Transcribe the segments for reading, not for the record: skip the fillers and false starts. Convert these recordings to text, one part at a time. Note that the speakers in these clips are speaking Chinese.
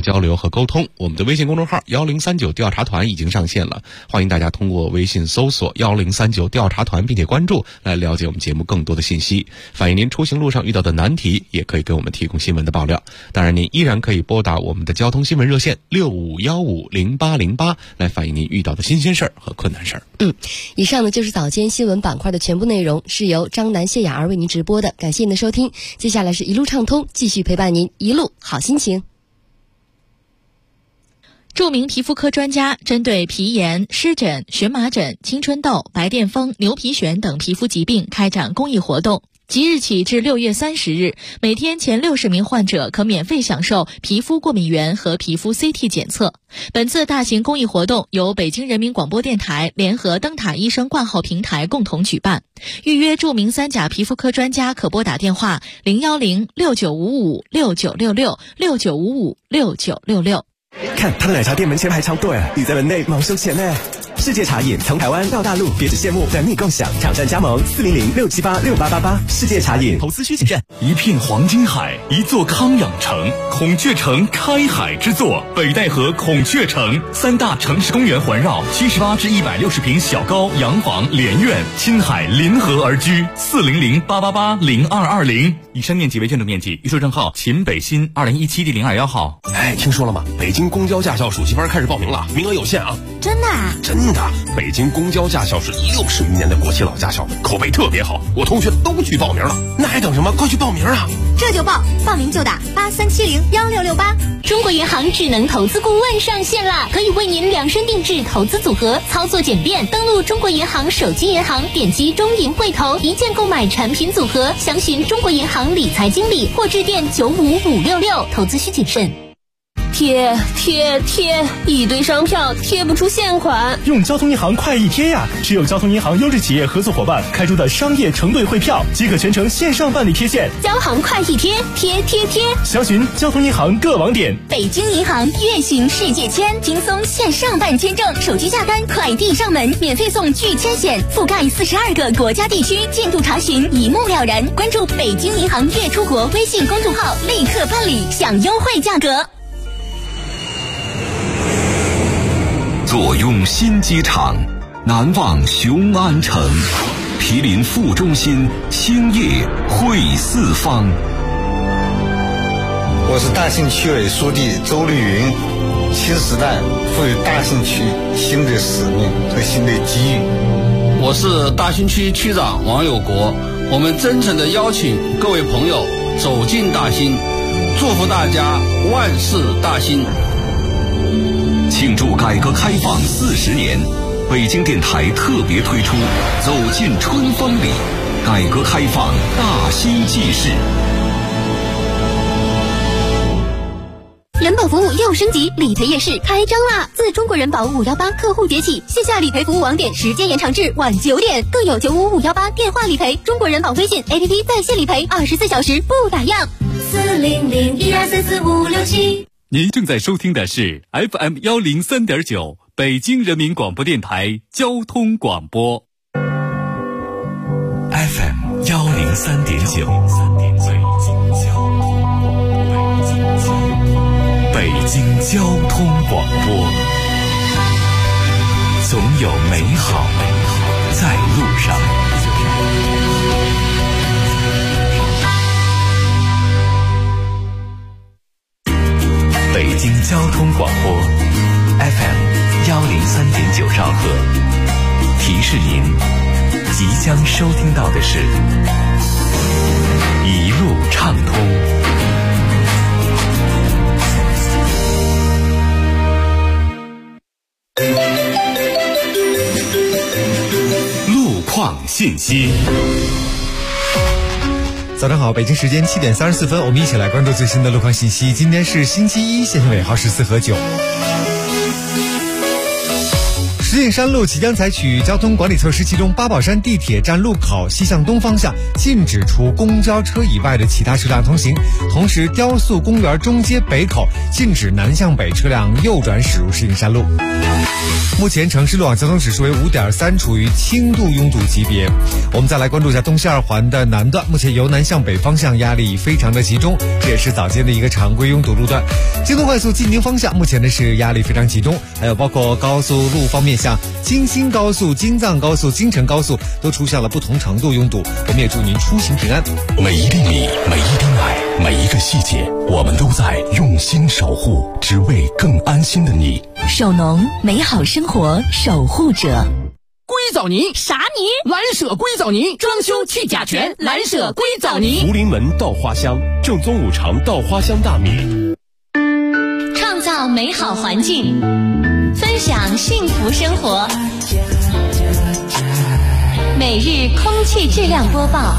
交流和沟通。我们的微信公众号1039调查团已经上线了，欢迎大家通过微信搜索1039调查团并且关注，来了解我们节目更多的信息，反映您出行路上遇到的难题，也可以给我们提供新闻的爆料。当然您依然可以拨打我们的交通新闻热线65150808来反映您遇到的新鲜事儿和困难事儿。 以上呢就是早间新闻板块的全部内容，是由张楠、谢雅儿为您直播的，感谢您的收听。接下来是一路畅通，继续陪伴您一路好心情。 著名皮肤科专家针对皮炎、湿疹、荨麻疹、青春痘、白癜风、牛皮癣等皮肤疾病开展公益活动。即日起至6月30日，每天前60名患者可免费享受皮肤过敏原和皮肤 CT 检测。本次大型公益活动由北京人民广播电台联合灯塔医生挂号平台共同举办。预约著名3甲皮肤科专家可拨打电话010-6955-6966 看他的奶茶店门前排长队，你在门内忙收钱呢。世界茶饮从台湾到大陆，别只羡慕，等你共享。抢占加盟400-678-6888。世界茶饮，投资需谨慎。 一片黄金海，一座康养城，孔雀城开海之作，北戴河孔雀城，3大城市公园环绕，78至160平小高洋房连院，亲海临河而居。400-888-0220。以上面积为建筑面积，预售证号秦北新2017第021号。 听说了吗？北京公交驾校暑期班开始报名了，名额有限啊！ 真的啊？ 真的，北京公交驾校是60余年的国企老驾校，口碑特别好，我同学都去报名了。那还等什么？快去报名啊！ 这就报名就打83701668。中国银行智能投资顾问上线啦，可以为您量身定制投资组合，操作简便。登录中国银行手机银行，点击中银汇投，一键购买产品组合，详询中国银行理财经理或致电95566。投资需谨慎。 贴，一堆商票贴不出现款。 用交通银行快易贴呀！持有交通银行优质企业合作伙伴开出的商业承兑汇票，即可全程线上办理贴现。 交行快易贴，贴。 详询交通银行各网点。 北京银行月行世界签，轻松线上办签证，手机下单，快递上门，免费送拒签险，覆盖42个国家地区，进度查询一目了然。关注北京银行月出国微信公众号，立刻办理，享优惠价格。 坐拥新机场，难忘雄安城，毗邻副中心，兴业汇四方。 我是大兴区委书记周绿云。新时代赋予大兴区新的使命和新的机遇。 我是大兴区区长王有国。我们真诚地邀请各位朋友走进大兴，祝福大家万事大兴。 庆祝改革开放40年，北京电台特别推出走进春风里，改革开放大兴纪事。 人保服务又升级，理赔夜市开张啦！自中国人保518客户节起，线下理赔服务网点时间延长至晚9点，更有95518电话理赔，中国人保微信 APP 在线理赔，24小时不打烊。400-1244567。 您正在收听的是 FM 103.9北京人民广播电台交通广播。 FM 103.9北京交通广播，总有美好在路上。北京交通广播 FM 103.9兆赫，提示您即将收听到的是一路畅通。路况信息。 早上好，北京时间7点34分，我们一起来关注最新的路况信息。今天是星期一，线性尾号是4和9。石景山路即将采取交通管理措施，其中八宝山地铁站路口西向东方向禁止除公交车以外的其他车辆通行，同时雕塑公园中街北口禁止南向北车辆右转驶入石景山路。 目前城市路网交通指数为5.3，处于轻度拥堵级别。我们再来关注一下东西二环的南段，目前由南向北方向压力非常的集中，这也是早间的一个常规拥堵路段。京东快速进京方向目前呢是压力非常集中，还有包括高速路方面，像京新高速、京藏高速、京承高速都出现了不同程度拥堵。我们也祝您出行平安。 每一粒米，每一滴奶，每一个细节，我们都在用心守护，只为更安心的你。 首农，美好生活守护者。 硅藻泥啥泥？蓝舍硅藻泥，装修去甲醛，蓝舍硅藻泥。 福临门稻花香，正宗五常稻花香大米。 创造美好环境，分享幸福生活。每日空气质量播报。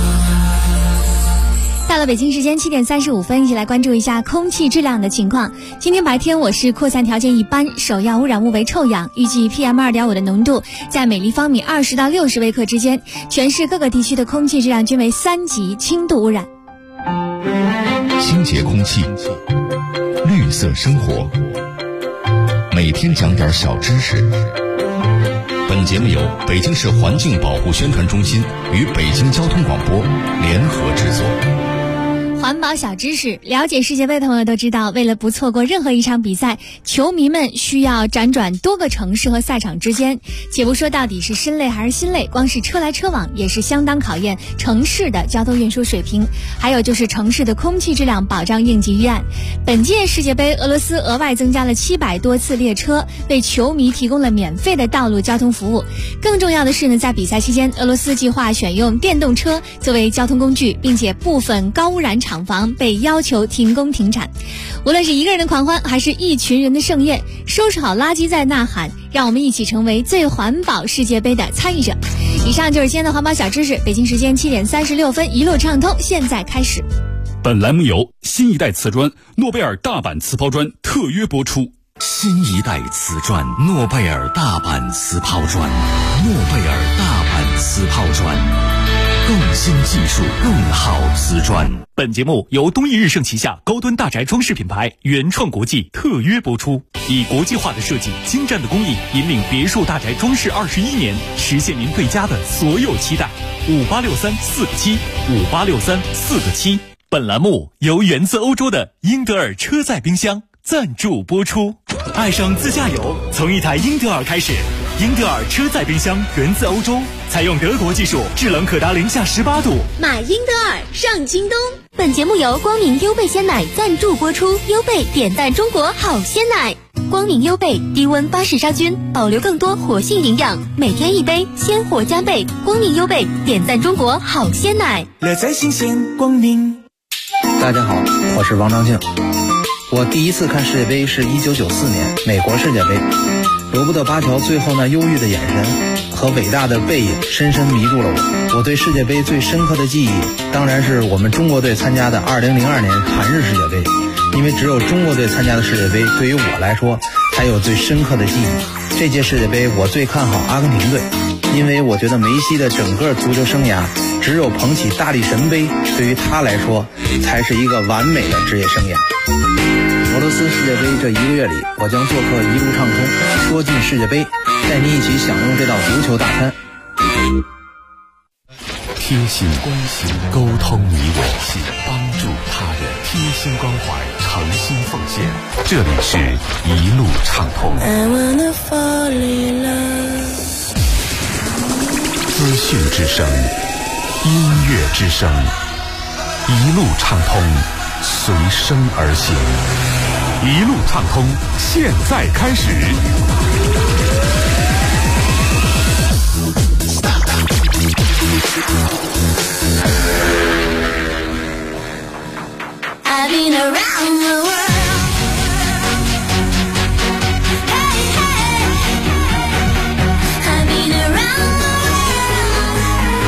到了北京时间7点35分，一起来关注一下空气质量的情况。今天白天我市扩散条件一般，首要污染物为臭氧，预计 PM2.5 的浓度在每立方米20到60微克之间。全市各个地区的空气质量均为3级轻度污染。 清洁空气，绿色生活，每天讲点小知识。本节目由北京市环境保护宣传中心与北京交通广播联合制作。 环保小知识，了解世界杯的朋友都知道，为了不错过任何一场比赛，球迷们需要辗转多个城市和赛场之间。且不说到底是身累还是心累，光是车来车往也是相当考验城市的交通运输水平。还有就是城市的空气质量保障应急预案。本届世界杯，俄罗斯额外增加了700多次列车，为球迷提供了免费的道路交通服务。更重要的是呢，在比赛期间，俄罗斯计划选用电动车作为交通工具，并且部分高污染厂房被要求停工停产。无论是一个人的狂欢，还是一群人的盛宴，收拾好垃圾再呐喊，让我们一起成为最环保世界杯的参与者。以上就是今天的环保小知识。北京时间7点36分，一路畅通，现在开始。 本栏目由新一代瓷砖诺贝尔大阪瓷抛砖特约播出。新一代瓷砖诺贝尔大阪瓷抛砖，诺贝尔大阪瓷抛砖，更新技术，更好瓷砖。 本节目由东益日盛旗下高端大宅装饰品牌原创国际特约播出，以国际化的设计、精湛的工艺，引领别墅大宅装饰21年，实现您对家的所有期待。5863-4个7，5863-4个7。本栏目由源自欧洲的英德尔车载冰箱赞助播出。爱上自驾游，从一台英德尔开始。英德尔车载冰箱源自欧洲，采用德国技术，制冷可达-18度。 买英德尔上京东。本节目由光明优贝鲜奶赞助播出。优贝点赞中国好鲜奶，光明优贝低温巴氏杀菌，保留更多活性营养，每天一杯，鲜活加倍。光明优贝点赞中国好鲜奶， 乐在新鲜光明。 大家好，我是王章庆。我第一次看世界杯是1994年美国世界杯，罗伯特巴乔最后那忧郁的眼神和伟大的背影深深迷住了我。我对世界杯最深刻的记忆当然是我们中国队参加的2002年韩日世界杯，因为只有中国队参加的世界杯对于我来说才有最深刻的记忆。这届世界杯我最看好阿根廷队，因为我觉得梅西的整个足球生涯只有捧起大力神杯对于他来说才是一个完美的职业生涯。俄罗斯世界杯这1个月里，我将做客一路畅通，说进世界杯，带你一起享用这道足球大餐。 贴心关心，沟通你我，帮助他人，贴心关怀，诚心奉献。这里是一路畅通。资讯之声，音乐之声，一路畅通，随声而行。一路畅通，现在开始。 I've been around the world. Hey, hey. I've been around the world.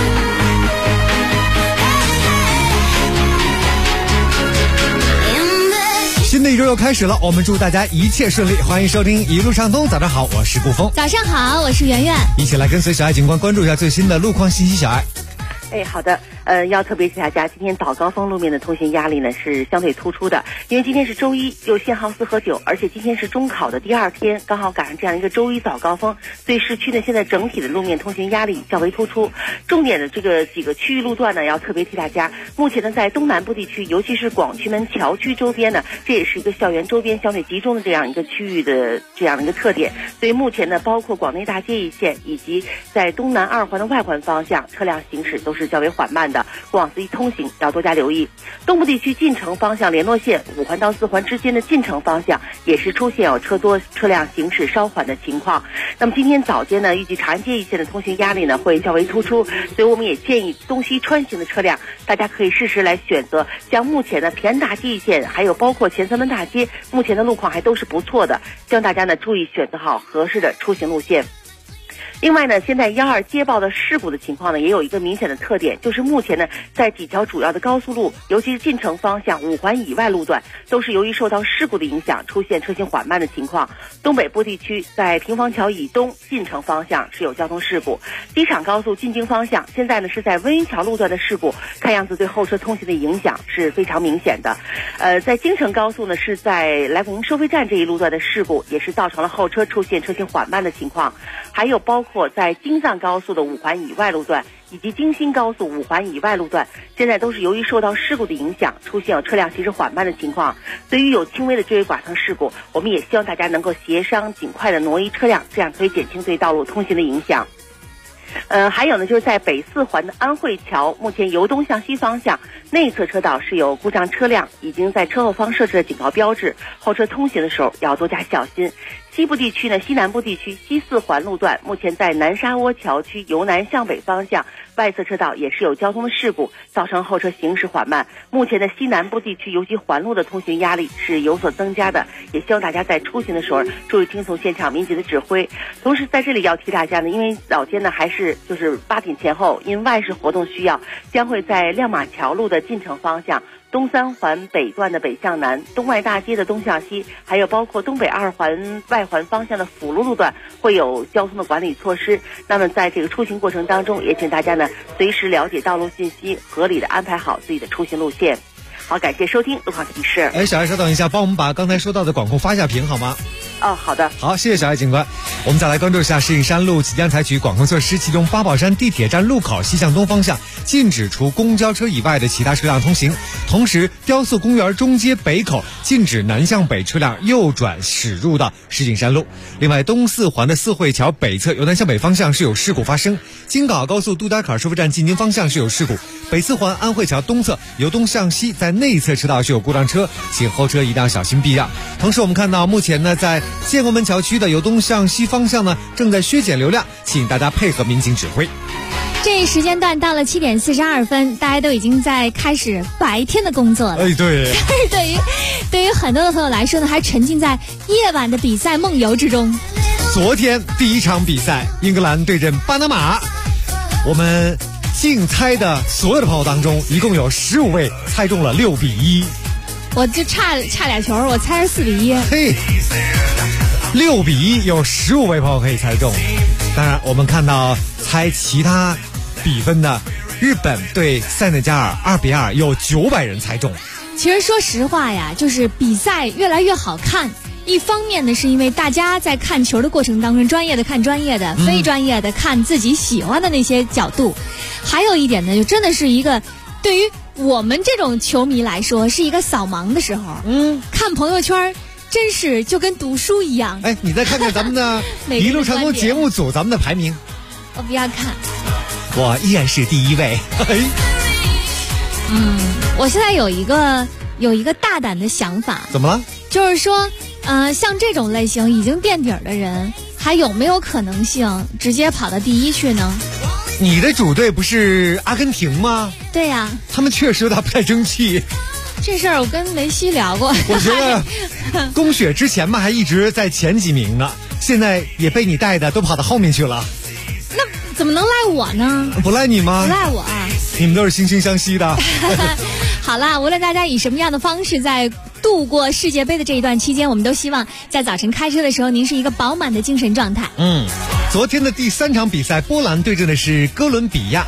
Hey, hey. 新的一周又开始了，我们祝大家一切顺利，欢迎收听一路畅通。早上好，我是顾峰。 早上好，我是圆圆。 一起来跟随小爱警官关注一下最新的路况信息。小爱。 好的， 要特别提大家，今天早高峰路面的通行压力呢是相对突出的，因为今天是周一，又限号4和9，而且今天是中考的第2天，刚好赶上这样一个周一早高峰，所以市区呢现在整体的路面通行压力较为突出。重点的这个几个区域路段呢，要特别提大家，目前呢在东南部地区，尤其是广渠门桥区周边呢，这也是一个校园周边相对集中的这样一个区域的这样的一个特点，所以目前呢，包括广内大街一线以及在东南2环的外环方向，车辆行驶都是较为缓慢的，过往司机通行要多加留意。东部地区进城方向联络线5环到4环之间的进城方向也是出现有车多车辆行驶稍缓的情况。那么今天早间呢，预计长安街一线的通行压力呢会较为突出，所以我们也建议东西穿行的车辆，大家可以适时来选择像目前的平安大街一线，还有包括前三门大街，目前的路况还都是不错的，希望大家呢注意选择好合适的出行路线。另外呢，现在12接报的事故的情况呢，也有一个明显的特点，就是目前呢，在几条主要的高速路，尤其是进城方向5环以外路段，都是由于受到事故的影响，出现车行缓慢的情况。东北部地区在平房桥以东进城方向是有交通事故，机场高速进京方向现在呢是在温榆桥路段的事故，看样子对后车通行的影响是非常明显的。在京承高速呢是在来广收费站这一路段的事故，也是造成了后车出现车行缓慢的情况。还有包括在京藏高速的5环以外路段以及京新高速5环以外路段，现在都是由于受到事故的影响，出现有车辆行驶缓慢的情况。对于有轻微的追尾剐蹭事故，我们也希望大家能够协商尽快的挪移车辆，这样可以减轻对道路通行的影响。还有呢，就是在北4环的安慧桥，目前由东向西方向内侧车道是有故障车辆，已经在车后方设置了警告标志，后车通行的时候要多加小心。西部地区呢，西南部地区西4环路段，目前在南沙窝桥区由南向北方向外侧车道也是有交通的事故，造成后车行驶缓慢。目前的西南部地区尤其环路的通行压力是有所增加的，也希望大家在出行的时候注意听从现场民警的指挥。同时在这里要提大家呢，因为早间呢还是就是8点前后，因外事活动需要，将会在亮马桥路的进城方向、东3环北段的北向南、东外大街的东向西，还有包括东北2环外环方向的辅路路段会有交通的管理措施。那么在这个出行过程当中，也请大家呢随时了解道路信息，合理的安排好自己的出行路线。好，感谢收听路况提示。 小艾稍等一下，帮我们把刚才说到的管控发下屏好吗？ 好的。 好，谢谢小艾警官。我们再来关注一下石景山路即将采取管控措施，其中八宝山地铁站路口西向东方向禁止除公交车以外的其他车辆通行，同时雕塑公园中街北口禁止南向北车辆右转驶入到石景山路。另外，东4环的四惠桥北侧由南向北方向是有事故发生，京港澳高速杜达坎收费站进京方向是有事故，北4环安慧桥东侧由东向西在内侧车道是有故障车，请后车一定要小心避让。同时我们看到目前呢，在建国门桥区的由东向西方向呢正在削减流量，请大家配合民警指挥。 这时间段到了7点42分，大家都已经在开始白天的工作了。 对。 但是对于很多的朋友来说呢，还沉浸在夜晚的比赛梦游之中。 昨天第一场比赛，英格兰对阵巴拿马，我们竞猜的所有的朋友当中，一共有15位猜中了6比1。 我就差俩球，我猜是4比1。 嘿，6比1有15位朋友可以猜中。当然，我们看到猜其他比分的日本对塞内加尔2比2，有900人猜中。 其实说实话呀，就是比赛越来越好看。一方面呢，是因为大家在看球的过程当中，专业的看专业的，非专业的看自己喜欢的那些角度。还有一点呢，就真的是一个对于我们这种球迷来说是一个扫盲的时候。看朋友圈真是就跟读书一样。 你再看看咱们的一路畅通节目组咱们的排名。 我不要看， 我依然是第1位。 我现在有一个大胆的想法。 怎么了？ 就是说像这种类型已经垫底的人，还有没有可能性直接跑到第1去呢？ 你的主队不是阿根廷吗？ 对呀， 他们确实有点不太争气。 这事儿我跟梅西聊过。 我觉得宫雪之前嘛还一直在前几名呢，现在也被你带的都跑到后面去了。 那怎么能赖我呢？ 不赖你吗？ 不赖我啊， 你们都是惺惺相惜的。 好啦，无论大家以什么样的方式在度过世界杯的这一段期间，我们都希望在早晨开车的时候您是一个饱满的精神状态。 昨天的第3场比赛，波兰对阵的是哥伦比亚。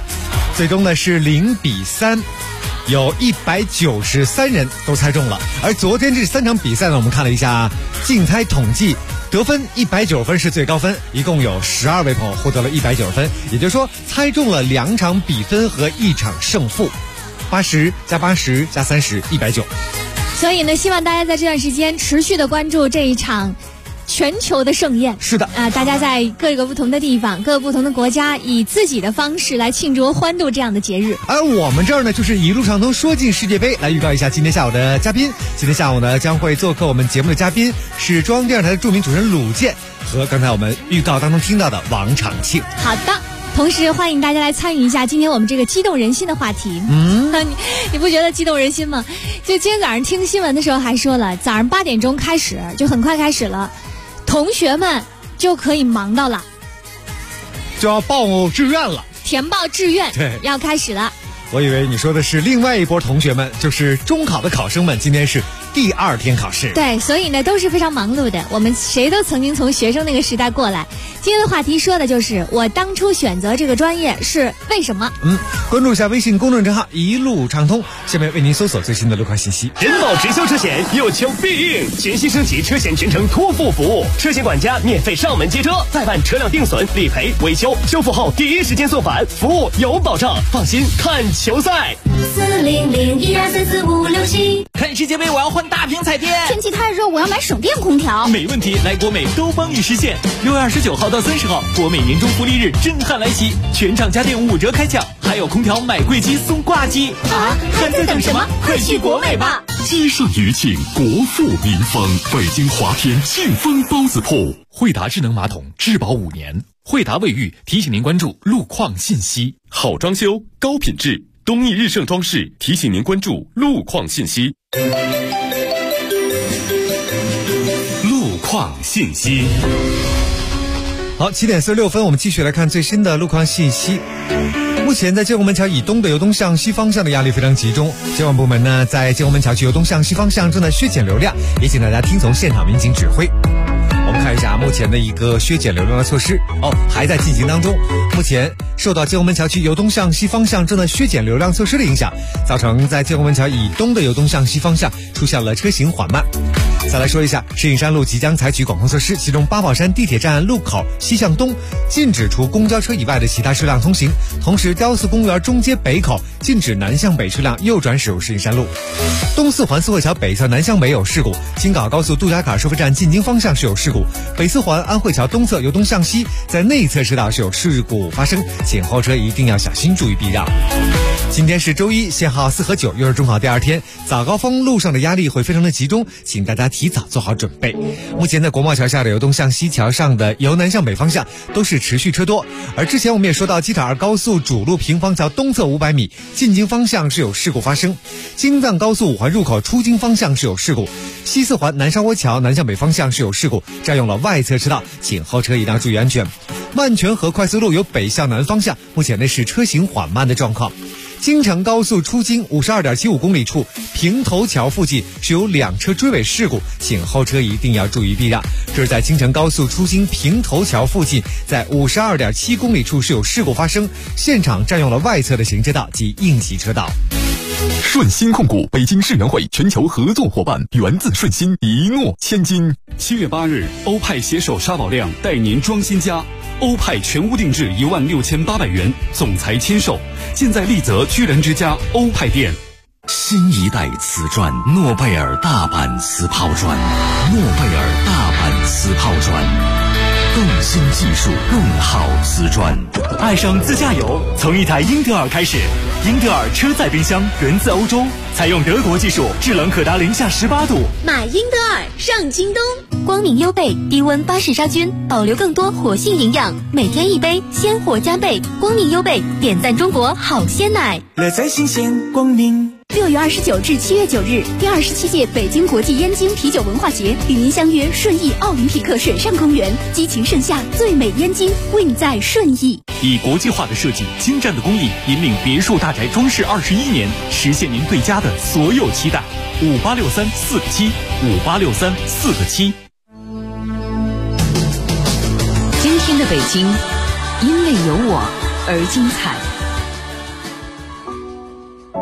最终呢是0-3，有193人都猜中了。而昨天这3场比赛呢，我们看了一下竞猜统计，得分190分是最高分，一共有12位朋友获得了190分，也就是说猜中了2场比分和1场胜负，80加80加30 190。 所以呢，希望大家在这段时间持续的关注这一场全球的盛宴。 是的大家在各个不同的地方、各个不同的国家，以自己的方式来庆祝欢度这样的节日。 而我们这儿呢，就是一路畅通说进世界杯，来预告一下今天下午的嘉宾。今天下午呢，将会做客我们节目的嘉宾是中央电视台的著名主持人鲁健和刚才我们预告当中听到的王长庆。 好的。同时欢迎大家来参与一下今天我们这个激动人心的话题。你不觉得激动人心吗？就今天早上听新闻的时候还说了，早上8点钟开始，就很快开始了，同学们就可以忙到了， 就要报志愿了， 填报志愿， 对， 要开始了。 我以为你说的是另外一波同学们，就是中考的考生们，今天是第2天考试。 对，所以呢都是非常忙碌的，我们谁都曾经从学生那个时代过来。今天的话题说的就是我当初选择这个专业是为什么。 关注一下微信公众账号一路畅通，下面为您搜索最新的路况信息。 人保直销车险有求必应，全新升级车险全程托付服务，车险管家免费上门接车，再办车辆定损、理赔、维修，修复后第一时间送返，服务有保障，放心看球赛。 40012344567。看世界杯我要换大屏彩电， 天气太热我要买省电空调。 没问题，来国美都帮你实现。6月29号到30号，国美年终福利日震撼来袭，全场家电5折开抢，还有空调买贵机送挂机啊！还在等什么？快去国美吧！ 积盛余庆，国富民丰。北京华天庆丰包子铺， 惠达智能马桶质保5年。惠达卫浴提醒您关注路况信息。 好装修，高品质。东义日盛装饰提醒您关注路况信息。路况信息。 好，7点46分，我们继续来看最新的路况信息。目前在建国门桥以东的由东向西方向的压力非常集中，监管部门呢在建国门桥区由东向西方向正在削减流量，也请大家听从现场民警指挥。我们看一下目前的一个削减流量的措施还在进行当中。目前受到建国门桥区由东向西方向正在削减流量措施的影响，造成在建国门桥以东的由东向西方向出现了车行缓慢。再来说一下，石景山路即将采取管控措施，其中八宝山地铁站路口西向东禁止除公交车以外的其他车辆通行，同时雕塑公园中街北口禁止南向北车辆右转驶入石景山路。东四环四惠桥北侧南向北有事故，京港高速杜家坎收费站进京方向是有事故，北四环安慧桥东侧由东向西在内侧车道是有事故发生，请后车一定要小心注意避让。今天是周一，限号4和9，又是中考第2天，早高峰路上的压力会非常的集中，请大家提早做好准备。目前在国贸桥下的由东向西桥上的由南向北方向都是持续车多，而之前我们也说到机场2高速主路平房桥东侧500米进京方向是有事故发生，京藏高速5环入口出京方向是有事故，西四环南沙窝桥南向北方向是有事故，占用了外侧车道，请后车一定要注意安全。万泉河快速路由北向南方向目前呢是车行缓慢的状况。京承高速出京 52.75 公里处平头桥附近是有2车追尾事故，请后车一定要注意避让。这是在京承高速出京平头桥附近，在 52.7 公里处是有事故发生，现场占用了外侧的行车道及应急车道。 顺鑫控股北京世园会全球合作伙伴，源自顺鑫，一诺千金。 7月8日，欧派携手沙宝亮带您装新家，欧派全屋定制16800元，总裁签售，现在丽泽居然之家欧派店。 新一代瓷砖，诺贝尔大阪瓷泡砖，诺贝尔大阪瓷泡砖，更新技术，更好瓷砖。 爱上自驾游，从一台英特尔开始。英特尔车载冰箱源自欧洲，采用德国技术，制冷可达零下18度。 买英特尔上京东。光明优贝低温巴氏杀菌，保留更多活性营养，每天一杯，鲜活加倍。光明优贝点赞中国好鲜奶， 乐在新鲜光明。 6月29至7月9日，第27届北京国际燕京啤酒文化节与您相约顺义奥林匹克水上公园，激情盛夏，最美燕京，win在顺义。 以国际化的设计、精湛的工艺，引领别墅大宅装饰21年，实现您对家的所有期待。5863-4个7，5863-4个7。 今天的北京，因为有我而精彩。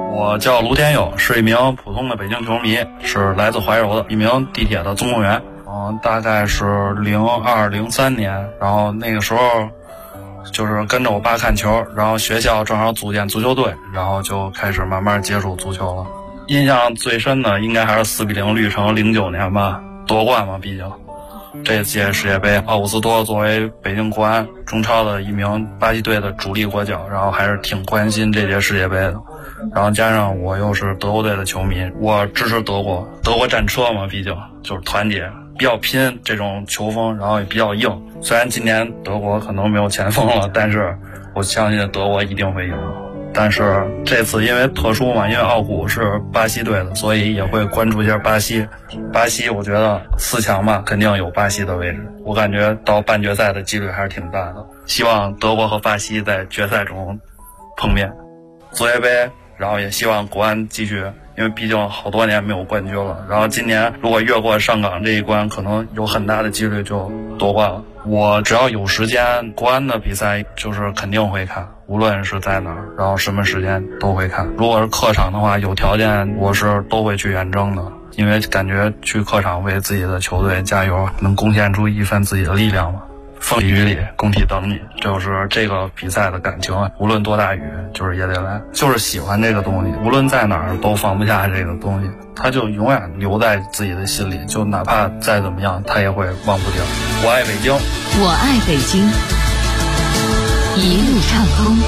我叫卢天佑，是一名普通的北京球迷，是来自怀柔的一名地铁的总动员。大概是02、03年，然后那个时候就是跟着我爸看球，然后学校正好组建足球队，然后就开始慢慢接触足球了。印象最深的应该还是4-0绿城09年吧，夺冠嘛，毕竟这届世界杯，奥古斯托作为北京国安中超的一名巴西队的主力国脚，然后还是挺关心这届世界杯的。然后加上我又是德国队的球迷，我支持德国战车嘛，毕竟就是团结，比较拼这种球风，然后也比较硬。虽然今年德国可能没有前锋了，但是我相信德国一定会赢。但是这次因为特殊嘛，因为奥古是巴西队的，所以也会关注一下巴西。巴西我觉得4强嘛，肯定有巴西的位置。我感觉到半决赛的几率还是挺大的。希望德国和巴西在决赛中碰面。足协杯，然后也希望国安继续，因为毕竟好多年没有冠军了。然后今年如果越过上港这一关，可能有很大的几率就夺冠了。我只要有时间，国安的比赛就是肯定会看，无论是在哪儿，然后什么时间都会看。如果是客场的话，有条件我是都会去远征的，因为感觉去客场为自己的球队加油，能贡献出一份自己的力量嘛。风里雨里，工体等你，就是这个比赛的感情，无论多大雨，就是也得来，就是喜欢这个东西，无论在哪儿都放不下这个东西，它就永远留在自己的心里，就哪怕再怎么样，它也会忘不掉。我爱北京， 我爱北京，一路畅通。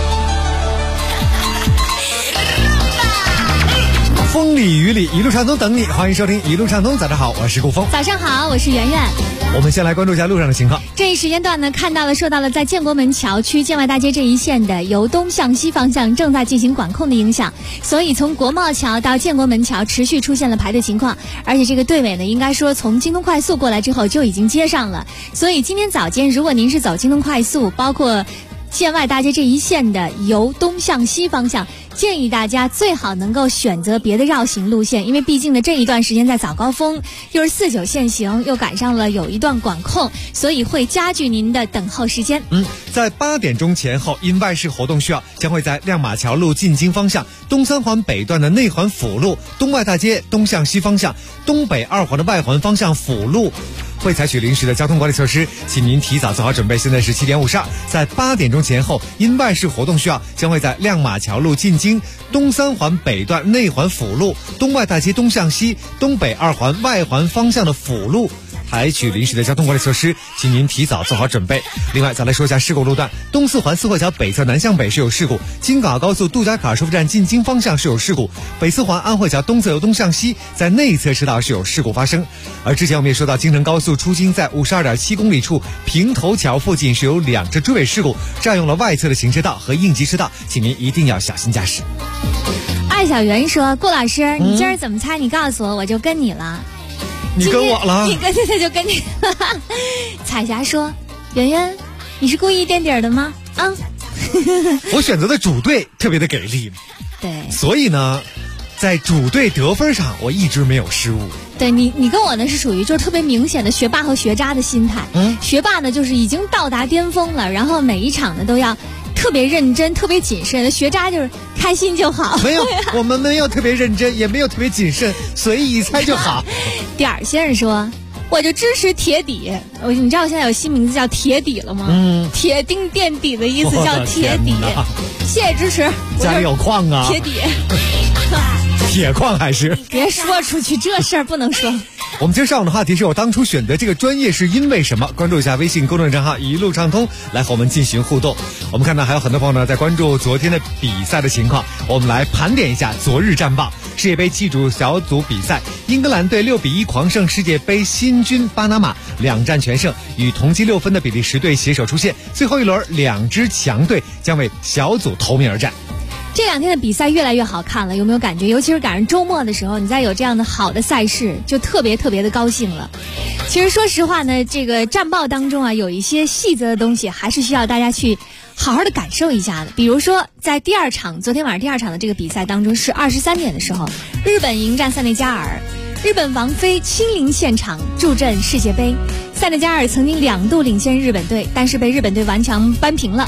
风里雨里，一路畅通等你，欢迎收听一路畅通。早上好，我是顾峰。 早上好，我是圆圆。 我们先来关注一下路上的情况。 这一时间段呢，受到了在建国门桥区建外大街这一线的由东向西方向正在进行管控的影响，所以从国贸桥到建国门桥持续出现了排队情况，而且这个队尾呢，应该说从京东快速过来之后就已经接上了。所以今天早间，如果您是走京东快速，包括建外大街这一线的由东向西方向，建议大家最好能够选择别的绕行路线，因为毕竟呢这一段时间在早高峰，又是49限行，又赶上了有一段管控，所以会加剧您的等候时间。 在8点钟前后，因外事活动需要，将会在亮马桥路进京方向、东三环北段的内环辅路、东外大街东向西方向、东北2环的外环方向辅路会采取临时的交通管理措施，请您提早做好准备。现在是7点52，在8点钟前后，因外事活动需要，将会在亮马桥路进京、东三环北段内环辅路、东外大街东向西、东北2环外环方向的辅路采取临时的交通管理措施，请您提早做好准备。另外再来说一下事故路段，东四环四惠桥北侧南向北是有事故，京港澳高速杜家坎收费站进京方向是有事故，北四环安惠桥东侧由东向西在内侧车道是有事故发生。而之前我们也说到，京承高速出京在52.7公里处平头桥附近是有2车追尾事故，占用了外侧的行车道和应急车道，请您一定要小心驾驶。 艾小媛说，顾老师，你今儿怎么猜？你告诉我，我就跟你了。 你跟我了？ 你跟现在就跟你。彩霞说，圆圆，你是故意垫底的吗？ 我选择的主队特别的给力， 对， 所以呢，在主队得分上我一直没有失误。 对，你跟我呢是属于就是特别明显的学霸和学渣的心态。学霸呢就是已经到达巅峰了，然后每一场呢都要特别认真、特别谨慎的。学渣就是开心就好。 没有，我们没有特别认真，也没有特别谨慎，随意猜就好。 点儿先生说，我就支持铁底。你知道我现在有新名字叫铁底了吗？铁钉垫底的意思叫铁底。谢谢支持。 家里有矿啊？ 铁底。 铁矿还是？ 别说出去，这事儿不能说。 我们今儿上午的话题是我当初选择这个专业是因为什么？关注一下微信公众账号一路畅通，来和我们进行互动。我们看到还有很多朋友呢在关注昨天的比赛的情况，我们来盘点一下昨日战报。世界杯7组小组比赛，英格兰队6-1狂胜世界杯新军巴拿马，2战全胜，与同积6分的比利时队携手出线。最后一轮2支强队将为小组头名而战。 这2天的比赛越来越好看了，有没有感觉？尤其是赶上周末的时候，你再有这样的好的赛事，就特别特别的高兴了。其实说实话呢，这个战报当中啊，有一些细则的东西还是需要大家去好好的感受一下的。比如说在昨天晚上第2场的这个比赛当中，是23点的时候，日本迎战塞内加尔，日本王菲亲临现场助阵世界杯。塞内加尔曾经2度领先日本队，但是被日本队顽强扳平了。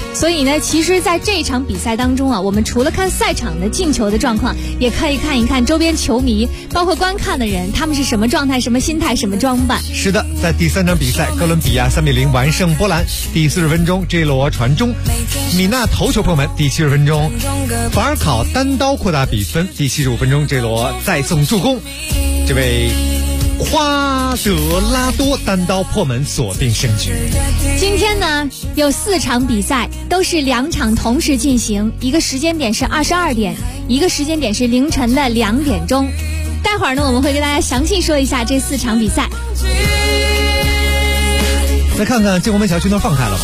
所以呢，其实在这场比赛当中啊，我们除了看赛场的进球的状况，也可以看一看周边球迷，包括观看的人，他们是什么状态、什么心态、什么装扮。 是的，在第3场比赛，哥伦比亚3-0完胜波兰。第40分钟，J 罗传中，米纳头球破门。第70分钟，法尔考单刀扩大比分。第75分钟，J 罗再送助攻，这位夸德拉多单刀破门锁定胜局。 今天呢有4场比赛，都是2场同时进行，一个时间点是22点，一个时间点是凌晨的2点钟。待会儿呢我们会跟大家详细说一下这4场比赛。 再看看建国门桥区那放开了吗？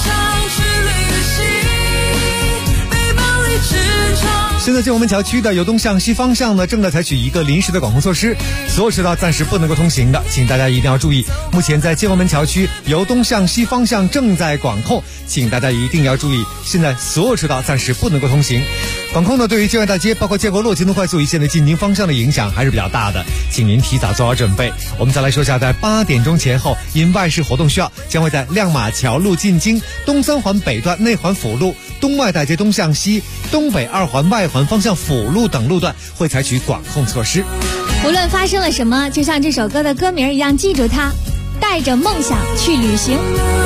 现在建国门桥区的由东向西方向呢，正在采取一个临时的管控措施，所有车道暂时不能够通行的，请大家一定要注意。目前在建国门桥区由东向西方向正在管控，请大家一定要注意，现在所有车道暂时不能够通行。管控呢，对于建外大街包括建国路、京东快速一线的进京方向的影响还是比较大的，请您提早做好准备。我们再来说一下，在8点钟前后，因外事活动需要，将会在亮马桥路进京、东3环北段内环辅路、东外大街东向西、东北2环外环方向辅路等路段会采取管控措施。 无论发生了什么，就像这首歌的歌名一样，记住它，带着梦想去旅行。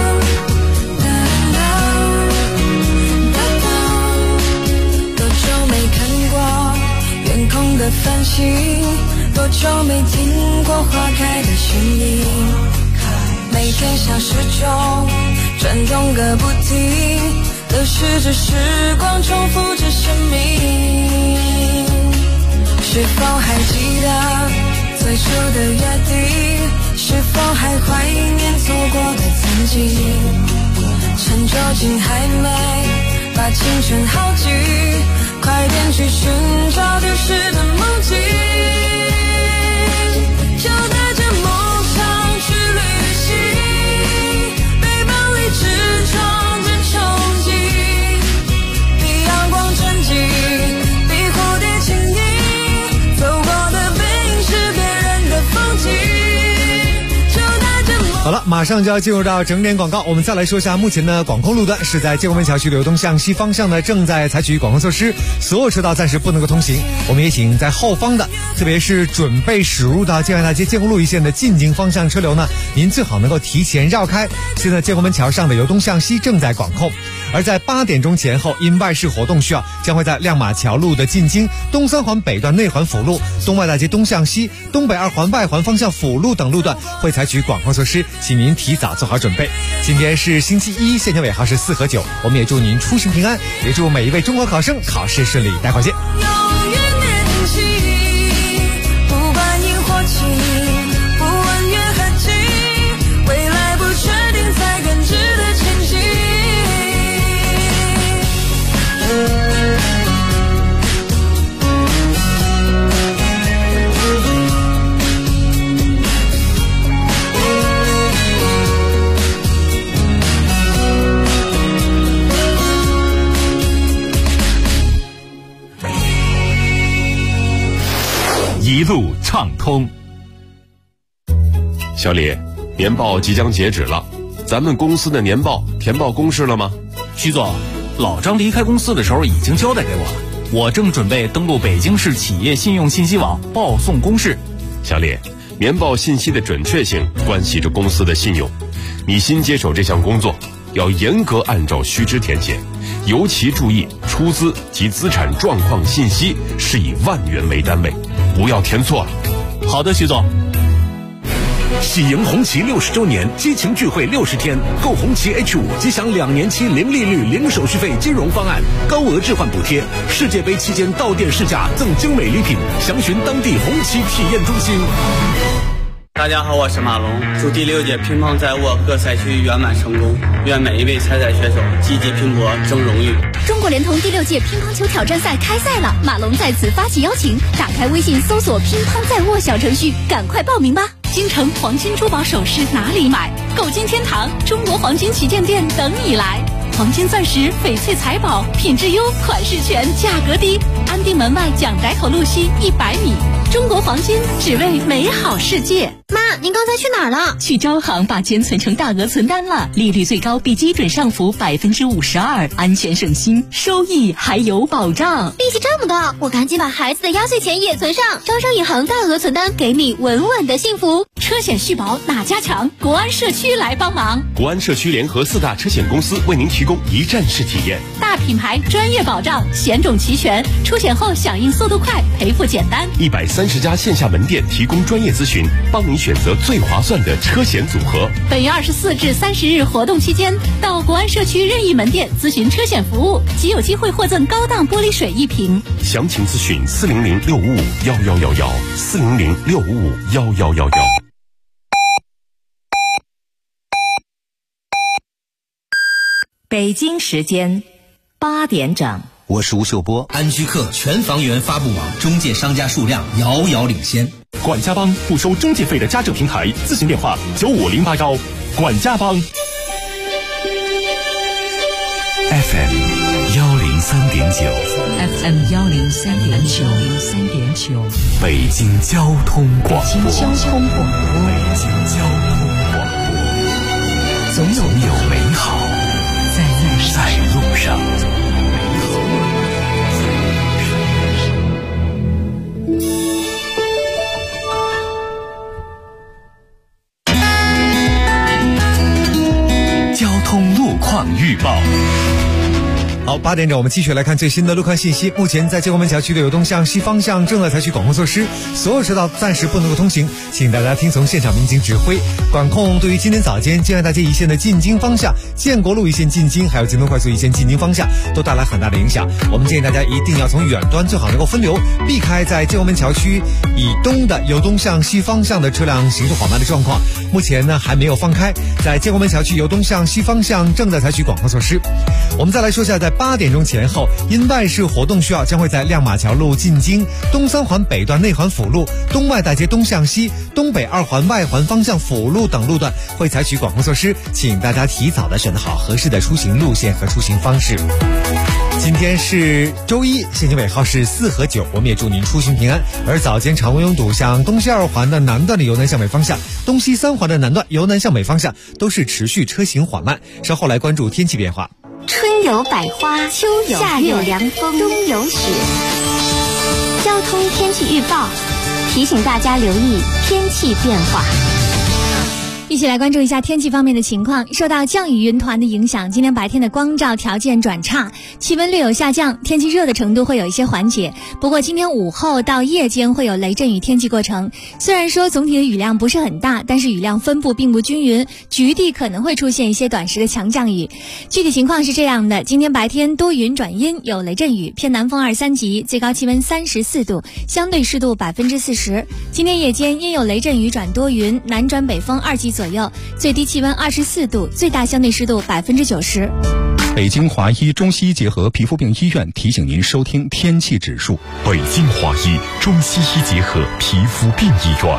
多久没看过远空的繁星，多久没听过花开的声音，每天像时钟转动个不停，流逝着时光，重复着生命。是否还记得最初的约定？是否还怀念错过的曾经？趁酒精还没把青春耗尽，快点去寻找丢失的梦境。就带着梦想去旅行，背包里只装着憧憬，比阳光纯净，比蝴蝶轻盈，走过的背影是别人的风景。就带着梦。 好了，马上就要进入到整点广告，我们再来说一下目前的管控路段是在建国门桥区流东向西方向呢，正在采取管控措施，所有车道暂时不能够通行。我们也请在后方的，特别是准备驶入到建外大街建国路一线的进京方向车流呢，您最好能够提前绕开。现在建国门桥上的由东向西正在管控。而在8点钟前后，因外事活动需要，将会在亮马桥路的进京、东3环北段内环辅路、东外大街东向西、东北2环外环方向辅路等路段会采取管控措施，请您提早做好准备。今天是星期一，线条尾号是4和9，我们也祝您出行平安，也祝每一位中国考生考试顺利。待会儿见。 不管萤火情，不问月和近，未来不确定才更值得前行。 一路畅通。 小李，年报即将截止了，咱们公司的年报填报公示了吗？ 徐总，老张离开公司的时候已经交代给我了，我正准备登录北京市企业信用信息网报送公示。 小李，年报信息的准确性关系着公司的信用，你新接手这项工作，要严格按照须知填写，尤其注意出资及资产状况信息是以万元为单位，不要填错了。 好的，徐总。 喜迎红旗60周年激情聚会60天，购红旗 H5 即享2年期零利率、零手续费金融方案，高额置换补贴，世界杯期间到店试驾赠精美礼品，详询当地红旗体验中心。 大家好，我是马龙，祝第6届乒乓在握各赛区圆满成功，愿每一位参赛选手积极拼搏争荣誉。 中国联通第6届乒乓球挑战赛开赛了，马龙在此发起邀请，打开微信搜索乒乓在握小程序，赶快报名吧。 京城黄金珠宝首饰哪里买？购金天堂中国黄金旗舰店等你来。黄金钻石、翡翠财宝，品质优，款式全，价格低。安定门外蒋宅口路西100米。中国黄金，只为美好世界。 妈，您刚才去哪儿了？ 去招行把钱存成大额存单了，利率最高比基准上浮52%，安全省心，收益还有保障。 利息这么高，我赶紧把孩子的压岁钱也存上。招商银行大额存单，给你稳稳的幸福。 车险续保哪家强？国安社区来帮忙。 国安社区联合4大车险公司为您提供一站式体验， 大品牌专业保障，险种齐全，出险后响应速度快，赔付简单。 130家线下门店提供专业咨询，帮您选择最划算的车险组合。 本月24至30日活动期间，到国安社区任意门店咨询车险服务，即有机会获赠高档玻璃水1瓶。 详情咨询400-655-1111，400-655-1111。 北京时间8点整。 我是吴秀波。安居客全房源发布网中介商家数量遥遥领先。 管家帮不收中介费的家政平台，咨询电话95081。管家帮。 FM 103.9，FM 103.9， 北京交通广播， 北京交通广播， 总有美好在路上。交通路况预报。 好，8点整，我们继续来看最新的路况信息。目前在建国门桥区的有东向西方向正在采取管控措施，所有车道暂时不能够通行，请大家听从现场民警指挥。管控对于今天早间建安大街一线的进京方向、建国路一线进京，还有京东快速一线进京方向，都带来很大的影响。我们建议大家一定要从远端最好能够分流，避开在建国门桥区以东的有东向西方向的车辆行驶缓慢的状况。目前呢还没有放开，在建国门桥区有东向西方向正在采取管控措施。我们再来说下，在8点钟前后，因外事活动需要，将会在亮马桥路进京、东3环北段内环辅路、东外大街东向西、东北2环外环方向辅路等路段会采取管控措施，请大家提早的选择好合适的出行路线和出行方式。今天是周一，限行尾号是4和9，我们也祝您出行平安。而早间常规拥堵，向东西2环的南段的由南向北方向、东西3环的南段由南向北方向都是持续车行缓慢。稍后来关注天气变化。 春有百花，秋有夏有凉风，冬有雪。交通天气预报提醒大家留意天气变化。 一起来关注一下天气方面的情况。受到降雨云团的影响，今天白天的光照条件转差，气温略有下降，天气热的程度会有一些缓解。不过今天午后到夜间会有雷阵雨天气过程，虽然说总体的雨量不是很大，但是雨量分布并不均匀，局地可能会出现一些短时的强降雨。具体情况是这样的，今天白天多云转阴，有雷阵雨，偏南风2、3级，最高气温34度，相对湿度40%。今天夜间因有雷阵雨转多云，南转北风2级左右，最低气温24度，最大相对湿度90%。 北京华医中西医结合皮肤病医院提醒您收听天气指数。 北京华医中西医结合皮肤病医院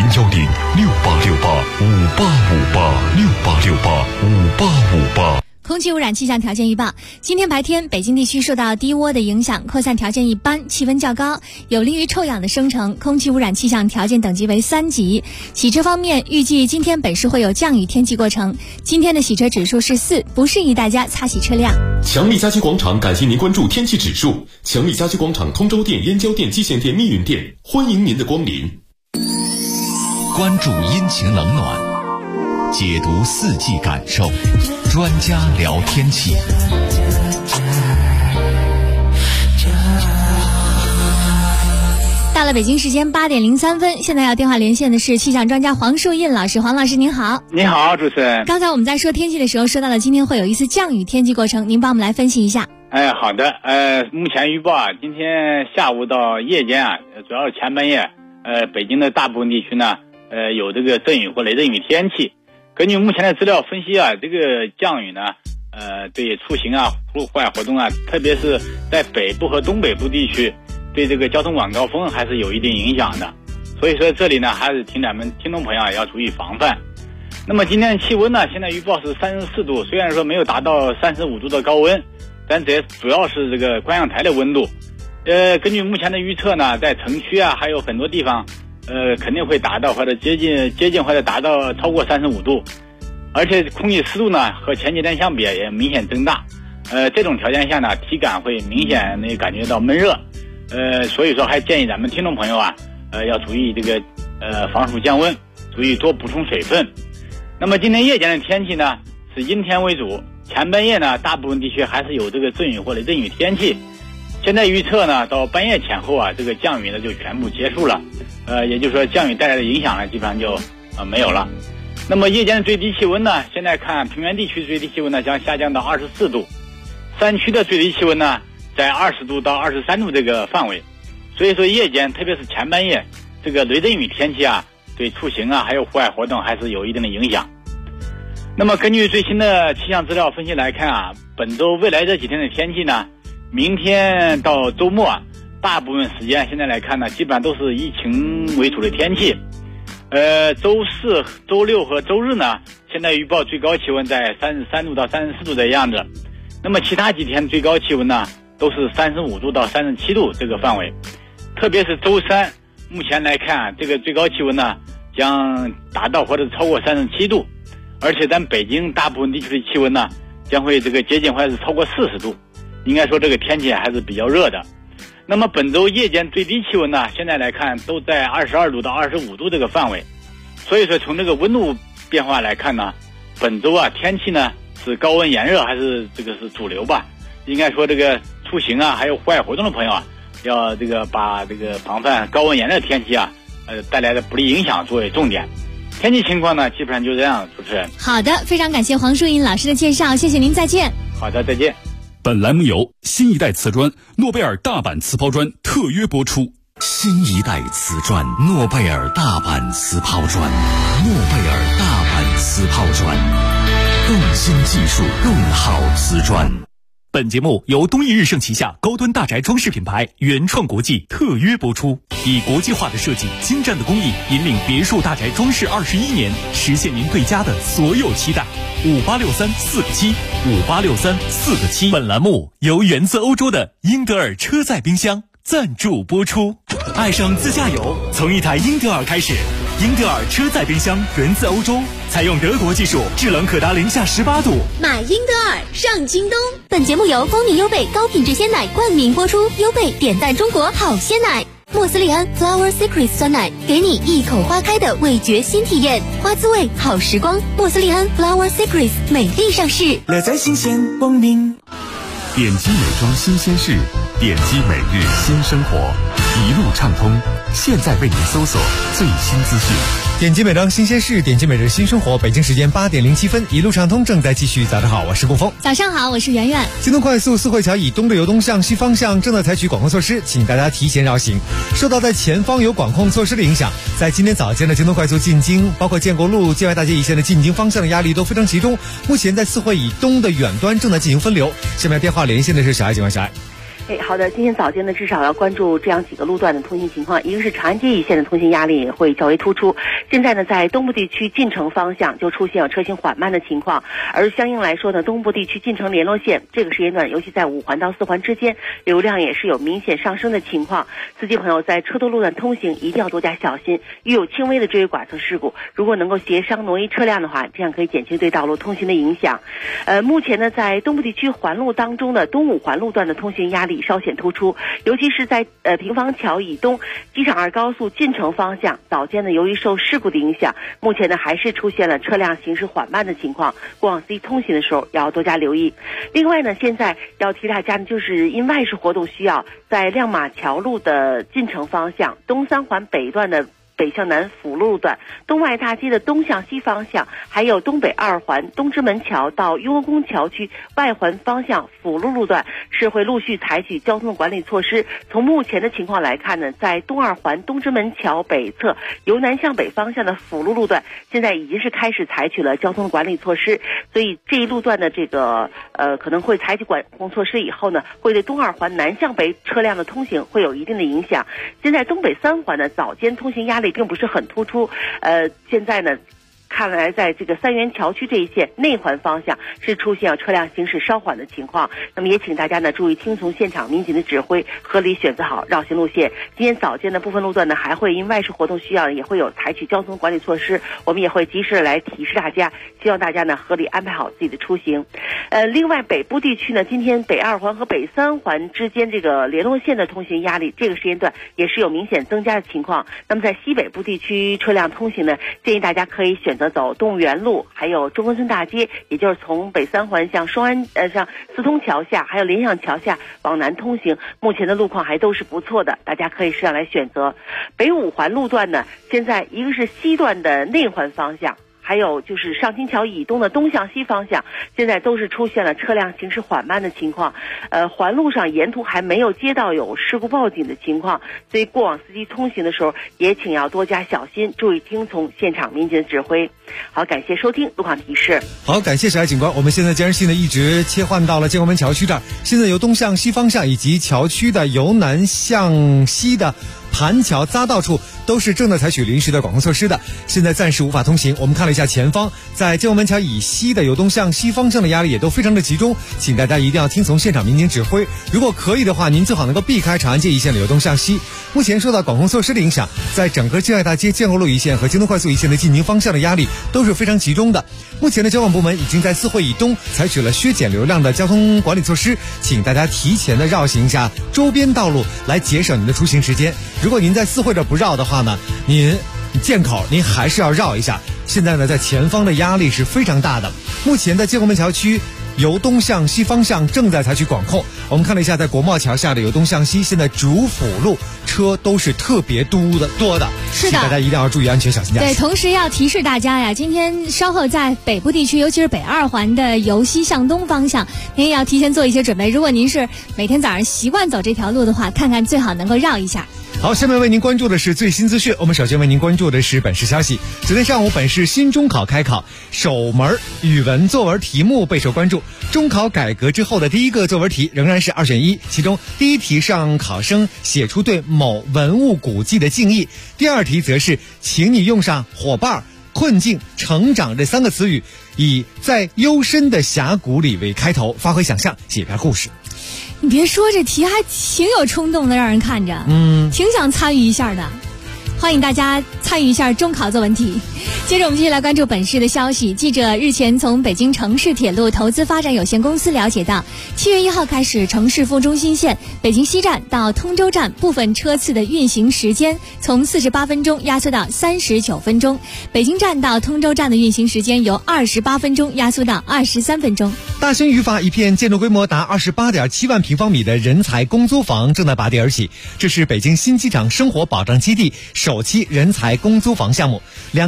，010-6868-5858，6868-5858。 空气污染气象条件预报，今天白天北京地区受到低涡的影响，扩散条件一般，气温较高，有利于臭氧的生成，空气污染气象条件等级为3级。洗车方面，预计今天本市会有降雨天气过程，今天的洗车指数是4，不适宜大家擦洗车辆。 强力家居广场感谢您关注天气指数。强力家居广场通州店、燕郊店、蓟县店、密云店，欢迎您的光临。 关注阴晴冷暖，解读四季感受，专家聊天气。 到了北京时间8点03分，现在要电话连线的是气象专家黄树印老师。黄老师您好。 你好，主持人。 刚才我们在说天气的时候说到了今天会有一次降雨天气过程，您帮我们来分析一下。 好的，目前预报啊，今天下午到夜间啊，主要是前半夜，北京的大部分地区呢，有这个阵雨或雷阵雨天气。根据目前的资料分析啊，这个降雨呢，对出行啊、户外活动啊，特别是在北部和东北部地区，对这个交通晚高峰还是有一定影响的。所以说这里呢，还是请咱们听众朋友要注意防范。那么今天的气温呢，现在预报是34度，虽然说没有达到35度的高温，但这主要是这个观阳台的温度。根据目前的预测呢，在城区啊，还有很多地方， 肯定会达到或者接近或者达到超过35度，而且空气湿度呢和前几天相比也明显增大。这种条件下呢，体感会明显的感觉到闷热。所以说还建议咱们听众朋友啊，要注意这个防暑降温，注意多补充水分。那么今天夜间的天气呢是阴天为主，前半夜呢大部分地区还是有这个阵雨或雷阵雨天气。现在预测呢到半夜前后啊，这个降雨呢就全部结束了，也就是说降雨带来的影响呢基本上就没有了。那么夜间的最低气温呢，现在看平原地区最低气温呢将下降到24度，山区的最低气温呢在20度到23度这个范围。所以说夜间特别是前半夜这个雷阵雨天气啊，对出行啊还有户外活动还是有一定的影响。那么根据最新的气象资料分析来看啊，本周未来这几天的天气呢，明天到周末啊，大部分时间现在来看呢，基本上都是以晴为主的天气。周四、周六和周日呢，现在预报最高气温在33度到34度的样子。那么其他几天最高气温呢，都是35度到37度这个范围。特别是周三，目前来看这个最高气温呢将达到或者超过37度，而且咱北京大部分地区的气温呢将会这个接近或者是超过40度，应该说这个天气还是比较热的。那么本周夜间最低气温呢，现在来看都在22度到25度这个范围。所以说从这个温度变化来看呢，本周啊天气呢是高温炎热还是这个是主流吧。应该说这个出行啊还有户外活动的朋友啊，要这个把这个防范高温炎热天气啊带来的不利影响作为重点。天气情况呢基本上就这样，主持人。 好的，非常感谢黄淑颖老师的介绍，谢谢您，再见。 好的，再见。 本栏目由新一代瓷砖诺贝尔大阪瓷抛砖特约播出。 新一代瓷砖诺贝尔大阪瓷抛砖，诺贝尔大阪瓷抛砖，更新技术，更好瓷砖。 本节目由东益日盛旗下高端大宅装饰品牌原创国际特约播出，以国际化的设计、精湛的工艺，引领别墅大宅装饰21年，实现您对家的所有期待。5863-4个7，5863-4个7。本栏目由源自欧洲的英德尔车载冰箱赞助播出。爱上自驾游，从一台英德尔开始。英德尔车载冰箱源自欧洲，采用德国技术，制冷可达-18度。 买英德尔上京东。本节目由风靡优贝高品质鲜奶冠名播出，优贝点赞中国好鲜奶。莫斯利安 Flower Secrets 酸奶，给你一口花开的味觉新体验，花滋味好时光。莫斯利安 Flower Secrets 美丽上市， 乐在新鲜光明。 点击美妆新鲜事，点击每日新生活，一路畅通。现在为您搜索最新资讯。 点击美妆新鲜事，点击每日新生活。北京时间8点07分，一路畅通正在继续。早上好，我是顾峰。 早上好，我是圆圆。 京东快速四惠桥以东流东向西方向正在采取管控措施，请大家提前绕行。受到在前方有管控措施的影响，在今天早间的京东快速进京，包括建国路、建外大街一线的进京方向的压力都非常集中。目前在四惠以东的远端正在进行分流。下面电话连线的是小爱，警官小爱。 好的，今天早间呢，至少要关注这样几个路段的通行情况。一个是长安街一线的通行压力会较为突出，现在呢，在东部地区进城方向就出现了车行缓慢的情况，而相应来说呢，东部地区进城联络线这个时间段，尤其在5环到4环之间，流量也是有明显上升的情况。司机朋友在车多路段通行一定要多加小心，遇有轻微的追尾剐蹭事故，如果能够协商挪移车辆的话，这样可以减轻对道路通行的影响。目前呢，在东部地区环路当中的东5环路段的通行压力稍显突出，尤其是在平房桥以东机场2高速进城方向，早间呢由于受事故的影响，目前呢还是出现了车辆行驶缓慢的情况，过往司机通行的时候要多加留意。另外呢，现在要提大家呢，就是因外事活动需要，在亮马桥路的进城方向，东3环北段的北向南辅路段、东外大街的东向西方向，还有东北2环东直门桥到雍和宫桥区外环方向辅路路段是会陆续采取交通管理措施。从目前的情况来看呢，在东2环东直门桥北侧由南向北方向的辅路路段，现在已经是开始采取了交通管理措施，所以这一路段的这个可能会采取管控措施以后呢，会对东2环南向北车辆的通行会有一定的影响。现在东北3环的早间通行压力并不是很突出，现在呢看来在这个三元桥区这一线内环方向是出现车辆行驶稍缓的情况。那么也请大家呢注意听从现场民警的指挥，合理选择好绕行路线。今天早间的部分路段呢还会因外事活动需要，也会有采取交通管理措施，我们也会及时来提示大家，希望大家呢合理安排好自己的出行。另外北部地区呢，今天北2环和北3环之间这个联络线的通行压力，这个时间段也是有明显增加的情况。那么在西北部地区车辆通行呢，建议大家可以选择走动物园路，还有中关村大街，也就是从北3环向向四通桥下，还有联想桥下往南通行。目前的路况还都是不错的，大家可以适当来选择。北5环路段呢，现在一个是西段的内环方向，还有就是上清桥以东的东向西方向，现在都是出现了车辆行驶缓慢的情况。环路上沿途还没有接到有事故报警的情况，所以过往司机通行的时候也请要多加小心，注意听从现场民警的指挥。好，感谢收听路况提示。 好，感谢小爱警官。我们现在监视器呢一直切换到了建国门桥区这儿，现在由东向西方向以及桥区的由南向西的盘桥匝道处都是正在采取临时的管控措施的，现在暂时无法通行。我们看了一下前方，在建国门桥以西的由东向西方向的压力也都非常的集中，请大家一定要听从现场民警指挥，如果可以的话，您最好能够避开长安街一线的由东向西。目前受到管控措施的影响，在整个建爱大街、建国路一线和京东快速一线的进京方向的压力都是非常集中的。目前的交管部门已经在四惠以东采取了削减流量的交通管理措施，请大家提前的绕行一下周边道路，来节省您的出行时间。如果您在四惠这不绕的话呢，您剑口您还是要绕一下。现在呢，在前方的压力是非常大的。目前的建国门桥区由东向西方向正在采取管控。我们看了一下，在国贸桥下的由东向西，现在主辅路车都是特别多的， 是的， 请大家一定要注意安全，小心驾驶。 对，同时要提示大家呀，今天稍后在北部地区，尤其是北2环的由西向东方向，您也要提前做一些准备。如果您是每天早上习惯走这条路的话，看看最好能够绕一下。 好，下面为您关注的是最新资讯。我们首先为您关注的是本市消息。昨天上午，本市新中考开考，首门语文作文题目备受关注。中考改革之后的第一个作文题仍然是2选1，其中第一题让考生写出对某文物古迹的敬意，第二题则是请你用上伙伴、困境、成长这3个词语，以在幽深的峡谷里为开头，发挥想象，写一篇故事。 你别说，这题还挺有冲动的，让人看着，挺想参与一下的。欢迎大家参与一下中考作文题。接着我们继续来关注本市的消息。记者日前从北京城市铁路投资发展有限公司了解到，7月1号开始，城市副中心线北京西站到通州站部分车次的运行时间从48分钟压缩到39分钟，北京站到通州站的运行时间由28分钟压缩到23分钟。 大兴语法一片建筑规模达28.7万平方米的人才公租房正在拔地而起，这是北京新机场生活保障基地首期人才公租房项目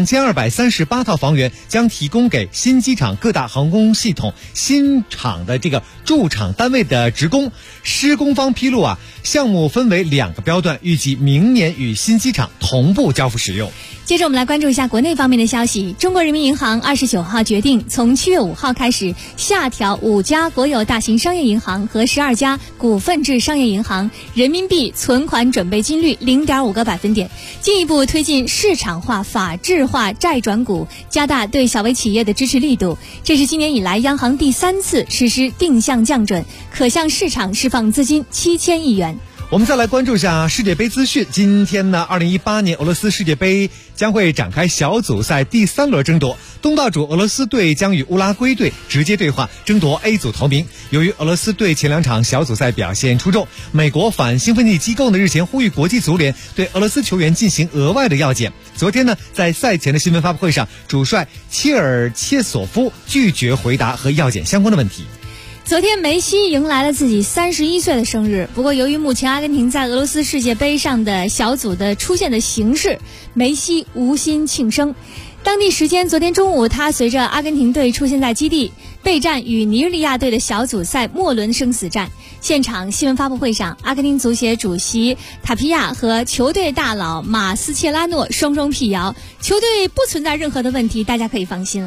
，2238套房源将提供给新机场各大航空系统新厂的这个驻厂单位的职工。施工方披露项目分为2个标段，预计明年与新机场同步交付使用。 接着我们来关注一下国内方面的消息。中国人民银行29号决定，从7月5号开始下调5家国有大型商业银行和12家股份制商业银行人民币存款准备金率 0.5个百分点，进一步推进市场化、法治化债转股，加大对小微企业的支持力度。这是今年以来央行第3次实施定向降准，可向市场释放资金7000亿元。 我们再来关注一下世界杯资讯。今天呢，2018年俄罗斯世界杯将会展开小组赛第3轮争夺，东道主俄罗斯队将与乌拉圭队直接对话，争夺 A 组头名。由于俄罗斯队前2场小组赛表现出众，美国反兴奋剂机构呢日前呼吁国际足联对俄罗斯球员进行额外的药检。昨天呢，在赛前的新闻发布会上，主帅切尔切索夫拒绝回答和药检相关的问题。 昨天梅西迎来了自己31岁的生日，不过由于目前阿根廷在俄罗斯世界杯上的小组的出现的形势，梅西无心庆生。当地时间昨天中午，他随着阿根廷队出现在基地，备战与尼日利亚队的小组赛末轮生死战。现场新闻发布会上，阿根廷足协主席塔皮亚和球队大佬马斯切拉诺双双辟谣，球队不存在任何的问题，大家可以放心了。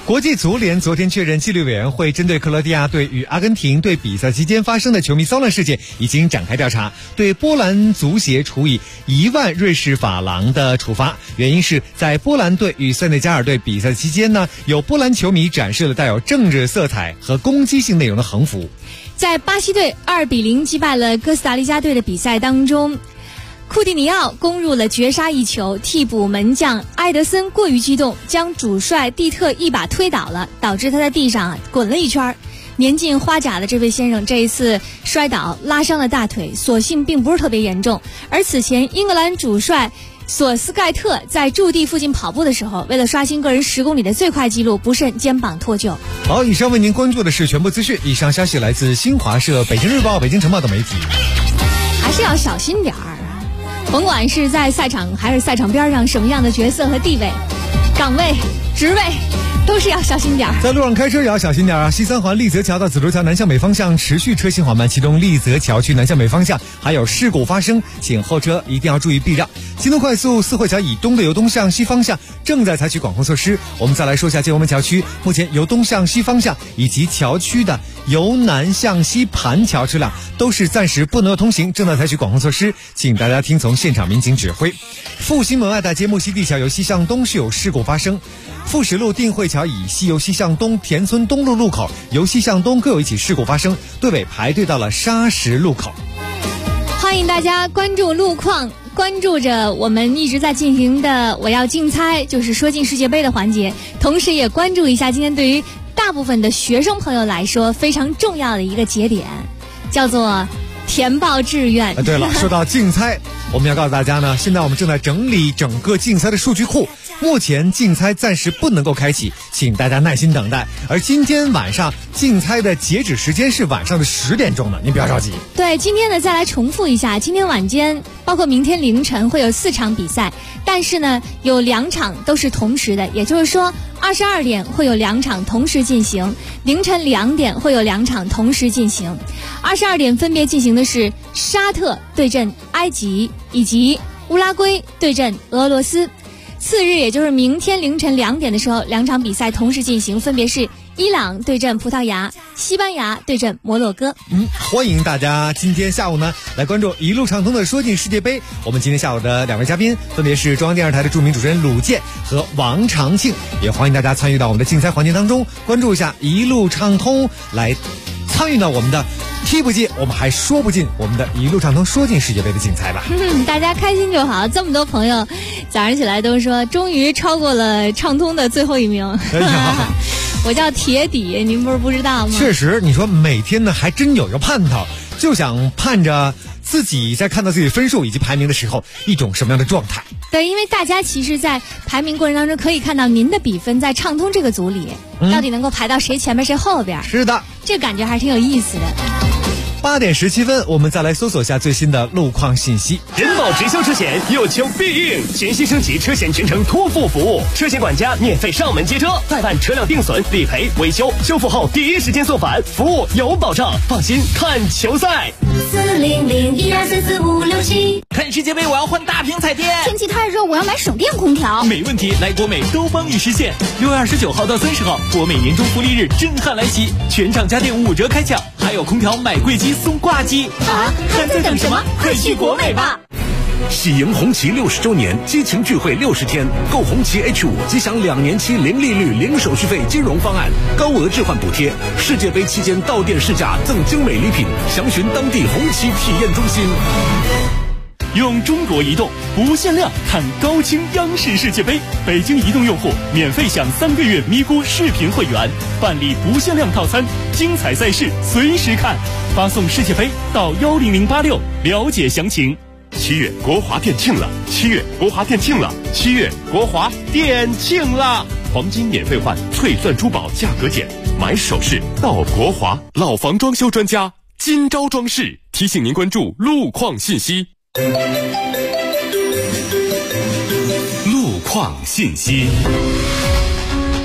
国际足联昨天确认，纪律委员会针对克罗地亚队与阿根廷队比赛期间发生的球迷骚乱事件已经展开调查，对波兰足协处以1万瑞士法郎的处罚。原因是在波兰队与塞内加尔队比赛期间呢，有波兰球迷展示了带有政治色彩和攻击性内容的横幅。 在巴西队2-0击败了哥斯达黎加队的比赛当中，库蒂尼奥攻入了绝杀一球，替补门将埃德森过于激动，将主帅蒂特一把推倒了，导致他在地上滚了一圈。年近花甲的这位先生这一次摔倒拉伤了大腿，所幸并不是特别严重。而此前英格兰主帅索斯盖特在驻地附近跑步的时候，为了刷新个人10公里的最快纪录，不慎肩膀脱臼。 好，以上为您关注的是全部资讯，以上消息来自新华社、北京日报、北京晨报等媒体。 还是要小心点儿，甭管是在赛场还是赛场边上，什么样的角色和地位、岗位、职位，都是要小心点儿。 在路上开车也要小心点啊！西三环立泽桥到紫竹桥南向北方向持续车行缓慢，其中立泽桥区南向北方向还有事故发生，请后车一定要注意避让。京东快速四惠桥以东的由东向西方向正在采取管控措施。我们再来说一下建国门桥区，目前由东向西方向以及桥区的由南向西盘桥车辆都是暂时不能通行，正在采取管控措施，请大家听从现场民警指挥。复兴门外大街木樨地桥由西向东是有事故发生，富石路定慧桥以西由西向东田村东路路口由西向东各有一起事故发生，队尾排队到了沙石路口。 欢迎大家关注路况，关注着我们一直在进行的我要竞猜，就是说进世界杯的环节，同时也关注一下今天对于大部分的学生朋友来说非常重要的一个节点，叫做填报志愿。 对了，说到竞猜，我们要告诉大家呢，现在我们正在整理整个竞猜的数据库，目前竞猜暂时不能够开启，请大家耐心等待。而今天晚上竞猜的截止时间是晚上的10点钟呢，您不要着急。 对，今天呢再来重复一下，今天晚间包括明天凌晨会有4场比赛，但是呢有2场都是同时的，也就是说22点会有2场同时进行，凌晨2点会有2场同时进行。22点分别进行的是沙特对阵埃及以及乌拉圭对阵俄罗斯。次日也就是明天凌晨2点的时候，2场比赛同时进行，分别是伊朗对阵葡萄牙，西班牙对阵摩洛哥。 欢迎大家今天下午呢来关注一路畅通的说进世界杯。我们今天下午的2位嘉宾分别是中央电视台的著名主持人鲁健和王长庆，也欢迎大家参与到我们的竞猜环节当中，关注一下一路畅通，来参与到我们的踢不进我们还说不进我们的一路畅通说进世界杯的竞猜吧。 大家开心就好，这么多朋友早上起来都说终于超过了畅通的最后一名。我叫铁底，您不知道吗？ 确实，你说每天呢还真有一个盼头，就想盼着自己在看到自己分数以及排名的时候一种什么样的状态。 对，因为大家其实在排名过程当中可以看到您的比分在畅通这个组里到底能够排到谁前面谁后边。 是的， 这感觉还是挺有意思的。 8点17分，我们再来搜索下最新的路况信息。 人保直销车险有求必应，全新升级车险全程托付服务，车险管家免费上门接车，代办车辆定损、理赔、维修，修复后第一时间送返，服务有保障，放心看球赛。 40012344567。看世界杯我要换大屏彩电， 天气太热我要买省电空调。 没问题，来国美都帮你实现。6月29号到30号，国美年终福利日震撼来袭，全场家电5折开抢，还有空调买贵机送挂机啊！还在等什么？快去国美吧！ 喜迎红旗60周年激情聚会60天，购红旗 H5 即享2年期零利率、零手续费金融方案，高额置换补贴。世界杯期间到店试驾赠精美礼品，详询当地红旗体验中心。 用中国移动不限量看高清央视世界杯，北京移动用户免费享3个月咪咕视频会员，办理不限量套餐，精彩赛事随时看，发送世界杯到10086了解详情。 7月国华电庆了，7月国华电庆了，7月国华电庆了！黄金免费换，翠钻珠宝价格减，买首饰到国华。老房装修专家金招装饰提醒您关注路况信息。路况信息。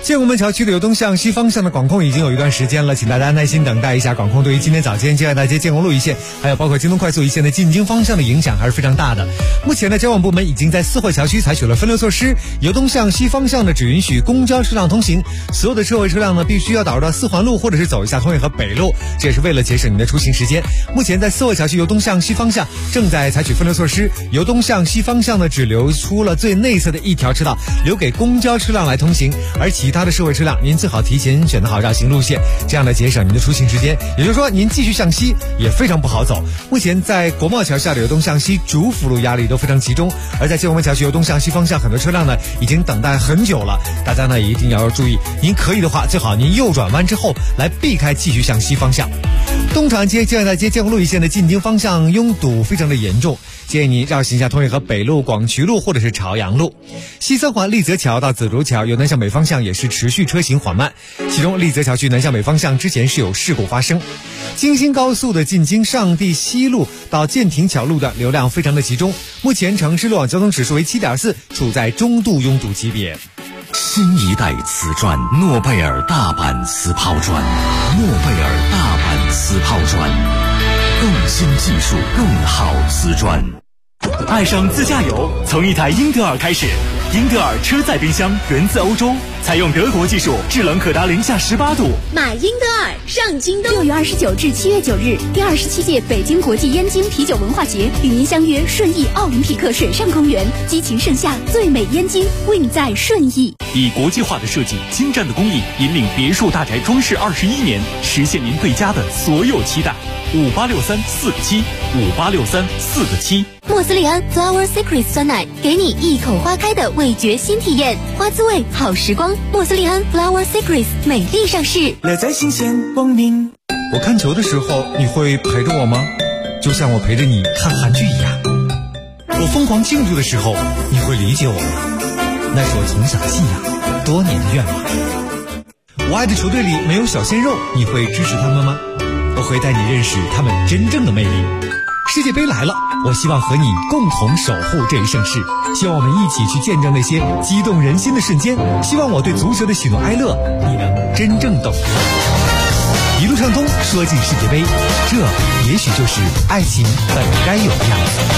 建国门桥区的由东向西方向的管控已经有一段时间了，请大家耐心等待一下。管控对于今天早间建安大街建国路一线，还有包括京东快速一线的进京方向的影响还是非常大的。目前呢，交管部门已经在四惠桥区采取了分流措施，由东向西方向的只允许公交车辆通行，所有的车位车辆呢必须要导入到四环路或者是走一下通惠河北路，这也是为了节省您的出行时间。目前在四惠桥区由东向西方向正在采取分流措施，由东向西方向呢只留出了最内侧的一条车道，留给公交车辆来通行，而其他的社会车辆您最好提前选择好绕行路线，这样来节省您的出行时间。也就是说您继续向西也非常不好走。目前在国贸桥下的由东向西主辅路压力都非常集中，而在建国门桥区由东向西方向很多车辆呢已经等待很久了，大家呢一定要注意，您可以的话最好您右转弯之后来避开继续向西方向。东长安街、建安大街、建国路一线的进京方向拥堵非常的严重，建议您绕行一下通惠河北路、广渠路或者是朝阳路。西三环立泽桥到紫竹桥由南向北方向也是持续车行缓慢，其中立泽桥区南向北方向之前是有事故发生。京新高速的进京上地西路到建亭桥路的流量非常的集中，目前城市路网交通指数为 7.4， 处在中度拥堵级别。 新一代瓷砖，诺贝尔大阪瓷抛砖，诺贝尔大阪瓷抛砖，更新技术，更好瓷砖。 爱上自驾游，从一台英特尔开始。英特尔车载冰箱源自欧洲，采用德国技术，制冷可达零下18度。 买英特尔上京东。 6月29至7月9日，第27届北京国际燕京啤酒文化节与您相约顺义奥林匹克水上公园，激情盛夏，最美燕京，为你在顺义。 以国际化的设计、精湛的工艺，引领别墅大宅装饰21年，实现您对家的所有期待。586347，586347。 莫斯利安 Flower Secret 酸奶，给你一口花开的味觉新体验，花滋味好时光。莫斯利安 Flower Secret 美丽上市， 乐在新鲜光明。 我看球的时候，你会陪着我吗？就像我陪着你看韩剧一样。我疯狂庆祝的时候，你会理解我吗？那是我从小的信仰，多年的愿望。我爱的球队里没有小鲜肉，你会支持他们吗？我会带你认识他们真正的魅力。世界杯来了，我希望和你共同守护这一盛世，希望我们一起去见证那些激动人心的瞬间，希望我对足球的喜怒哀乐你能真正懂得。一路畅通，说进世界杯，这也许就是爱情本该有的样子。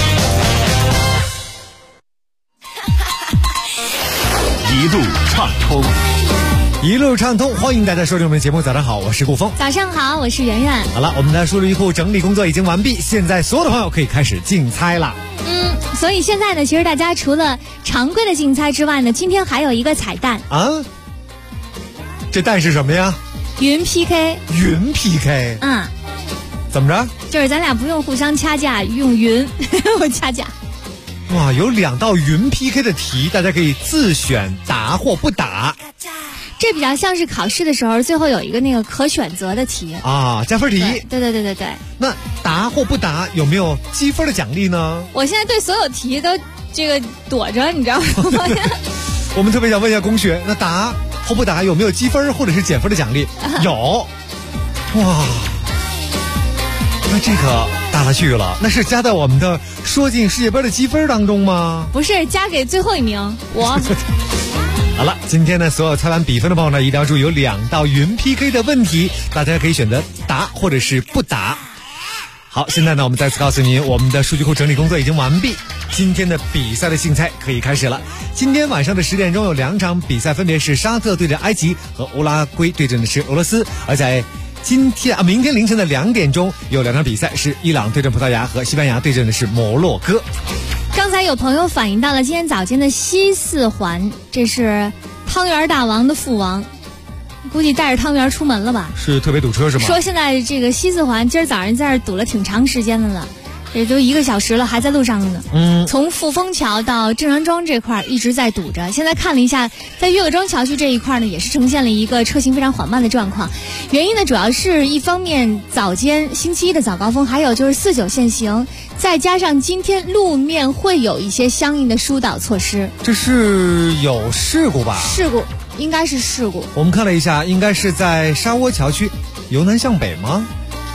一路畅通， 一路畅通，欢迎大家收听我们的节目。早上好，我是顾峰。 早上好，我是圆圆。 好了，我们的数据库整理工作已经完毕，现在所有的朋友可以开始竞猜了。 所以现在呢，其实大家除了常规的竞猜之外呢，今天还有一个彩蛋啊。这蛋是什么呀？ 云 PK。 云 PK。怎么着？ 就是咱俩不用互相掐架，用云我掐架。 哇，有2道云 PK 的题，大家可以自选答或不答。 这比较像是考试的时候最后有一个那个可选择的题啊，加分题。 对。 那答或不答有没有积分的奖励呢？ 我现在对所有题都这个躲着，你知道吗？ 我们特别想问一下龚学，那答或不答有没有积分或者是减分的奖励？有。哇，那这个大了去了，那是加在我们的说进世界杯的积分当中吗？ 不是，加给最后一名我。 好了，今天呢，所有猜完比分的朋友呢，一定要注意有2道云 PK 的问题，大家可以选择答或者是不答。好，现在呢，我们再次告诉您，我们的数据库整理工作已经完毕，今天的比赛的竞猜可以开始了。今天晚上的10点钟有2场比赛，分别是沙特对阵埃及和乌拉圭对阵的是俄罗斯，而在明天凌晨的2点钟有2场比赛，是伊朗对阵葡萄牙和西班牙对阵的是摩洛哥。 刚才有朋友反映到了今天早间的西四环，这是汤圆大王的父王，估计带着汤圆出门了吧？ 是特别堵车是吗？ 说现在这个西四环今儿早上在这儿堵了挺长时间的了，也就1个小时了，还在路上呢。从富丰桥到郑阳庄这块一直在堵着。现在看了一下，在岳各庄桥区这一块呢，也是呈现了一个车行非常缓慢的状况。原因呢，主要是一方面早间星期一的早高峰，还有就是49限行，再加上今天路面会有一些相应的疏导措施。 这是有事故吧？ 事故，应该是事故。 我们看了一下，应该是在沙窝桥区由南向北吗？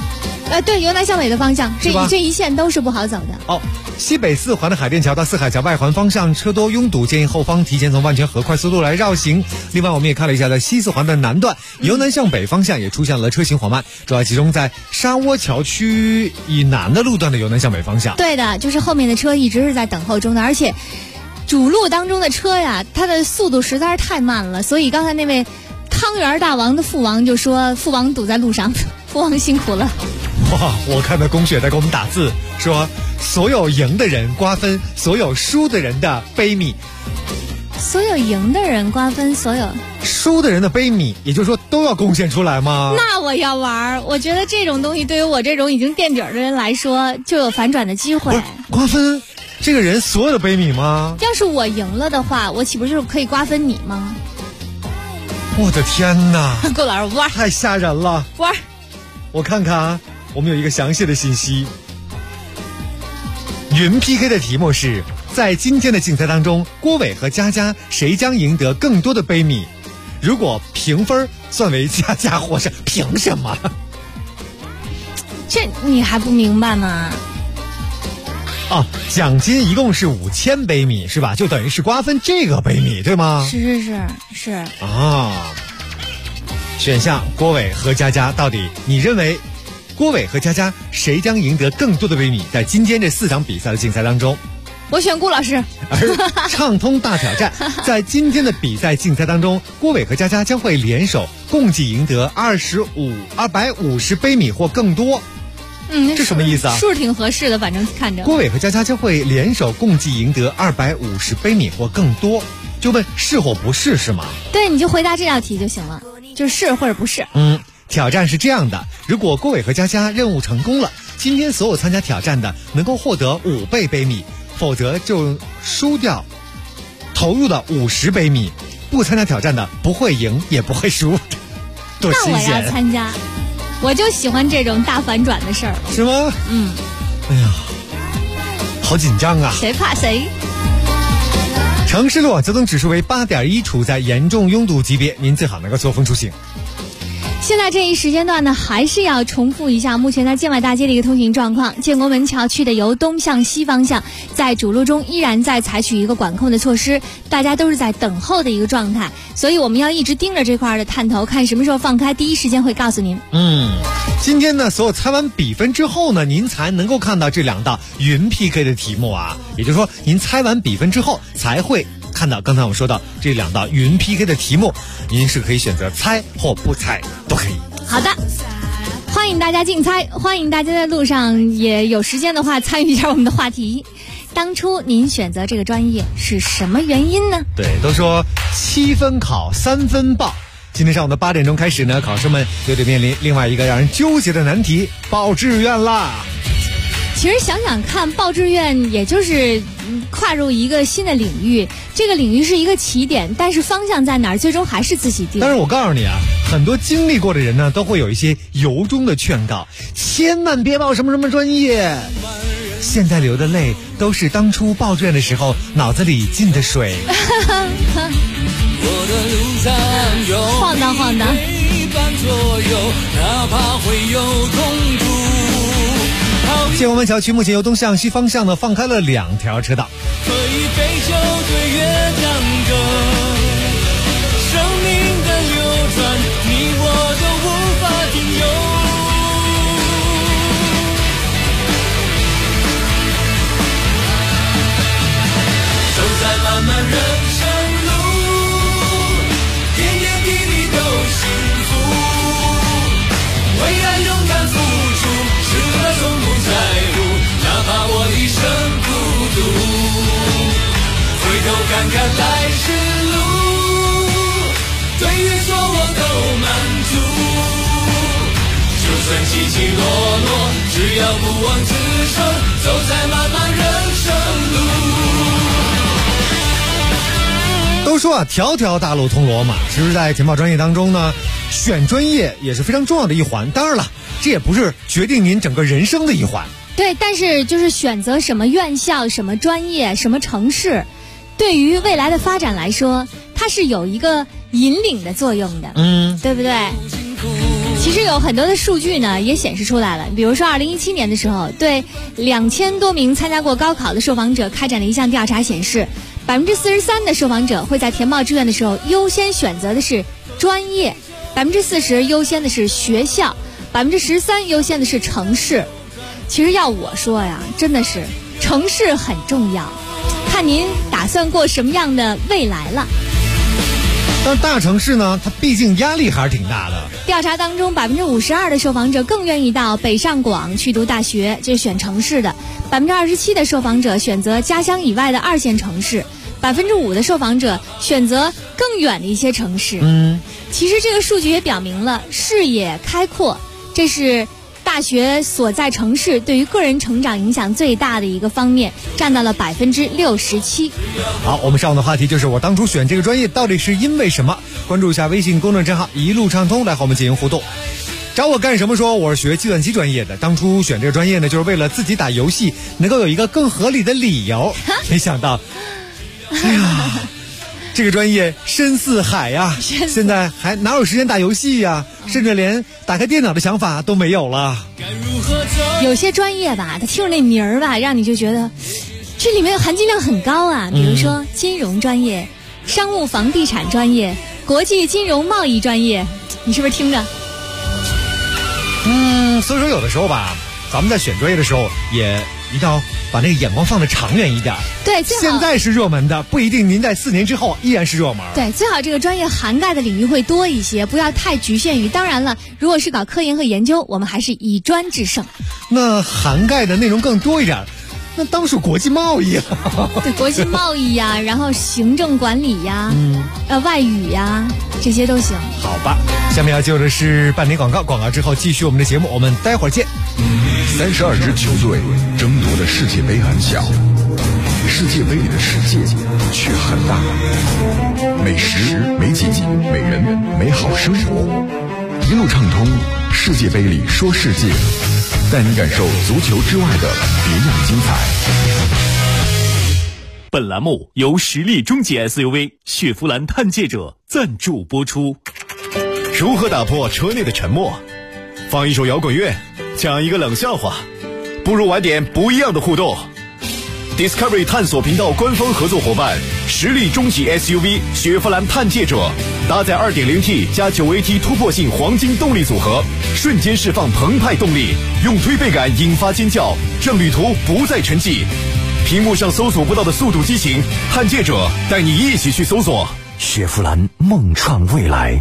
对，由南向北的方向，这一线都是不好走的。 哦，西北4环的海淀桥到四海桥外环方向车多拥堵，建议后方提前从万泉河快速路来绕行。另外，我们也看了一下，在西4环的南段，由南向北方向也出现了车行缓慢，主要集中在沙窝桥区以南的路段的由南向北方向。 对的，就是后面的车一直是在等候中的，而且主路当中的车呀，它的速度实在是太慢了，所以刚才那位汤圆大王的父王就说，父王堵在路上，父王辛苦了。 哇，我看到龚雪在给我们打字说，所有赢的人瓜分所有输的人的悲悯， 所有赢的人瓜分所有输的人的悲悯，也就是说都要贡献出来吗？ 那我要玩，我觉得这种东西对于我这种已经垫底的人来说就有反转的机会。 瓜分这个人所有的悲悯吗？ 要是我赢了的话，我岂不是可以瓜分你吗？ 我的天哪， 够老师玩， 太吓人了。 玩， 我看看啊，我们有一个详细的信息。云 PK 的题目是，在今天的竞赛当中，郭伟和佳佳谁将赢得更多的悲悯？如果评分算为佳佳获胜，凭什么？ 这你还不明白吗？ 奖金一共是5000悲悯是吧？就等于是瓜分这个悲悯对吗？ 是啊。选项郭伟和佳佳，到底你认为郭伟和佳佳谁将赢得更多的悲悯？在今天这4场比赛的竞赛当中， 我选顾老师。 而畅通大挑战，在今天的比赛竞赛当中，郭伟和佳佳将会联手，共计赢得250悲悯或更多。这什么意思啊？ 数挺合适的，反正看着。 郭伟和佳佳将会联手，共计赢得250悲悯或更多。就问是或不是是吗？ 对，你就回答这道题就行了，就是或者不是。 挑战是这样的，如果郭伟和佳佳任务成功了，今天所有参加挑战的能够获得5倍悲悯，否则就输掉投入的50悲悯。不参加挑战的不会赢也不会输。多新鲜！ 那我要参加，我就喜欢这种大反转的事儿。 是吗？哎呀，好紧张啊！ 谁怕谁？ 城市路网交通指数为8.1，处在严重拥堵级别，您最好能够错峰出行。 现在这一时间段呢，还是要重复一下目前在建外大街的一个通行状况。建国门桥区的由东向西方向，在主路中依然在采取一个管控的措施，大家都是在等候的一个状态，所以我们要一直盯着这块的探头，看什么时候放开，第一时间会告诉您。 今天呢，所有猜完比分之后呢，您才能够看到这2道云 PK 的题目啊，也就是说，您猜完比分之后才会看到刚才我们说到这2道云 PK 的题目，您是可以选择猜或不猜都可以。 好的，欢迎大家竞猜，欢迎大家在路上也有时间的话参与一下我们的话题。当初您选择这个专业是什么原因呢？ 对，都说7分考3分报，今天上午的8点钟开始呢，考生们就得面临另外一个让人纠结的难题——报志愿啦。 其实想想看，报志愿也就是跨入一个新的领域，这个领域是一个起点，但是方向在哪儿，最终还是自己定。 但是我告诉你啊，很多经历过的人呢，都会有一些由衷的劝告：千万别报什么什么专业。现在流的泪都是当初报志愿的时候脑子里进的水。 晃荡晃荡。 建国门桥区目前由东向西方向呢放开了2条车道。 喝一杯酒，对月亮歌，生命的流转，你我都无法停留。走在漫漫人生路，点点滴滴都幸福，为爱勇敢付出，时而从不在乎，哪怕我一生孤独。回头看看来时路，对于说我都满足。就算起起落落，只要不忘此生，走在漫漫人生路。 都说啊，条条大路通罗马。其实，在填报专业当中呢，选专业也是非常重要的一环。当然了，这也不是决定您整个人生的一环。 对，但是就是选择什么院校、什么专业、什么城市，对于未来的发展来说，它是有一个引领的作用的，对不对？其其实有很多的数据呢也显示出来了，比如说2017年的时候，对2000多名参加过高考的受访者开展了一项调查，显示43%的受访者会在填报志愿的时候优先选择的是专业，40%优先的是学校，13%优先的是城市。其实要我说呀，真的是城市很重要，看您打算过什么样的未来了。 但大城市呢，它毕竟压力还是挺大的。 调查当中，52%的受访者更愿意到北上广去读大学，这是选城市的；27%的受访者选择家乡以外的2线城市；5%的受访者选择更远的一些城市。其实这个数据也表明了视野开阔，这是大学所在城市对于个人成长影响最大的一个方面，占到了67%。 好，我们上午的话题就是我当初选这个专业到底是因为什么？关注一下微信公众账号一路畅通，来和我们进行互动。找我干什么说我是学计算机专业的，当初选这个专业呢，就是为了自己打游戏能够有一个更合理的理由。没想到，哎呀，这个专业深似海呀，现在还哪有时间打游戏呀？甚至连打开电脑的想法都没有了。 有些专业吧，它听着那名儿吧，让你就觉得这里面含金量很高啊。比如说金融专业、商务房地产专业、国际金融贸易专业，你是不是听着？ 所以说有的时候吧，咱们在选专业的时候也一定要把那个眼光放得长远一点。 对，最好现在是热门的，不一定您在4年之后依然是热门。 对，最好这个专业涵盖的领域会多一些，不要太局限于。当然了，如果是搞科研和研究，我们还是以专制胜。 那涵盖的内容更多一点，那当属国际贸易了。 对，国际贸易呀，然后行政管理呀，外语呀，这些都行。 好吧，下面要接的是半点广告，广告之后继续我们的节目，我们待会儿见。 32支球队争夺的世界杯很小，世界杯里的世界却很大。美食、美景、美人、美好生活，一路畅通。世界杯里说世界，带你感受足球之外的别样精彩。 本栏目由实力中级 SUV 雪佛兰探界者赞助播出。 如何打破车内的沉默？放一首摇滚乐，讲一个冷笑话，不如玩点不一样的互动。Discovery 探索频道官方合作伙伴，实力中级 SUV 雪佛兰探界者，搭载 2.0T 加 9AT 突破性黄金动力组合，瞬间释放澎湃动力，用推背感引发尖叫，让旅途不再沉寂。屏幕上搜索不到的速度激情，探界者带你一起去搜索。 雪佛兰梦创未来。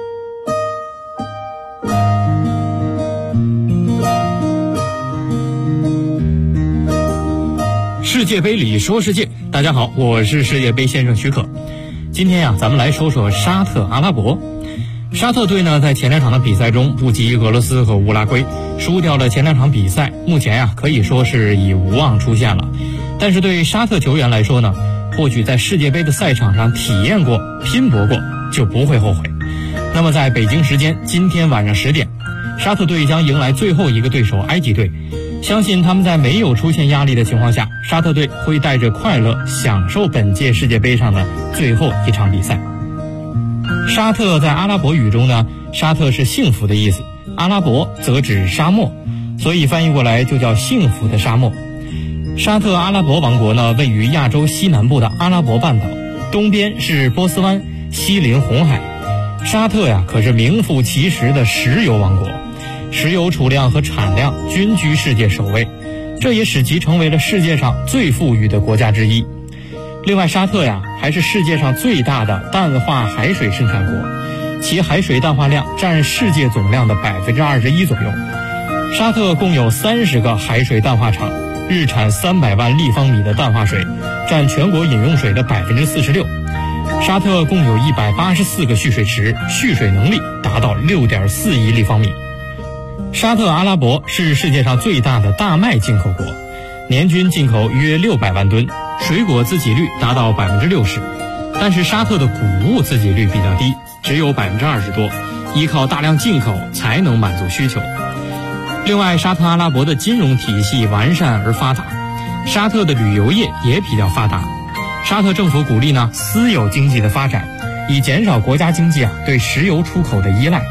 世界杯里说世界，大家好，我是世界杯先生许可。今天呀，咱们来说说沙特阿拉伯。沙特队呢，在前2场的比赛中不敌俄罗斯和乌拉圭，输掉了前2场比赛，目前呀可以说是已无望出现了。但是对沙特球员来说呢，或许在世界杯的赛场上体验过、拼搏过，就不会后悔。那么在北京时间今天晚上10点，沙特队将迎来最后一个对手埃及队。相信他们在没有出现压力的情况下，沙特队会带着快乐享受本届世界杯上的最后一场比赛。沙特在阿拉伯语中呢，沙特是幸福的意思，阿拉伯则指沙漠，所以翻译过来就叫幸福的沙漠。沙特阿拉伯王国呢，位于亚洲西南部的阿拉伯半岛，东边是波斯湾，西临红海。沙特呀，可是名副其实的石油王国。石油储量和产量均居世界首位，这也使其成为了世界上最富裕的国家之一。另外，沙特呀还是世界上最大的淡化海水生产国，其海水淡化量占世界总量的21%左右。沙特共有30个海水淡化厂，日产300万立方米的淡化水，占全国饮用水的46%。沙特共有184个蓄水池，蓄水能力达到6.4亿立方米。沙特阿拉伯是世界上最大的大麦进口国，年均进口约600万吨，水果自给率达到60%。但是沙特的谷物自给率比较低，只有20%多，依靠大量进口才能满足需求。另外，沙特阿拉伯的金融体系完善而发达，沙特的旅游业也比较发达。沙特政府鼓励私有经济的发展，以减少国家经济对石油出口的依赖。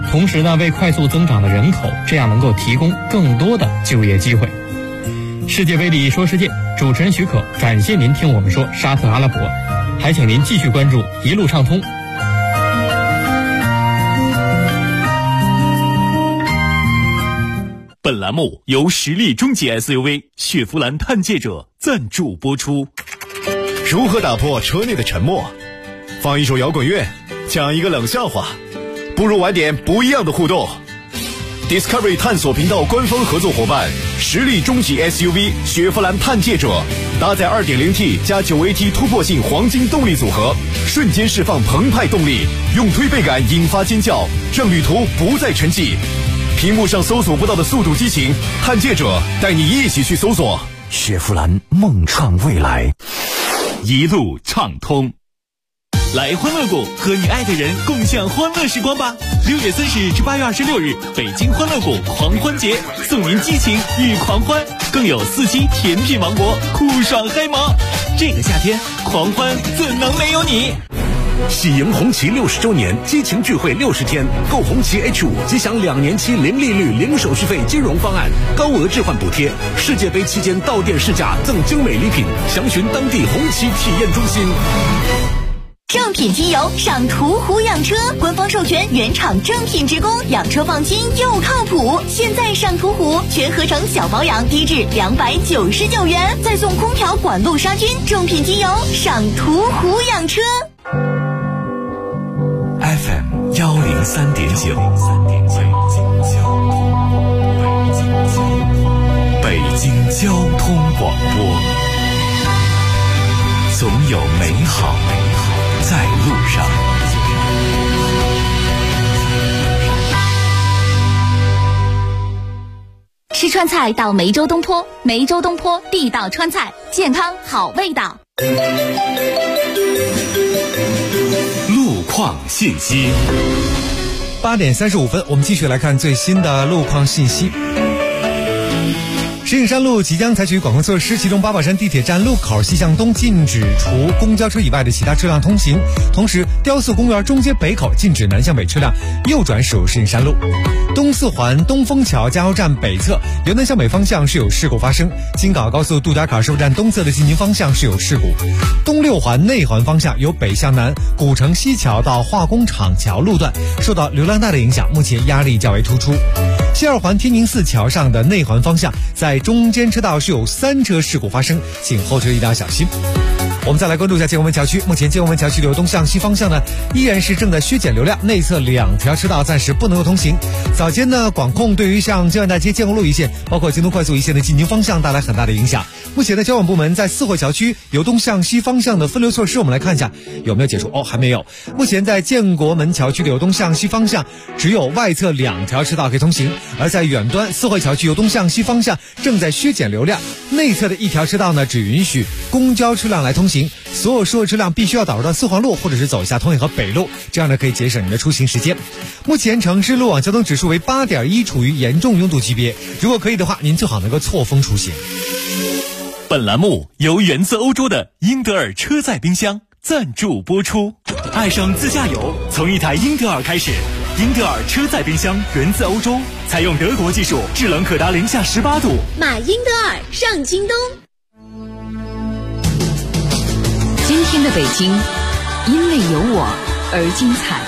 同时呢，为快速增长的人口，这样能够提供更多的就业机会。世界杯里说世界，主持人许可，感谢您听我们说沙特阿拉伯，还请您继续关注一路畅通。 本栏目由实力中级 SUV 雪佛兰探界者赞助播出。 如何打破车内的沉默？放一首摇滚乐，讲一个冷笑话，不如玩点不一样的互动。Discovery 探索频道官方合作伙伴，实力中级 SUV 雪佛兰探界者，搭载 2.0T 加 9AT 突破性黄金动力组合，瞬间释放澎湃动力，用推背感引发尖叫，让旅途不再沉寂。屏幕上搜索不到的速度激情，探界者带你一起去搜索。 雪佛兰梦创未来， 一路畅通。来欢乐谷和你爱的人共享欢乐时光吧！6月30日至8月26日，北京欢乐谷狂欢节，送您激情与狂欢，更有4期甜品王国酷爽嗨萌。这个夏天，狂欢怎能没有你？ 喜迎红旗60周年激情聚会60天，购红旗 H5 即享2年期零利率、零手续费金融方案，高额置换补贴。世界杯期间到店试驾赠精美礼品，详询当地红旗体验中心。 正品机油上途虎养车，官方授权原厂正品直供，养车放心又靠谱。现在上途虎全合成小保养低至299元，再送空调管路杀菌。正品机油上途虎养车。 FM 103.9，北京交通广播，总有美好在路上。 吃川菜到梅州东坡，梅州东坡地道川菜，健康好味道。 路况信息。 8点35分，我们继续来看最新的路况信息。石景山路即将采取管控措施，其中八宝山地铁站路口西向东禁止除公交车以外的其他车辆通行，同时雕塑公园中街北口禁止南向北车辆右转驶入石景山路。东四环东风桥加油站北侧由南向北方向是有事故发生，京港澳高速杜家坎收费站东侧的进行方向是有事故。东六环内环方向由北向南古城西桥到化工厂桥路段受到流量大的影响，目前压力较为突出。西二环天宁寺桥上的内环方向在中间车道是有3车事故发生，请后车一定要小心。我们再来关注一下建国门桥区，目前建国门桥区流东向西方向呢依然是正在削减流量，内侧2条车道暂时不能够通行。早间呢管控对于像建万大街、建国路一线包括京东快速一线的进行方向带来很大的影响。目前的交管部门在四惠桥区由东向西方向的分流措施，我们来看一下有没有解除。还没有。目前在建国门桥区的由东向西方向只有外侧2条车道可以通行，而在远端四惠桥区由东向西方向正在削减流量，内侧的1条车道呢只允许公交车辆来通行，所有社会车辆必须要导入到四环路或者是走一下通义河北路，这样呢可以节省你的出行时间。目前城市路网交通指数为8.1，处于严重拥堵级别，如果可以的话，您最好能够错峰出行。 本栏目由源自欧洲的英德尔车载冰箱赞助播出。爱上自驾游，从一台英德尔开始。英德尔车载冰箱源自欧洲，采用德国技术，制冷可达-18度。 买英德尔上京东。 今天的北京，因为有我而精彩。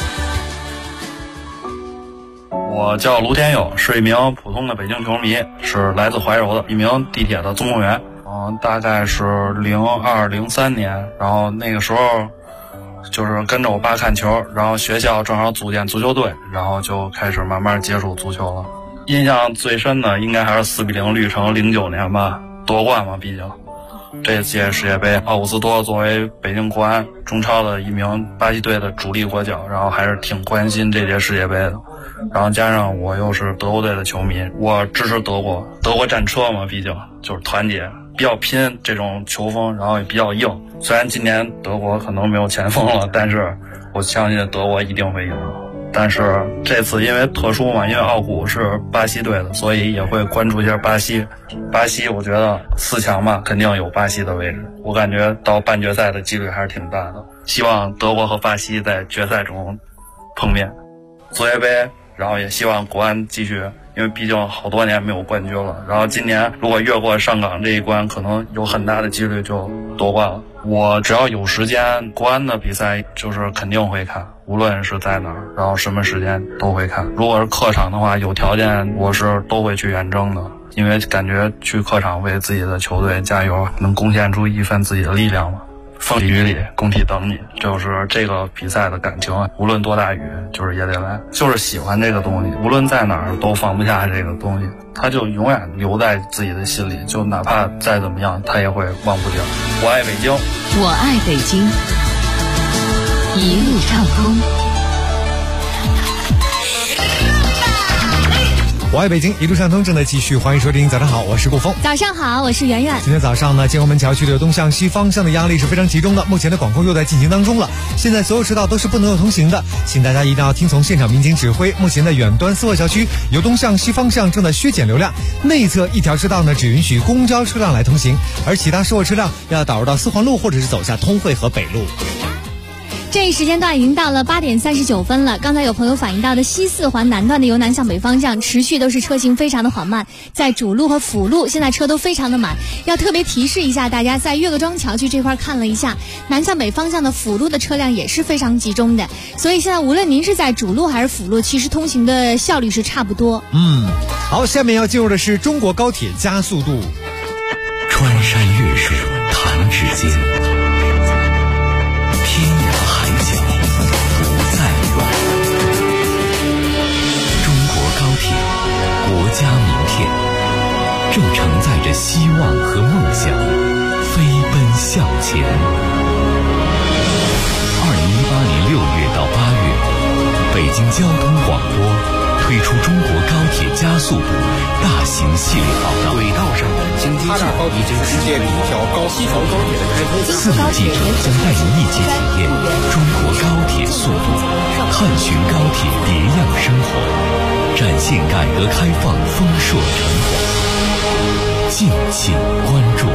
我叫卢天佑，是一名普通的北京球迷，是来自怀柔的一名地铁的总动员。大概是02、03年，然后那个时候就是跟着我爸看球，然后学校正好组建足球队，然后就开始慢慢接触足球了。印象最深的应该还是4-0绿城09年吧，夺冠嘛，毕竟这届世界杯，奥古斯多作为北京国安中超的一名巴西队的主力国脚，然后还是挺关心这届世界杯的。然后加上我又是德国队的球迷，我支持德国，德国战车嘛，毕竟就是团结，比较拼这种球风，然后也比较硬。虽然今年德国可能没有前锋了，但是我相信德国一定会赢。但是这次因为特殊嘛，因为奥古是巴西队的，所以也会关注一下巴西。巴西我觉得4强嘛，肯定有巴西的位置，我感觉到半决赛的几率还是挺大的。希望德国和巴西在决赛中碰面。足协杯然后也希望国安继续，因为毕竟好多年没有冠军了。然后今年如果越过上港这一关，可能有很大的几率就夺冠了。我只要有时间，国安的比赛就是肯定会看，无论是在哪儿，然后什么时间都会看。如果是客场的话，有条件我是都会去远征的，因为感觉去客场为自己的球队加油，能贡献出一份自己的力量嘛。风里雨里，工体等你，就是这个比赛的感情，无论多大雨，就是也得来，就是喜欢这个东西，无论在哪儿都放不下这个东西，他就永远留在自己的心里，就哪怕再怎么样，他也会忘不掉。我爱北京， 我爱北京，一路畅通。 我爱北京，一路畅通正在继续，欢迎收听。早上好，我是顾峰。 早上好，我是圆圆。 今天早上呢，建国门桥区的东向西方向的压力是非常集中的，目前的管控又在进行当中了。现在所有车道都是不能够通行的，请大家一定要听从现场民警指挥。目前的远端思沃桥区由东向西方向正在削减流量，内侧一条车道呢只允许公交车辆来通行，而其他所有车辆要导入到四环路或者是走下通惠河北路。 这一时间段已经到了8点39分了。刚才有朋友反映到的西四环南段的由南向北方向持续都是车行非常的缓慢，在主路和辅路现在车都非常的满，要特别提示一下大家，在岳各庄桥区这块看了一下，南向北方向的辅路的车辆也是非常集中的，所以现在无论您是在主路还是辅路，其实通行的效率是差不多。 好，下面要进入的是中国高铁加速度。 穿山越水弹指间，天涯海角不再远。中国高铁，国家名片，正承载着希望和梦想，飞奔向前。2018年6月到8月，北京交通广播推出中国高铁加速度大型系列报道。轨道上的经济性已经世界第一条高速高铁的开通。4路记者将带您一起体验中国高铁速度，探寻高铁别样生活，展现改革开放丰硕成果。敬请关注。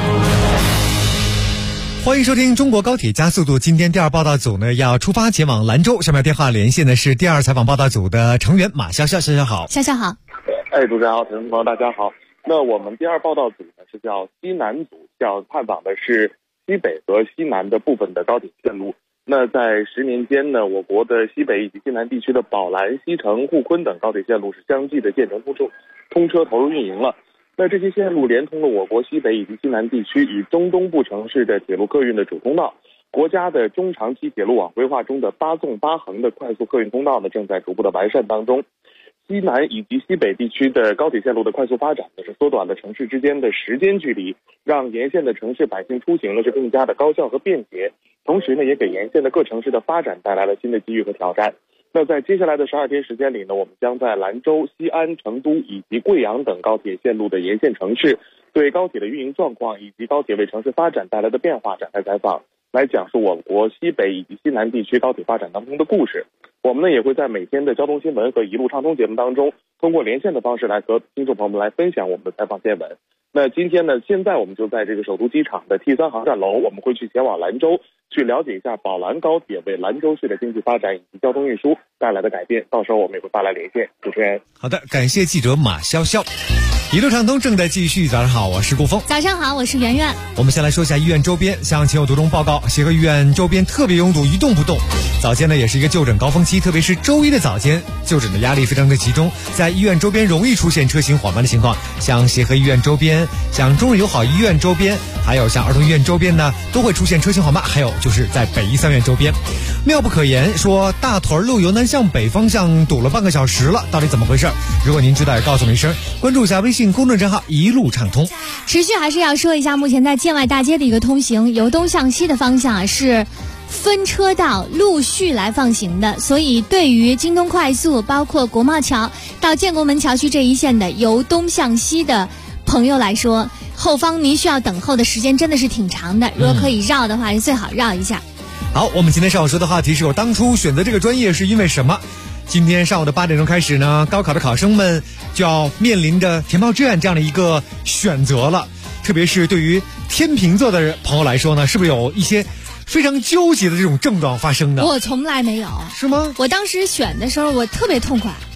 欢迎收听中国高铁加速度。今天第二报道组呢要出发前往兰州，上面电话连线的是第二采访报道组的成员马潇潇。潇潇好。 潇潇好。 主持人好，听众朋友大家好。那我们第二报道组呢是叫西南组，要探访的是西北和西南的部分的高铁线路。那在10年间呢，我国的西北以及西南地区的宝兰、西成、沪昆等高铁线路是相继的建成通车投入运营了。那这些线路连通了我国西北以及西南地区与中东部城市的铁路客运的主通道。国家的中长期铁路网规划中的8纵8横的快速客运通道呢，正在逐步的完善当中。西南以及西北地区的高铁线路的快速发展呢，是缩短了城市之间的时间距离，让沿线的城市百姓出行呢是更加的高效和便捷，同时呢也给沿线的各城市的发展带来了新的机遇和挑战。那在接下来的12天时间里呢，我们将在兰州、西安、成都以及贵阳等高铁线路的沿线城市，对高铁的运营状况以及高铁为城市发展带来的变化展开采访，来讲述我国西北以及西南地区高铁发展当中的故事。我们呢也会在每天的交通新闻和一路畅通节目当中，通过连线的方式来和听众朋友们来分享我们的采访见闻。那今天呢，现在我们就在这个首都机场的 T3 航站楼，我们会去前往兰州，去了解一下宝兰高铁为兰州市的经济发展以及交通运输带来的改变。到时候我们也会发来连线。主持人， 好的，感谢记者马潇潇。一路畅通正在继续。早上好，我是顾峰。 早上好，我是圆圆。 我们先来说一下医院周边，向亲友读中报告，协和医院周边特别拥堵，一动不动。早间呢也是一个就诊高峰期，特别是周一的早间，就诊的压力非常的集中，在医院周边容易出现车行缓慢的情况，像协和医院周边，像中日友好医院周边，还有像儿童医院周边呢，都会出现车行缓慢。还有就是在北医3院周边，妙不可言，说大屯路由南向北方向堵了半个小时了，到底怎么回事？如果您知道也告诉我们一声，关注一下微信公众账号一路畅通。 持续还是要说一下目前在建外大街的一个通行，由东向西的方向是分车道陆续来放行的，所以对于京东快速包括国贸桥到建国门桥区这一线的由东向西的朋友来说，后方您需要等候的时间真的是挺长的，如果可以绕的话就最好绕一下。 好，我们今天上午说的话题是我当初选择这个专业是因为什么。今天上午的8点钟开始呢，高考的考生们就要面临着填报志愿这样的一个选择了，特别是对于天秤座的朋友来说呢，是不是有一些非常纠结的这种症状发生的？ 我从来没有。 是吗？ 我当时选的时候我特别痛快，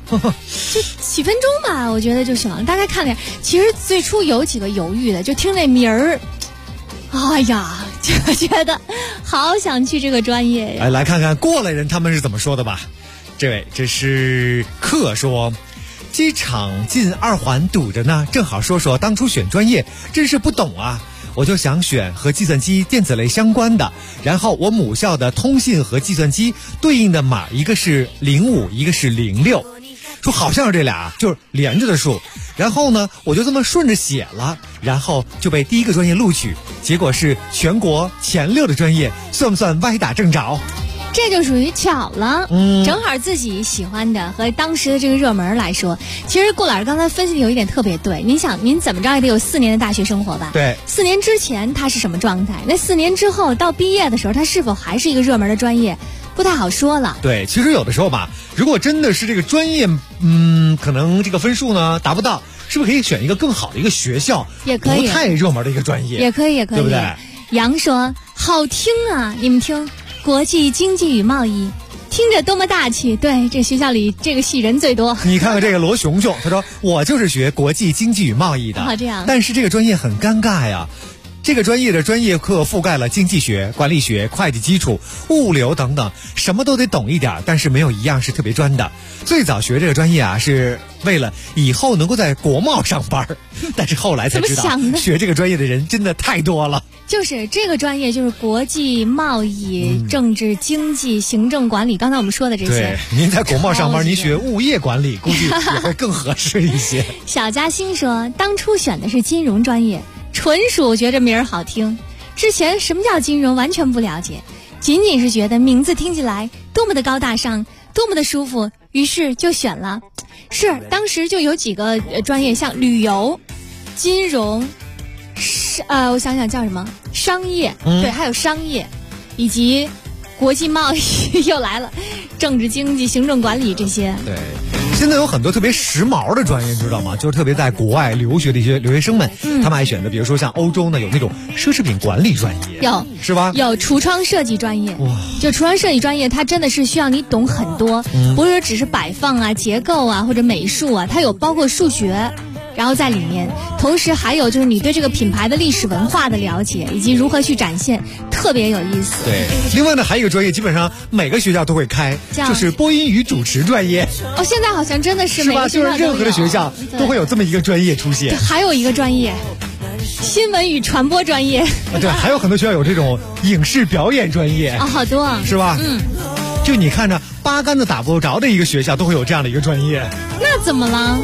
就几分钟吧，我觉得就行了。大概看了，其实最初有几个犹豫的，就听那名儿，哎呀，就觉得好想去这个专业呀。 来看看过来人他们是怎么说的吧。这位，这是客说，机场进2环堵着呢，正好说说当初选专业，真是不懂啊。我就想选和计算机电子类相关的，然后我母校的通信和计算机对应的码，一个是05，一个是06，说好像是这俩就是连着的数，然后呢我就这么顺着写了，然后就被第一个专业录取，结果是全国前6的专业，算不算歪打正着？ 这就属于巧了，正好自己喜欢的和当时的这个热门来说，其实顾老师刚才分析的有一点特别对。您想，您怎么着也得有4年的大学生活吧？ 对 ，4年之前他是什么状态？那4年之后到毕业的时候，他是否还是一个热门的专业？不太好说了。 对，其实有的时候吧，如果真的是这个专业，可能这个分数呢达不到，是不是可以选一个更好的一个学校， 也可以不太热门的一个专业， 也可以， 对不对？ 杨说好听啊，你们听，国际经济与贸易。听着多么大气！对，这学校里这个系人最多。 你看看这个罗熊熊，他说我就是学国际经济与贸易的， 这样。 但是这个专业很尴尬呀，这个专业的专业课覆盖了经济学、管理学、会计基础、物流等等，什么都得懂一点，但是没有一样是特别专的。最早学这个专业啊，是为了以后能够在国贸上班，但是后来才知道，学这个专业的人真的太多了。 就是这个专业，就是国际贸易、政治、经济、行政管理。刚才我们说的这些， 对，您在国贸上班，您学物业管理，估计也会更合适一些。 小嘉欣说，当初选的是金融专业，纯属觉着名儿好听。之前什么叫金融完全不了解，仅仅是觉得名字听起来多么的高大上，多么的舒服，于是就选了。是当时就有几个专业，像旅游、金融。我想想叫什么？商业，对，还有商业，以及国际贸易又来了，政治经济、行政管理这些。 对，现在有很多特别时髦的专业，知道吗？就是特别在国外留学的一些留学生们，他们爱选的，比如说像欧洲呢，有那种奢侈品管理专业， 有是吧？ 有橱窗设计专业，就橱窗设计专业，它真的是需要你懂很多，不是只是摆放啊、结构啊或者美术啊，它有包括数学。然后在里面，同时还有就是你对这个品牌的历史文化的了解，以及如何去展现，特别有意思。 对，另外呢，还有一个专业，基本上每个学校都会开，就是播音与主持专业。 现在好像真的是每个学校都有， 就是任何的学校都会有这么一个专业出现。 还有一个专业，新闻与传播专业。 对，还有很多学校有这种影视表演专业。 好多啊， 是吧？就你看着八竿子打不着的一个学校，都会有这样的一个专业。 那怎么了？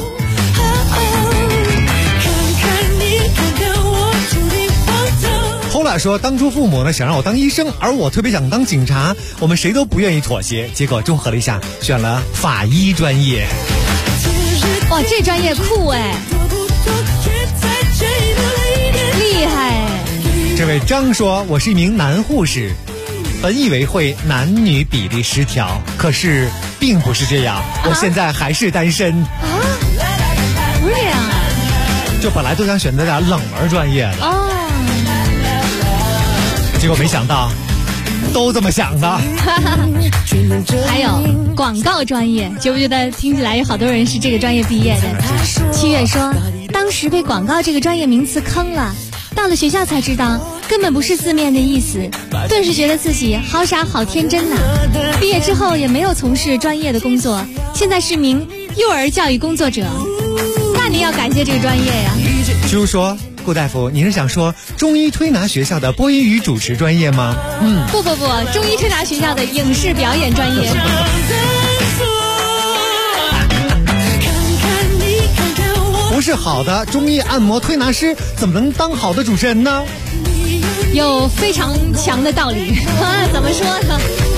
后来说，当初父母呢想让我当医生，而我特别想当警察，我们谁都不愿意妥协，结果综合了一下，选了法医专业。 哇，这专业酷哎，厉害！ 这位张说，我是一名男护士，本以为会男女比例失调，可是并不是这样，我现在还是单身。 不是这样啊？ 就本来都想选择点冷门专业的。结果没想到，都这么想的。 还有广告专业，觉不觉得听起来有好多人是这个专业毕业的？七月说，当时被广告这个专业名词坑了，到了学校才知道根本不是字面的意思，顿时觉得自己好傻好天真呐。毕业之后也没有从事专业的工作，现在是名幼儿教育工作者。那你要感谢这个专业呀。 比如说，顾大夫，你是想说中医推拿学校的播音与主持专业吗？ 不，中医推拿学校的影视表演专业。 不是好的中医按摩推拿师，怎么能当好的主持人呢？ 有非常强的道理。怎么说呢？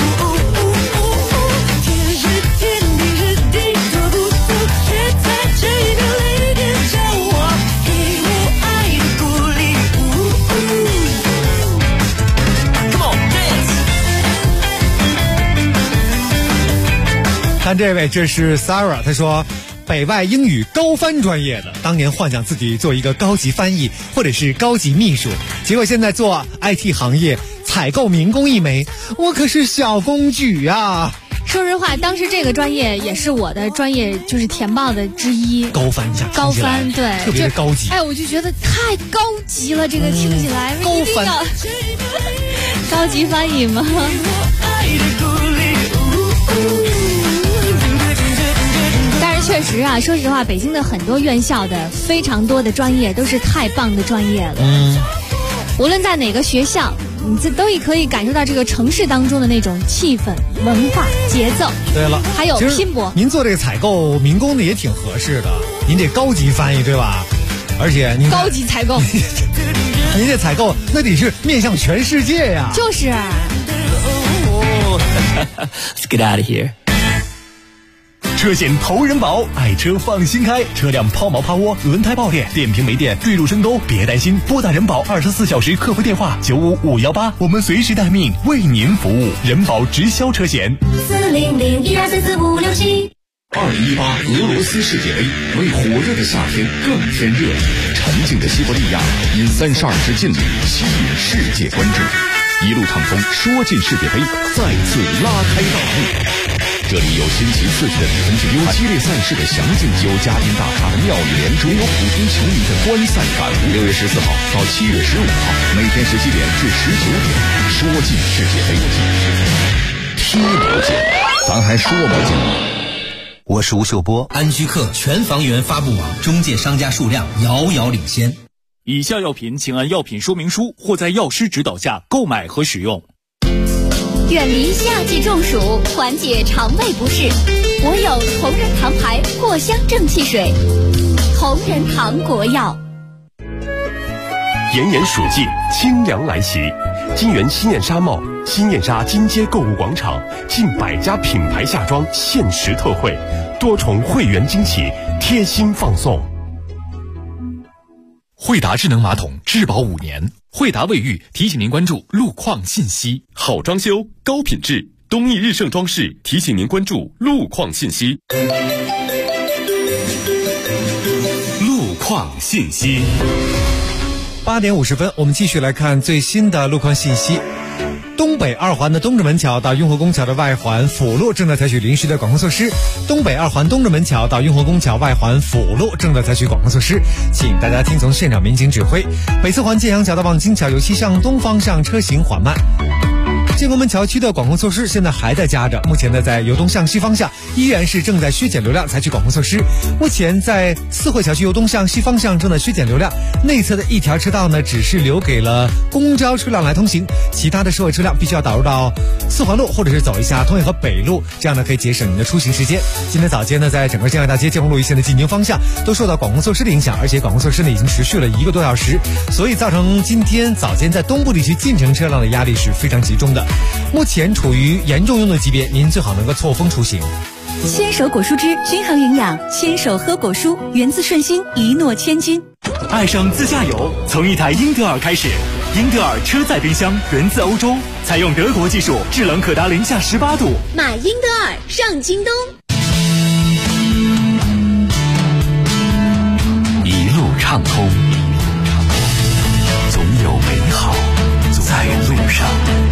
看这位，这是 Sarah， 她说北外英语高翻专业的，当年幻想自己做一个高级翻译或者是高级秘书，结果现在做 IT 行业采购民工一枚，我可是小公举啊。 说实话，当时这个专业也是我的专业，就是填报的之一。 高翻一下， 高翻，对， 特别的高级。 哎，我就觉得太高级了，这个听起来高翻， 高级翻译吗？但是确实啊，说实话，北京的很多院校的非常多的专业都是太棒的专业了。无论在哪个学校，你这都可以感受到这个城市当中的那种气氛、文化、节奏。 对了， 还有拼搏。 您做这个采购民工的也挺合适的，您这高级翻译对吧？而且您高级采购， 您这采购那得是面向全世界呀。 就是。 Let's get out of here。 车险投人保，爱车放心开，车辆抛锚趴窝、轮胎爆裂、电瓶没电、坠入深沟，别担心，拨打人保24小时客服电话95518，我们随时待命，为您服务。人保直销车险 40012444567。 2018俄罗斯世界杯为火热的夏天更添热，沉静的西伯利亚因32支劲旅吸引世界关注，一路畅通，说进世界杯再次拉开大幕。这里有新奇刺激的比分剧，有激烈赛事的详尽，有嘉宾大咖的妙语连珠，有普通球迷的观赛感悟。6月14号到7月15号，每天17点至19点，说进世界杯，踢不进，咱还说不进。 我是吴秀波。安居客全房源发布网中介商家数量遥遥领先。 以下药品请按药品说明书或在药师指导下购买和使用。 远离夏季中暑，缓解肠胃不适，我有同仁堂牌藿香正气水。同仁堂国药。 炎炎暑季，清凉来袭。金源新燕纱帽、新燕纱金街购物广场近100家品牌夏装限时特惠，多重会员惊喜，贴心放送。 惠达智能马桶质保5年，惠达卫浴提醒您关注路况信息。 好装修，高品质，东义日盛装饰提醒您关注路况信息。 路况信息。 8点50分，我们继续来看最新的路况信息。东北2环的东直门桥到雍和宫桥的外环辅路正在采取临时的管控措施。东北2环东直门桥到雍和宫桥外环辅路正在采取管控措施，请大家听从现场民警指挥。北4环建阳桥到望京桥由西向东方向车行缓慢。建国门桥区的管控措施现在还在加着，目前呢在由东向西方向依然是正在削减流量，采取管控措施。目前在四惠桥区由东向西方向正在削减流量，内侧的一条车道呢只是留给了公交车辆来通行，其他的社会车辆必须要导入到4环路或者是走一下通惠河北路，这样呢可以节省您的出行时间。今天早间呢在整个建外大街、建宏路一线的进京方向都受到管控措施的影响，而且管控措施呢已经持续了1个多小时，所以造成今天早间在东部地区进城车辆的压力是非常集中的。目前处于严重拥堵级别，您最好能够错峰出行。 牵手果蔬汁均衡营养，牵手喝果蔬，源自顺心，一诺千金。 爱上自驾游，从一台英德尔开始。英德尔车载冰箱源自欧洲，采用德国技术，制冷可达零下18度。 买英德尔上京东。 一路畅通，总有美好在路上。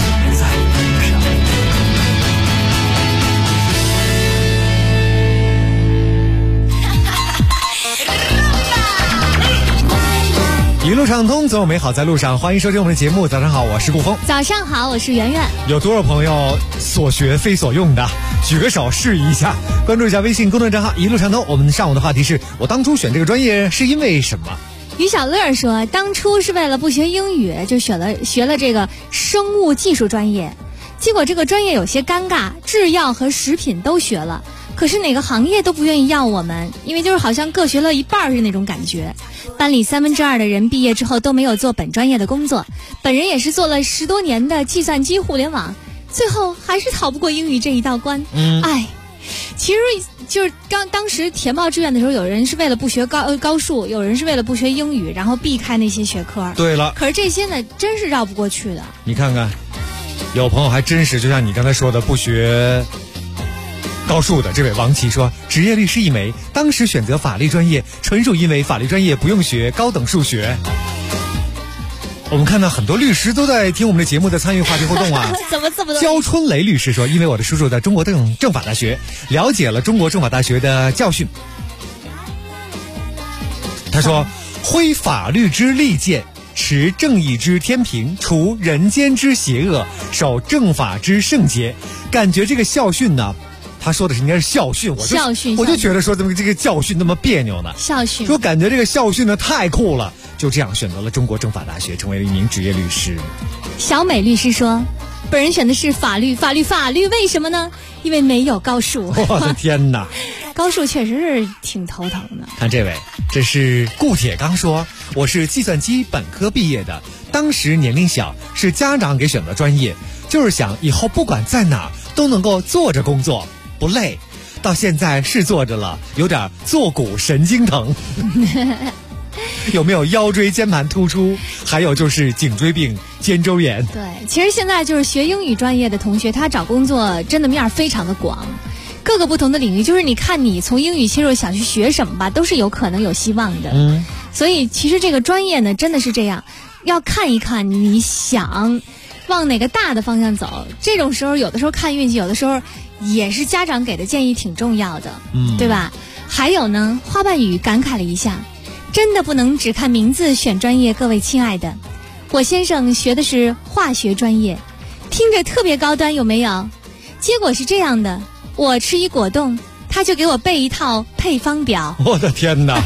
一路畅通，总有美好在路上。欢迎收听我们的节目。早上好，我是顾峰。 早上好，我是圆圆。 有多少朋友所学非所用的？举个手示意一下。关注一下微信公众账号一路畅通。我们上午的话题是：我当初选这个专业是因为什么？ 于小乐说，当初是为了不学英语，就学了这个生物技术专业。结果这个专业有些尴尬，制药和食品都学了，可是哪个行业都不愿意要我们，因为就是好像各学了一半是那种感觉。班里2/3的人毕业之后都没有做本专业的工作，本人也是做了10多年的计算机互联网，最后还是逃不过英语这一道关。其实就是当时填报志愿的时候，有人是为了不学高数，有人是为了不学英语，然后避开那些学科。 对了， 可是这些呢，真是绕不过去的。 你看看，有朋友还真是就像你刚才说的，不学高数的这位王琦说，职业律师一枚，当时选择法律专业纯属因为法律专业不用学高等数学。 我们看到很多律师都在听我们的节目，在参与话题互动啊。 怎么这么多？ 焦春雷律师说，因为我的叔叔在中国政法大学了解了中国政法大学的教训。他说，挥法律之利剑，持正义之天平，除人间之邪恶，守正法之圣洁。感觉这个校训呢，他说的是应该是校训，我就觉得说怎么这个教训那么别扭呢？ 校训说感觉这个校训呢太酷了，就这样选择了中国政法大学，成为了一名职业律师。 小美律师说，本人选的是法律，为什么呢？因为没有高数。 我的天哪， 高数确实是挺头疼的。 看这位，这是顾铁刚说，我是计算机本科毕业的，当时年龄小，是家长给选择专业，就是想以后不管在哪都能够坐着工作，不累。到现在是坐着了，有点坐骨神经疼。有没有腰椎间盘突出？还有就是颈椎病、肩周炎。 对，其实现在就是学英语专业的同学，他找工作真的面非常的广，各个不同的领域，就是你看你从英语切入想去学什么吧，都是有可能有希望的。所以其实这个专业呢，真的是这样，要看一看你想往哪个大的方向走。这种时候，有的时候看运气，有的时候也是家长给的建议挺重要的，对吧？还有呢，花瓣雨感慨了一下。真的不能只看名字选专业，各位亲爱的，我先生学的是化学专业，听着特别高端，有没有？结果是这样的，我吃一果冻，他就给我背一套配方表。 我的天哪！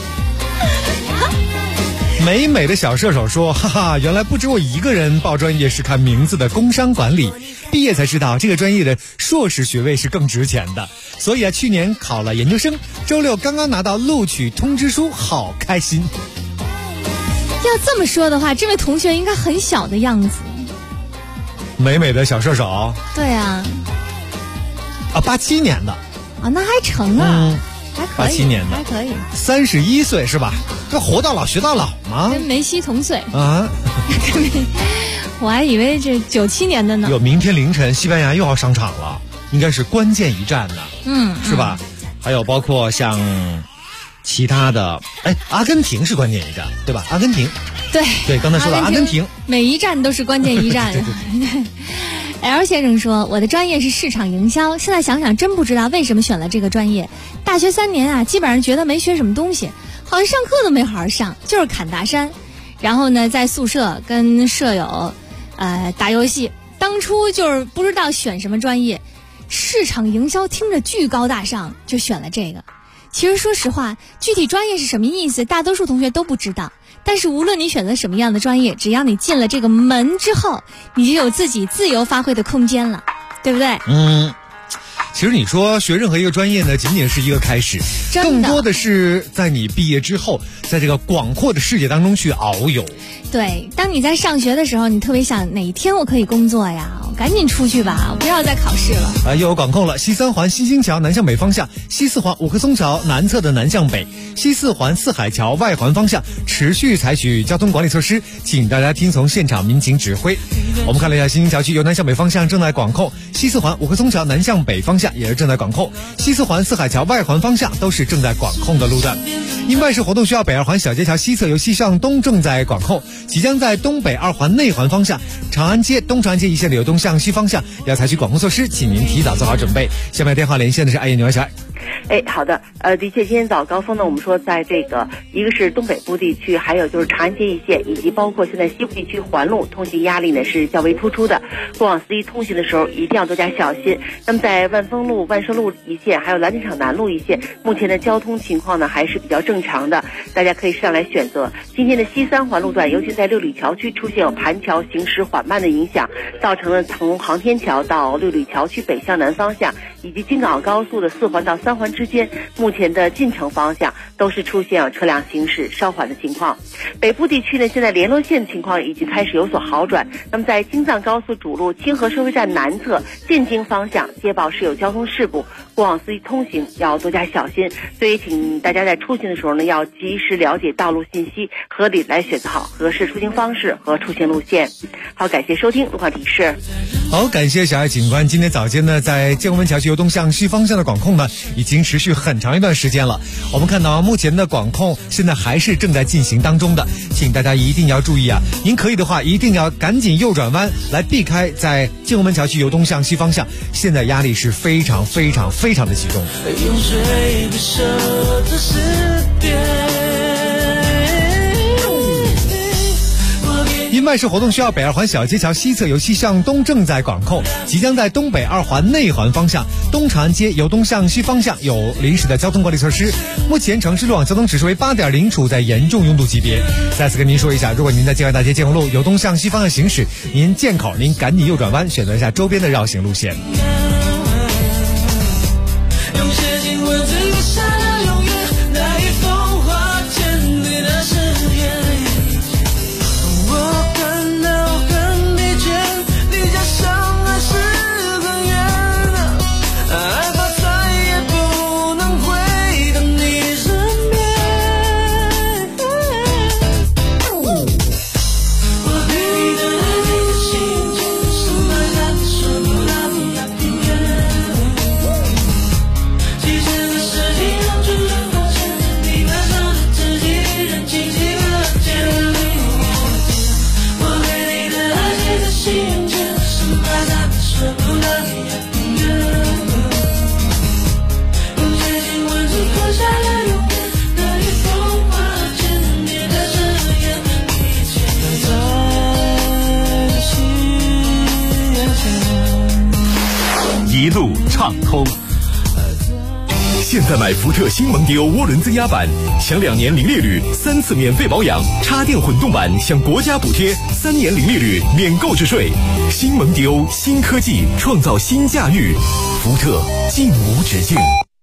美美的小射手说，哈哈，原来不止我一个人报专业是看名字的工商管理，毕业才知道这个专业的硕士学位是更值钱的，所以啊，去年考了研究生，周六刚刚拿到录取通知书，好开心。 要这么说的话，这位同学应该很小的样子。 美美的小射手。 对啊。 啊，87年的。 啊，那还成啊。还可以， 87年的， 还可以 ，31岁是吧？这活到老学到老吗？ 跟梅西同岁啊！ 我还以为这97年的呢。 有明天凌晨西班牙又要上场了，应该是关键一战呢，是吧？还有包括像其他的，阿根廷是关键一战，对吧？阿根廷，对，刚才说了阿根廷， 每一站都是关键一战。L 先生说，我的专业是市场营销，现在想想真不知道为什么选了这个专业。大学3年啊，基本上觉得没学什么东西，好像上课都没好好上，就是侃大山。然后呢，在宿舍跟舍友打游戏。当初就是不知道选什么专业，市场营销听着巨高大上，就选了这个。其实说实话，具体专业是什么意思，大多数同学都不知道。但是无论你选择什么样的专业，只要你进了这个门之后，你就有自己自由发挥的空间了，对不对？ 其实你说学任何一个专业呢，仅仅是一个开始，更多的是在你毕业之后，在这个广阔的世界当中去遨游。 对，当你在上学的时候，你特别想哪一天我可以工作呀？我赶紧出去吧，我不要再考试了。 又有管控了，西3环新兴桥南向北方向，西4环五棵松桥南侧的南向北，西4环四海桥外环方向持续采取交通管理措施，请大家听从现场民警指挥。我们看了一下新兴桥区由南向北方向正在管控，西4环五棵松桥南向北方向也是正在管控，西4环四海桥外环方向都是正在管控的路段。因办事活动需要北2环小街桥西侧由西向东正在管控，即将在东北2环内环方向长安街、东长安街一线流东向西方向要采取管控措施，请您提早做好准备。下面电话连线的是爱燕女小爱。 好的，的确，今天早高峰呢，我们说在这个一个是东北部地区，还有就是长安街一线，以及包括现在西部地区环路通行压力呢是较为突出的，过往司机通行的时候一定要多加小心。那么在万丰路、万盛路一线，还有蓝景场南路一线，目前的交通情况呢还是比较正常的，大家可以适当来选择。今天的西3环路段，尤其在六里桥区出现有盘桥行驶缓慢的影响，造成了从航天桥到六里桥区北向南方向，以及京港高速的4环到3环之间，目前的进城方向都是出现车辆行驶稍缓的情况。北部地区呢，现在联络线情况已经开始有所好转。那么在京藏高速主路清河收费站南侧进京方向接报是有交通事故， 过往司机通行要多加小心。所以请大家在出行的时候呢，要及时了解道路信息，合理来选择好合适出行方式和出行路线。好，感谢收听路况提示。 好，感谢小爱警官。今天早间呢，在建文桥区由东向西方向的管控呢，已经持续很长一段时间了。我们看到目前的管控现在还是正在进行当中的，请大家一定要注意啊！您可以的话，一定要赶紧右转弯来避开在建文桥区由东向西方向，现在压力是非常非常非常的集中。 用水不舍的时点。 因外事活动需要北二环小街桥西侧由西向东正在管控，即将在东北二环内环方向东长安街由东向西方向有临时的交通管理措施。目前城市路网交通指数为8.0，处在严重拥堵级别。再次跟您说一下，如果您在建外大街建宏路由东向西方向行驶，您建口您赶紧右转弯，选择一下周边的绕行路线。 一路畅通。现在买福特新蒙迪欧涡轮增压版，享2年零利率，3次免费保养；插电混动版享国家补贴，3年零利率，免购置税。新蒙迪欧，新科技创造新驾驭，福特尽无止境。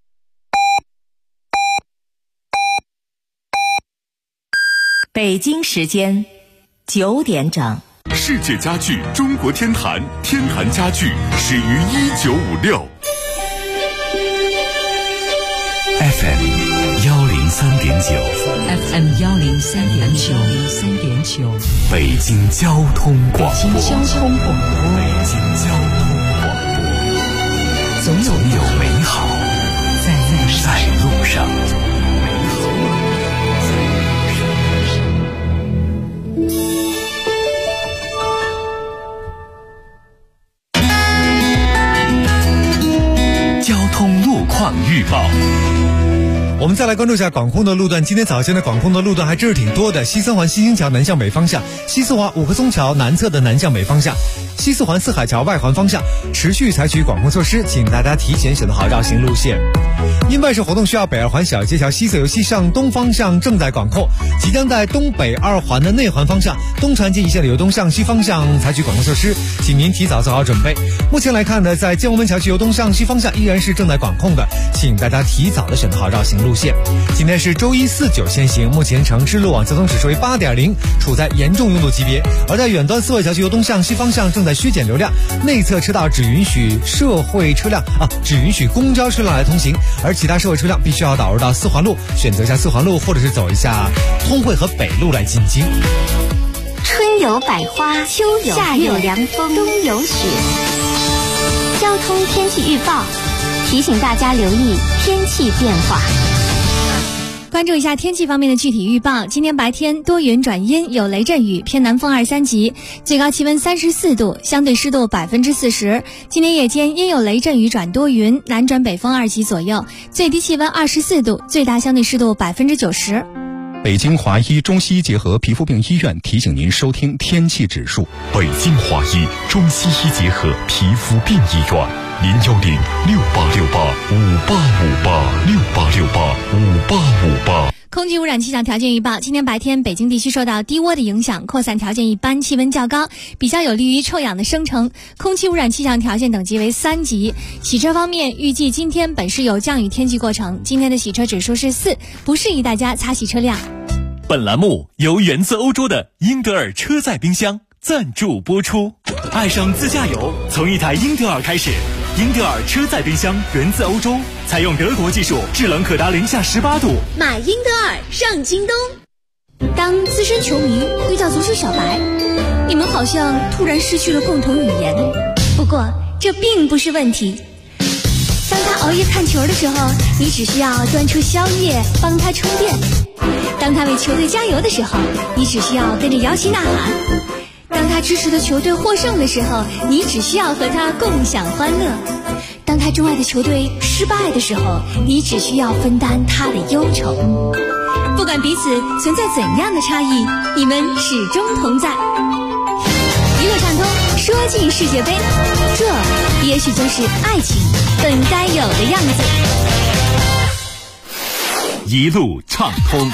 北京时间9点整。 世界家具中国天坛，天坛家具始于1956。 FM 103.9 北京交通广播，总有美好在路上。交通路况预报。 我们再来关注一下管控的路段。今天早间的管控的路段还真是挺多的。西三环西兴桥南向北方向，西四环五棵松桥南侧的南向北方向，西四环四海桥外环方向持续采取管控措施，请大家提前选择好绕行路线。因外事活动需要北二环小街桥西侧由西向东方向正在管控，即将在东北二环的内环方向东长安街一线的由东向西方向采取管控措施，请您提早做好准备。目前来看呢，在建国门桥区由东向西方向依然是正在管控的，请大家提早的选择好绕行路线。今天是周一4、9限行，目前城市路网交通指数为8.0，处在严重拥堵级别。而在远端四惠桥区由东向西方向正在削减流量，内侧车道只允许社会车辆只允许公交车辆来通行，而其他社会车辆必须要导入到四环路，选择一下四环路，或者是走一下通惠和北路来进京。 春有百花，秋有夏有凉风，冬有雪。交通天气预报提醒大家留意天气变化。 关注一下天气方面的具体预报。今天白天多云转阴，有雷阵雨，偏南风2、3级，最高气温34度，相对湿度40%。今天夜间阴有雷阵雨转多云，南转北风2级左右，最低气温24度，最大相对湿度90%。 北京华医中西医结合皮肤病医院提醒您收听天气指数。 北京华医中西医结合皮肤病医院，0106858586858 空气污染气象条件预报：今天白天，北京地区受到低涡的影响，扩散条件一般，气温较高，比较有利于臭氧的生成。空气污染气象条件等级为3级。洗车方面，预计今天本市有降雨天气过程，今天的洗车指数是4，不适宜大家擦洗车辆。 本栏目由源自欧洲的英德尔车载冰箱赞助播出。爱上自驾游，从一台英德尔开始。 英特尔车载冰箱源自欧洲，采用德国技术，制冷可达零下18度。 买英特尔上京东。当资深球迷遇到足球小白，你们好像突然失去了共同语言。不过这并不是问题。当他熬夜看球的时候，你只需要端出宵夜帮他充电；当他为球队加油的时候，你只需要跟着摇旗呐喊；当他支持的球队获胜的时候，你只需要和他共享欢乐；当他钟爱的球队失败的时候，你只需要分担他的忧愁。不管彼此存在怎样的差异，你们始终同在。娱乐畅通，说尽世界杯，这也许就是爱情本该有的样子。 一路畅通，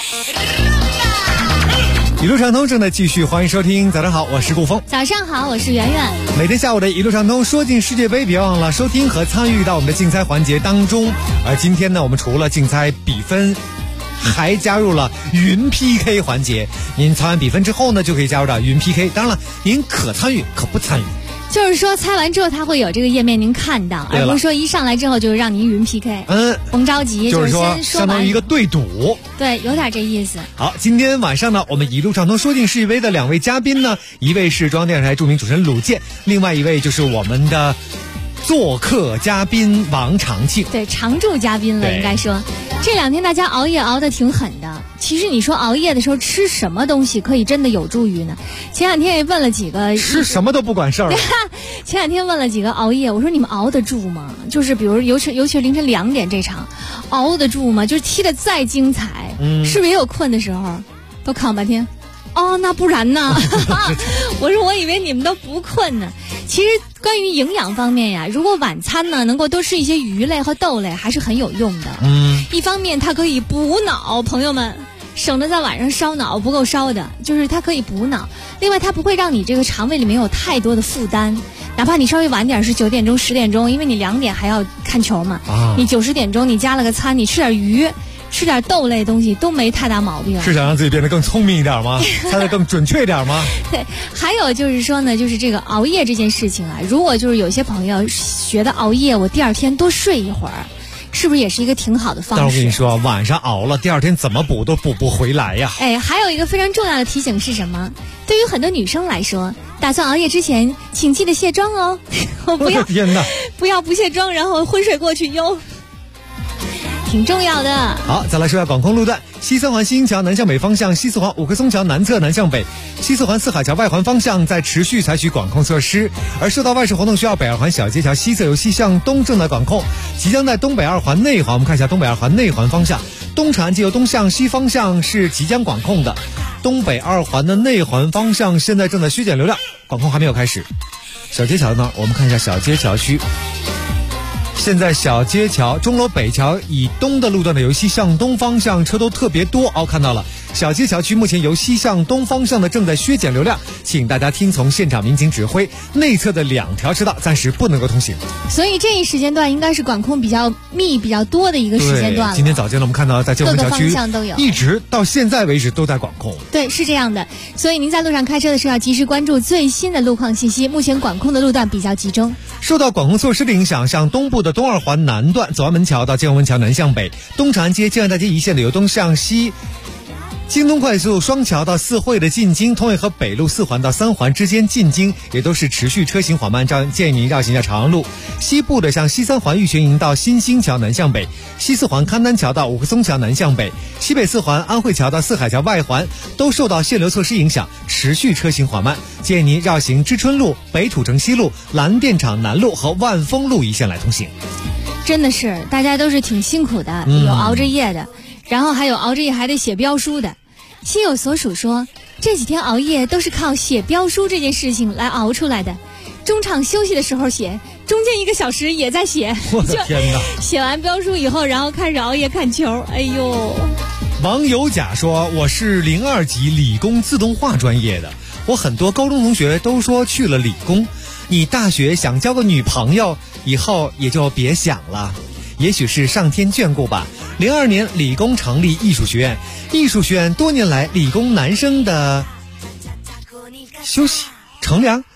一路畅通正在继续，欢迎收听。早上好，我是顾峰。 早上好，我是圆圆。 每天下午的一路畅通，说尽世界杯，别忘了收听和参与到我们的竞猜环节当中。而今天呢，我们除了竞猜比分，还加入了云 PK 环节。您猜完比分之后呢，就可以加入到云 PK。当然了，您可参与可不参与。 就是说猜完之后，它会有这个页面您看到，而不是说一上来之后就让您云 PK。甭着急， 就是说相当于一个对赌。 对，有点这意思。 好，今天晚上呢，我们一路畅通说尽世界杯的两位嘉宾呢，一位是中央电视台著名主持人鲁健，另外一位就是我们的做客嘉宾王长庆。 对，常驻嘉宾了，应该说这两天大家熬夜熬得挺狠的。其实你说熬夜的时候吃什么东西可以真的有助于呢？前两天也问了几个， 吃什么都不管事儿。 前两天问了几个熬夜，我说你们熬得住吗？就是比如尤其凌晨2点这场，熬得住吗？就是踢得再精彩，是不是也有困的时候？都看半天。哦，那不然呢？我说我以为你们都不困呢。其实关于营养方面呀，如果晚餐呢能够多吃一些鱼类和豆类，还是很有用的。一方面它可以补脑，朋友们省得在晚上烧脑不够烧的，就是它可以补脑。另外它不会让你这个肠胃里面有太多的负担，哪怕你稍微晚点是9点钟10点钟，因为你2点还要看球嘛，你9、10点钟你加了个餐，你吃点鱼吃点豆类东西都没太大毛病。 是想让自己变得更聪明一点吗？猜得更准确一点吗？ 对，还有就是说呢，就是这个熬夜这件事情啊，如果就是有些朋友觉得熬夜我第二天多睡一会儿，是不是也是一个挺好的方式？ 但我跟你说，晚上熬了，第二天怎么补都补不回来呀。 还有一个非常重要的提醒是什么？对于很多女生来说，打算熬夜之前，请记得卸妆哦。 我的天哪！ 不要不卸妆，然后昏睡过去哟。挺重要的。 好，再来说一下广空路段：西三环西营桥南向北方向，西四环五棵松桥南侧南向北，西四环四海桥外环方向在持续采取管控措施。而受到外事活动需要，北二环小街桥西侧由西向东正在管控，即将在东北二环内环，我们看一下东北二环内环方向，东长安街由东向西方向是即将管控的。东北二环的内环方向现在正在削减流量，管控还没有开始。小街桥呢，我们看一下小街桥区。现在小街桥、钟楼北桥以东的路段的由西向东方向车都特别多看到了。小街桥区目前由西向东方向的正在削减流量，请大家听从现场民警指挥，内侧的2条车道暂时不能够通行。 所以这一时间段应该是管控比较多的一个时间段了。 今天早间呢，我们看到在旧丰桥区一直到现在为止都在管控。 对，是这样的。所以您在路上开车的时候要及时关注最新的路况信息，目前管控的路段比较集中。 受到管控措施的影响，像东部的东二环南段左安门桥到建文桥南向北，东长安街建安大街一线的由东向西，京东快速双桥到四惠的进京，通渭河北路4环到3环之间进京也都是持续车行缓慢，建议您绕行下长安路。西部的像西三环玉泉营到新兴桥南向北，西4环勘丹桥到五棵松桥南向北，西北4环安慧桥到四海桥外环都受到限流措施影响，持续车行缓慢，建议您绕行知春路、北土城西路、蓝电厂南路和万丰路一线来通行。 真的是大家都是挺辛苦的，有熬着夜的，然后还有熬着夜还得写标书的。心有所属说，这几天熬夜都是靠写标书这件事情来熬出来的。中场休息的时候写，中间1个小时也在写。 我的天哪！ 写完标书以后，然后开始熬夜看球。哎呦！ 网友甲说，我是02级理工自动化专业的，我很多高中同学都说去了理工。你大学想交个女朋友，以后也就别想了。也许是上天眷顾吧。02年理工成立艺术学院，艺术学院多年来理工男生的休息乘凉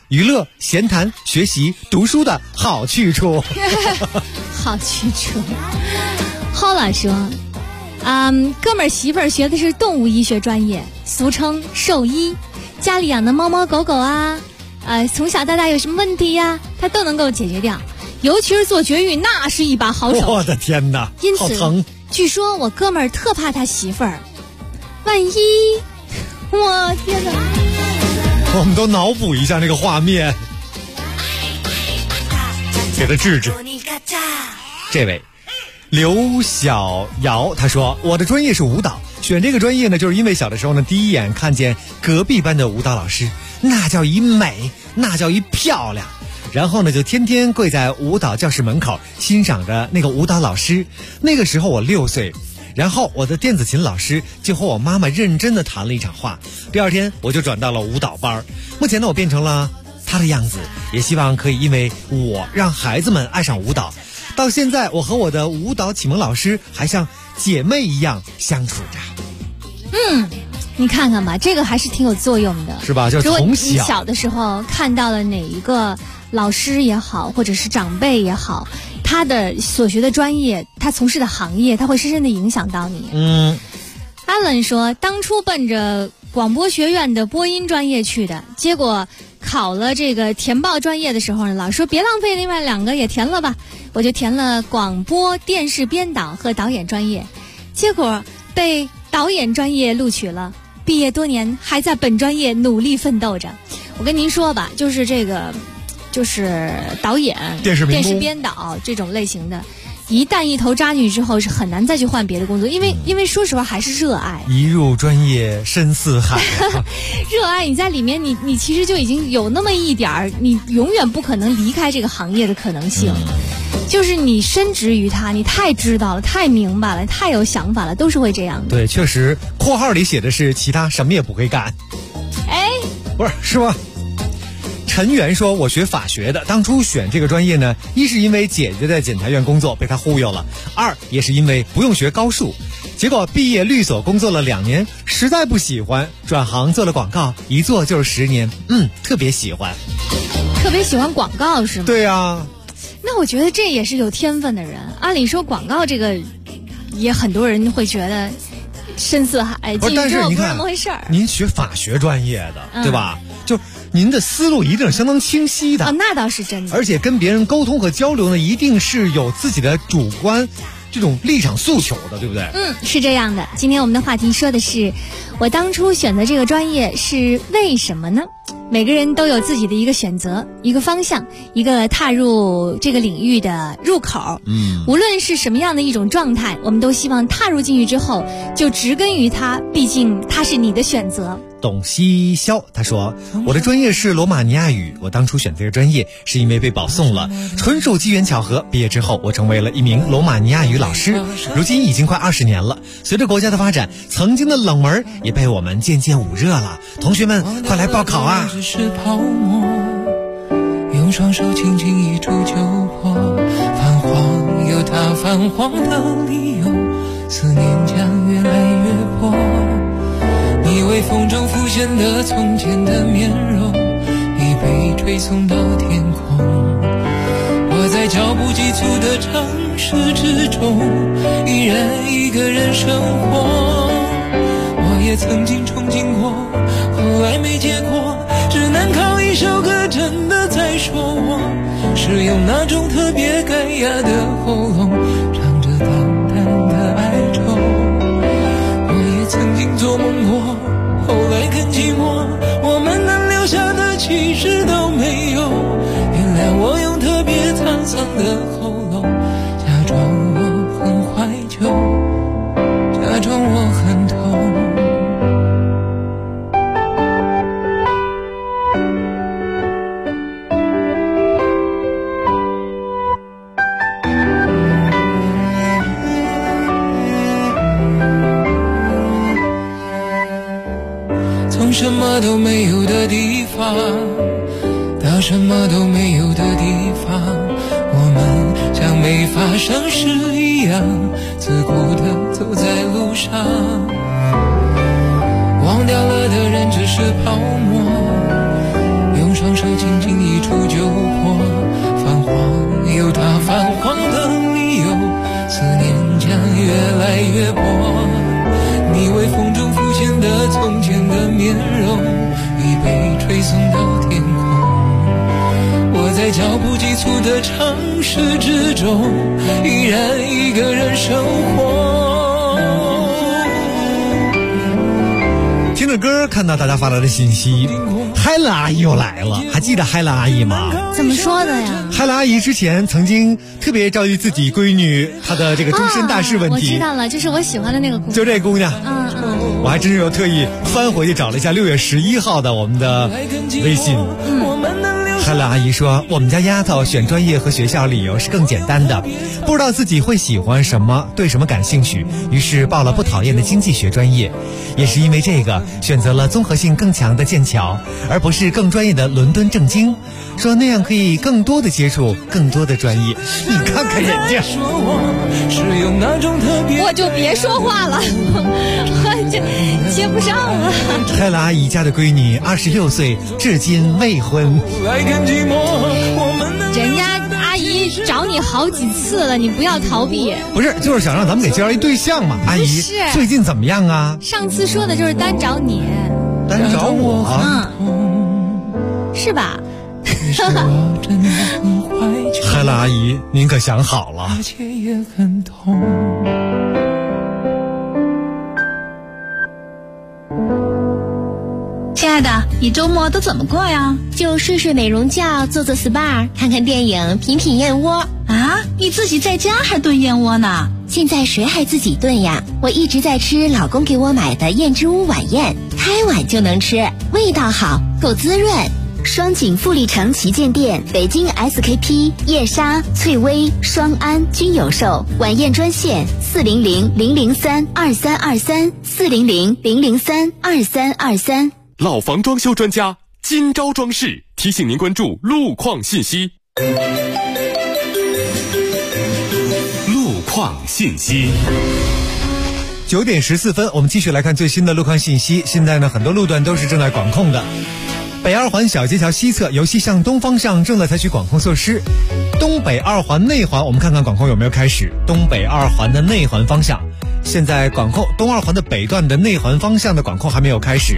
娱乐、闲谈、学习、读书的好去处。 好去处。浩老说，哥们儿媳妇儿学的是动物医学专业，俗称兽医，家里养的猫猫狗狗啊，从小到大有什么问题呀，他都能够解决掉。尤其是做绝育，那是一把好手。 我的天哪， 因此好疼。 据说我哥们儿特怕他媳妇儿，万一，我天哪！ 我们都脑补一下那个画面，给他治治。这位刘小瑶他说，我的专业是舞蹈，选这个专业呢，就是因为小的时候呢，第一眼看见隔壁班的舞蹈老师，那叫一美，那叫一漂亮。然后呢，就天天跪在舞蹈教室门口欣赏着那个舞蹈老师。那个时候我6岁，然后我的电子琴老师就和我妈妈认真的谈了一场话。第二天我就转到了舞蹈班。目前呢，我变成了他的样子，也希望可以因为我让孩子们爱上舞蹈。到现在，我和我的舞蹈启蒙老师还像姐妹一样相处着。 你看看吧，这个还是挺有作用的， 是吧？就从如果你小的时候看到了哪一个老师也好，或者是长辈也好，他的所学的专业，他从事的行业，他会深深的影响到你。Alan 说，当初奔着广播学院的播音专业去的，结果考了这个填报专业的时候呢，老师说别浪费另外2个也填了吧，我就填了广播电视编导和导演专业，结果被导演专业录取了。毕业多年，还在本专业努力奋斗着。我跟您说吧，就是这个，就是导演、电视编导这种类型的，一旦一头扎进去之后，是很难再去换别的工作，因为说实话还是热爱。 一入专业深似海， 热爱你在里面，你其实就已经有那么一点儿，你永远不可能离开这个行业的可能性。就是你深植于它，你太知道了，太明白了，太有想法了，都是会这样的。 对，确实，括号里写的是其他什么也不会干。不是吧？陈元说，我学法学的，当初选这个专业呢，一是因为姐姐在检察院工作被她忽悠了，2也是因为不用学高数。结果毕业律所工作了2年，实在不喜欢，转行做了广告，一做就是10年，特别喜欢。 特别喜欢广告是吗？ 对啊。 那我觉得这也是有天分的人。按理说广告这个，也很多人会觉得深似海，进去之后不是那么回事儿。 您学法学专业的，对吧？就您的思路一定是相当清晰的。 那倒是真的。 而且跟别人沟通和交流呢，一定是有自己的主观这种立场诉求的，对不对？ 是这样的。今天我们的话题说的是，我当初选择这个专业是为什么呢？每个人都有自己的一个选择，一个方向，一个踏入这个领域的入口。无论是什么样的一种状态，我们都希望踏入进去之后就植根于它，毕竟它是你的选择。 董希潇他说，我的专业是罗马尼亚语，我当初选这个专业是因为被保送了，纯属机缘巧合。毕业之后我成为了一名罗马尼亚语老师，如今已经快20年了。随着国家的发展，曾经的冷门也被我们渐渐捂热了。同学们快来报考啊！ 只是泡沫，用双手轻轻一触就破，泛黄有它泛黄的理由，思念将越来越薄。你微风中浮现的从前的面容，已被吹送到天空。我在脚步急促的城市之中，依然一个人生活。我也曾经憧憬过，后来没结果，只能靠一首歌真的在说我，是用那种特别干哑的喉咙，唱着淡淡的哀愁。我也曾经做梦过，后来更寂寞，我们能留下的其实都没有。原谅我用特别沧桑的喉咙，假装我很怀旧，假装我很痛。从什么都没有的地方到什么都没有的地方，我们像没发生事一样自顾地走在路上。忘掉了的人只是泡沫，用双手紧紧一触就破，泛黄有它泛黄的理由，思念将越来越薄。你微风中浮现的从前的面容，已被吹送到天空。我在脚步急促的城市之中，依然一个人生活。 听着歌，看到大家发来的信息，海伦阿姨又来了，还记得海伦阿姨吗？ 怎么说的呀？ 海伦阿姨之前曾经特别着急自己闺女她的这个终身大事问题。 我知道了，就是我喜欢的那个姑娘。 就这姑娘。我还真是有特意翻回去找了一下6月11号的我们的微信。海伦阿姨说，我们家丫头选专业和学校理由是更简单的，不知道自己会喜欢什么，对什么感兴趣，于是报了不讨厌的经济学专业，也是因为这个选择了综合性更强的剑桥，而不是更专业的伦敦政经，说那样可以更多的接触更多的专业。你看看人家， 我就别说话了，我就接不上了。 海伦阿姨家的闺女26岁，至今未婚。 人家阿姨找你好几次了，你不要逃避。 不是，就是想让咱们给介绍一对象嘛。阿姨最近怎么样啊？ 上次说的就是单找你， 单找我， 是吧？ 海伦阿姨，您可想好了？ 亲爱的，你周末都怎么过呀？就睡睡美容觉，做做 SPA， 看看电影，品品燕窝。啊，你自己在家还炖燕窝呢？现在谁还自己炖呀？我一直在吃老公给我买的燕之屋晚宴，开碗就能吃，味道好，够滋润。双井富力城旗舰店、北京 SKP、叶莎、翠微、双安均有售。晚宴专线400-003-2323，400-003-2323。 老房装修专家金招装饰提醒您关注路况信息。路况信息。 9点14分，我们继续来看最新的路况信息。现在呢，很多路段都是正在管控的。北二环小街桥西侧由西向东方向正在采取管控措施。东北二环内环，我们看看管控有没有开始。东北二环的内环方向现在管控，东二环的北段的内环方向的管控还没有开始。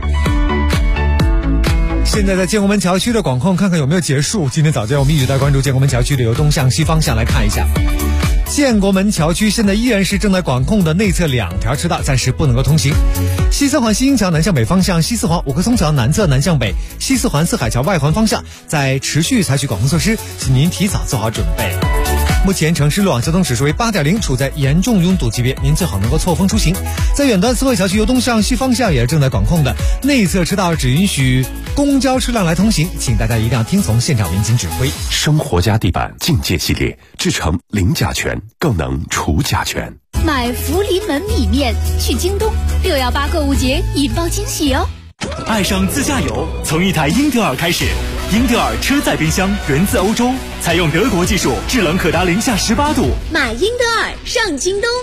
现在在建国门桥区的管控看看有没有结束。今天早间我们一直在关注建国门桥区的由东向西方向来看一下。建国门桥区现在依然是正在管控的内侧2条车道暂时不能够通行。西四环西营桥南向北方向，西四环五棵松桥南侧南向北，西四环四海桥外环方向在持续采取管控措施，请您提早做好准备。目前城市路网交通指数为8.0，处在严重拥堵级别，您最好能够错峰出行。在远端思汇桥区由东向西方向也是正在管控的，内侧车道只允许公交车辆来通行，请大家一定要听从现场民警指挥。 生活家地板境界系列制成零甲醛，更能除甲醛。 买福临门米面去京东，618购物节引爆惊喜哦！ 爱上自驾游，从一台英特尔开始。英特尔车载冰箱源自欧洲，采用德国技术，制冷可达-18度。 买英特尔上京东。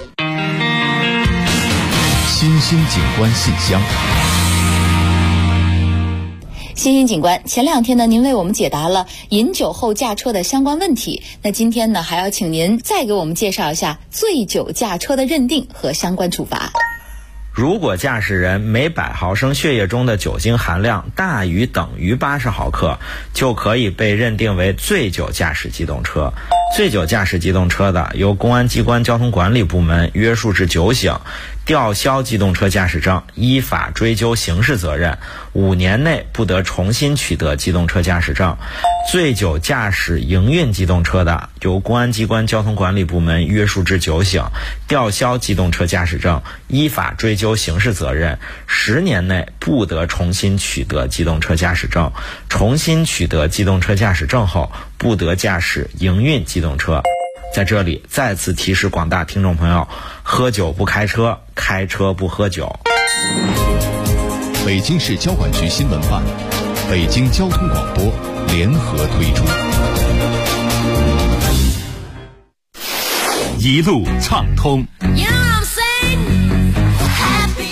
新兴景观信箱。 新兴警官，前2天呢，您为我们解答了饮酒后驾车的相关问题。那今天呢，还要请您再给我们介绍一下醉酒驾车的认定和相关处罚。 如果驾驶人每100毫升血液中的酒精含量大于等于80毫克，就可以被认定为醉酒驾驶机动车。醉酒驾驶机动车的，由公安机关交通管理部门约束至9醒，吊销机动车驾驶证，依法追究刑事责任，5年内不得重新取得机动车驾驶证。醉酒驾驶营运机动车的，由公安机关交通管理部门约束至9醒，吊销机动车驾驶证，依法追究刑事责任，10年内不得重新取得机动车驾驶证。重新取得机动车驾驶证后，不得驾驶营运机动车。在这里再次提示广大听众朋友，喝酒不开车，开车不喝酒。 北京市交管局新闻办、北京交通广播联合推出。 一路畅通。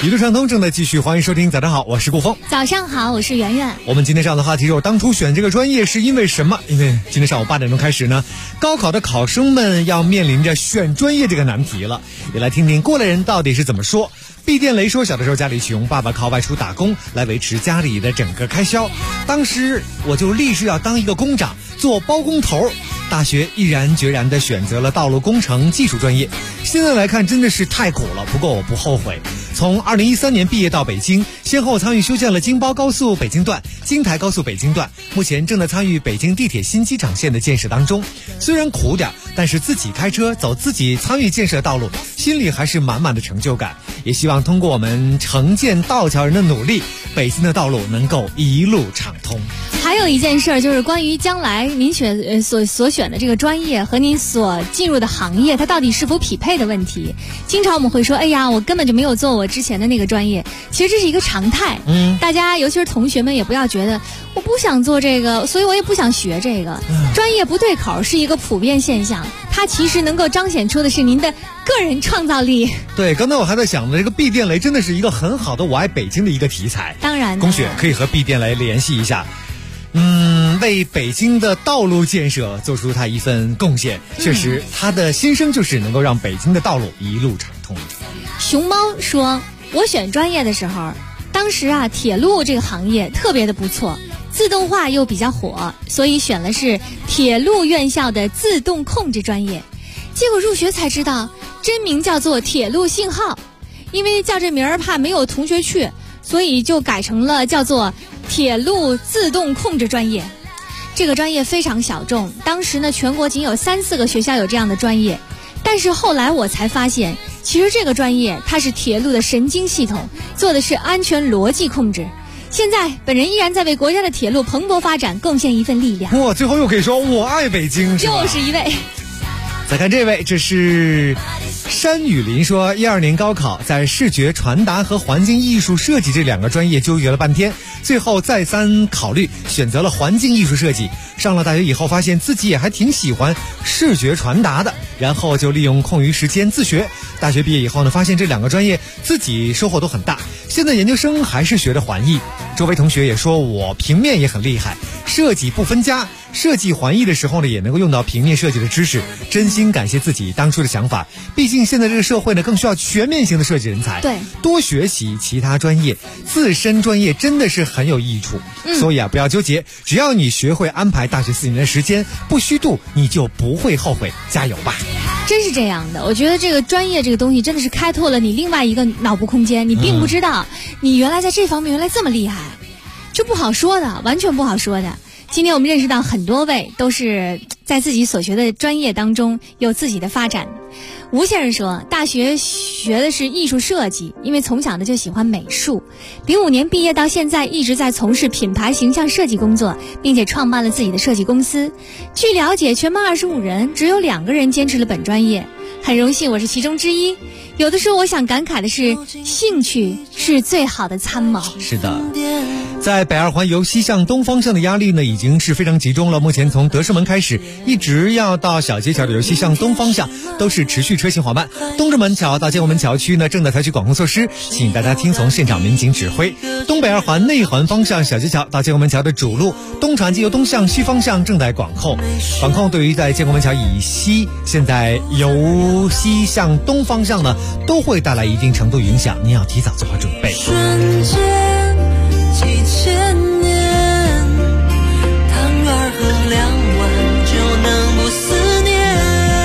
一路畅通正在继续，欢迎收听。早上好，我是顾峰。 早上好，我是圆圆。 我们今天上的话题是我当初选这个专业是因为什么？因为今天上午8点钟开始呢，高考的考生们要面临着选专业这个难题了。也来听听过来人到底是怎么说。毕电雷说，小的时候家里穷，爸爸靠外出打工来维持家里的整个开销。当时我就立志要当一个工长，做包工头。大学毅然决然地选择了道路工程技术专业。现在来看真的是太苦了，不过我不后悔。从2013年毕业到北京，先后参与修建了京包高速北京段、京台高速北京段，目前正在参与北京地铁新机场线的建设当中。虽然苦点，但是自己开车走自己参与建设道路，心里还是满满的成就感。也希望通过我们城建道桥人的努力，北京的道路能够一路畅通。 还有一件事就是关于将来您所选的这个专业和您所进入的行业，它到底是否匹配的问题。经常我们会说，哎呀，我根本就没有做我之前的那个专业，其实这是一个常态。大家尤其是同学们也不要觉得我不想做这个，所以我也不想学这个。专业不对口是一个普遍现象，它其实能够彰显出的是您的个人创造力。 对，刚才我还在想的这个毕电雷真的是一个很好的我爱北京的一个题材。 当然， 龚雪可以和毕电雷联系一下。为北京的道路建设做出他一份贡献，确实他的心声就是能够让北京的道路一路畅通。 熊猫说，我选专业的时候，当时铁路这个行业特别的不错，自动化又比较火，所以选的是铁路院校的自动控制专业。结果入学才知道，真名叫做铁路信号，因为叫这名儿怕没有同学去，所以就改成了叫做铁路自动控制专业。这个专业非常小众，当时呢全国仅有3-4个学校有这样的专业。但是后来我才发现，其实这个专业它是铁路的神经系统，做的是安全逻辑控制。现在本人依然在为国家的铁路蓬勃发展贡献一份力量。 哇，最后又可以说我爱北京，是吧？ 又是一位。 再看这位，这是山雨林说，12年高考在视觉传达和环境艺术设计这2个专业纠结了半天，最后再三考虑选择了环境艺术设计。上了大学以后发现自己也还挺喜欢视觉传达的，然后就利用空余时间自学。大学毕业以后呢，发现这2个专业自己收获都很大，现在研究生还是学的环艺。周围同学也说我平面也很厉害，设计不分家，设计环艺的时候呢也能够用到平面设计的知识，真心感谢自己当初的想法。毕竟现在这个社会呢更需要全面性的设计人才， 对， 多学习其他专业，自身专业真的是很有益处。所以不要纠结，只要你学会安排大学4年的时间，不虚度，你就不会后悔。加油吧！ 真是这样的，我觉得这个专业这个东西真的是开拓了你另外一个脑部空间，你并不知道你原来在这方面原来这么厉害，就不好说的，完全不好说的。今天我们认识到很多位都是在自己所学的专业当中有自己的发展。吴先生说，大学学的是艺术设计，因为从小呢就喜欢美术。05年毕业到现在一直在从事品牌形象设计工作，并且创办了自己的设计公司。据了解，全班25人只有2个人坚持了本专业，很荣幸我是其中之一。有的时候我想感慨的是，兴趣是最好的参谋。 是的，在北2环由西向东方向的压力呢已经是非常集中了。目前从德胜门开始一直要到小街桥的由西向东方向都是持续车行缓慢。东直门桥到建国门桥区呢正在采取管控措施，请大家听从现场民警指挥。东北2环内环方向小街桥到建国门桥的主路东传街由东向西方向正在管控。管控对于在建国门桥以西现在由西向东方向呢都会带来一定程度影响，您要提早做好准备。 瞬间几千年，汤圆喝2碗就能不思念。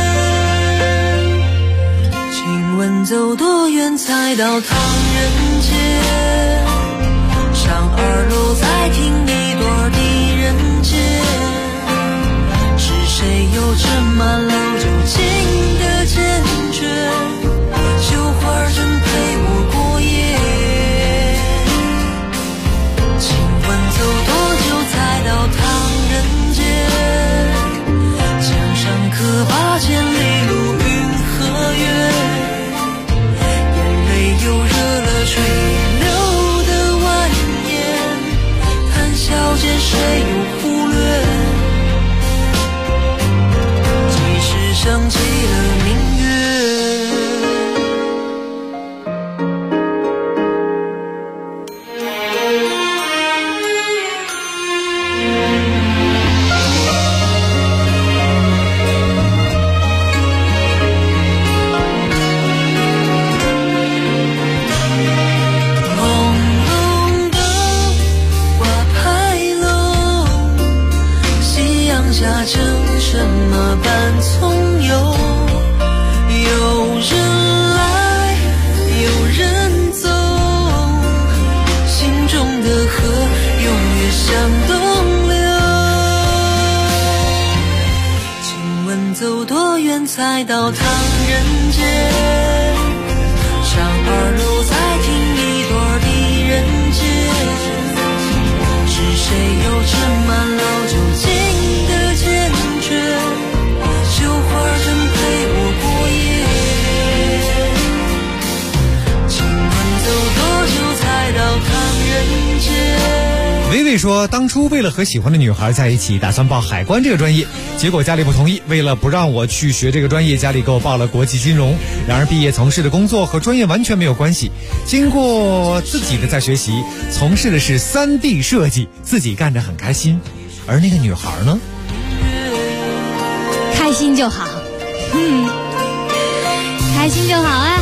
请问走多远才到唐人街？上2楼再听一段狄仁杰。是谁又斟满了酒精的坚决？绣花针陪我过夜。请问走多久才到唐人街？墙上刻8千里路云和月，眼泪又热了垂流的蜿蜒，谈笑间谁又忽略？即使升起了明月。 才到唐人街，上二楼再听一段狄仁杰，是谁又斟满老酒精的坚决，绣花针陪我过夜，请问走多久才到唐人街。 薇薇说，当初为了和喜欢的女孩在一起，打算报海关这个专业，结果家里不同意，为了不让我去学这个专业，家里给我报了国际金融。然而毕业从事的工作和专业完全没有关系，经过自己的再学习，从事的是 3D 设计，自己干着很开心。而那个女孩呢？ 开心就好，开心就好啊。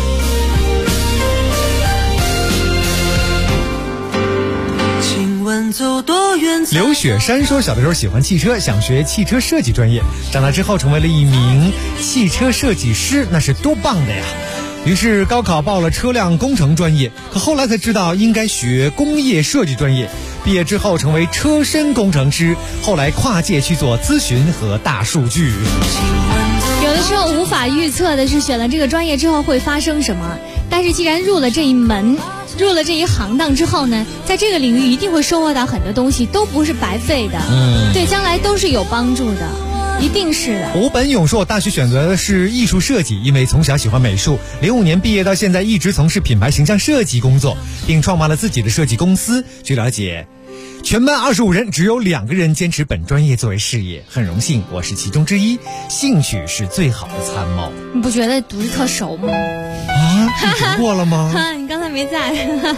刘雪山说，小的时候喜欢汽车，想学汽车设计专业，长大之后成为了一名汽车设计师，那是多棒的呀。于是高考报了车辆工程专业，可后来才知道应该学工业设计专业，毕业之后成为车身工程师，后来跨界去做咨询和大数据。 有的时候无法预测的是选了这个专业之后会发生什么，但是既然入了这一门，入了这一行当之后呢，在这个领域一定会收获到很多东西，都不是白费的，对将来都是有帮助的，一定是的。 吴本勇说，我大学选择的是艺术设计，因为从小喜欢美术，05年毕业到现在一直从事品牌形象设计工作，并创办了自己的设计公司。据了解，全班25人只有2个人坚持本专业作为事业，很荣幸我是其中之一。兴趣是最好的参谋。 你不觉得读得特熟吗？ 啊，你读过了吗？ 你刚才没在。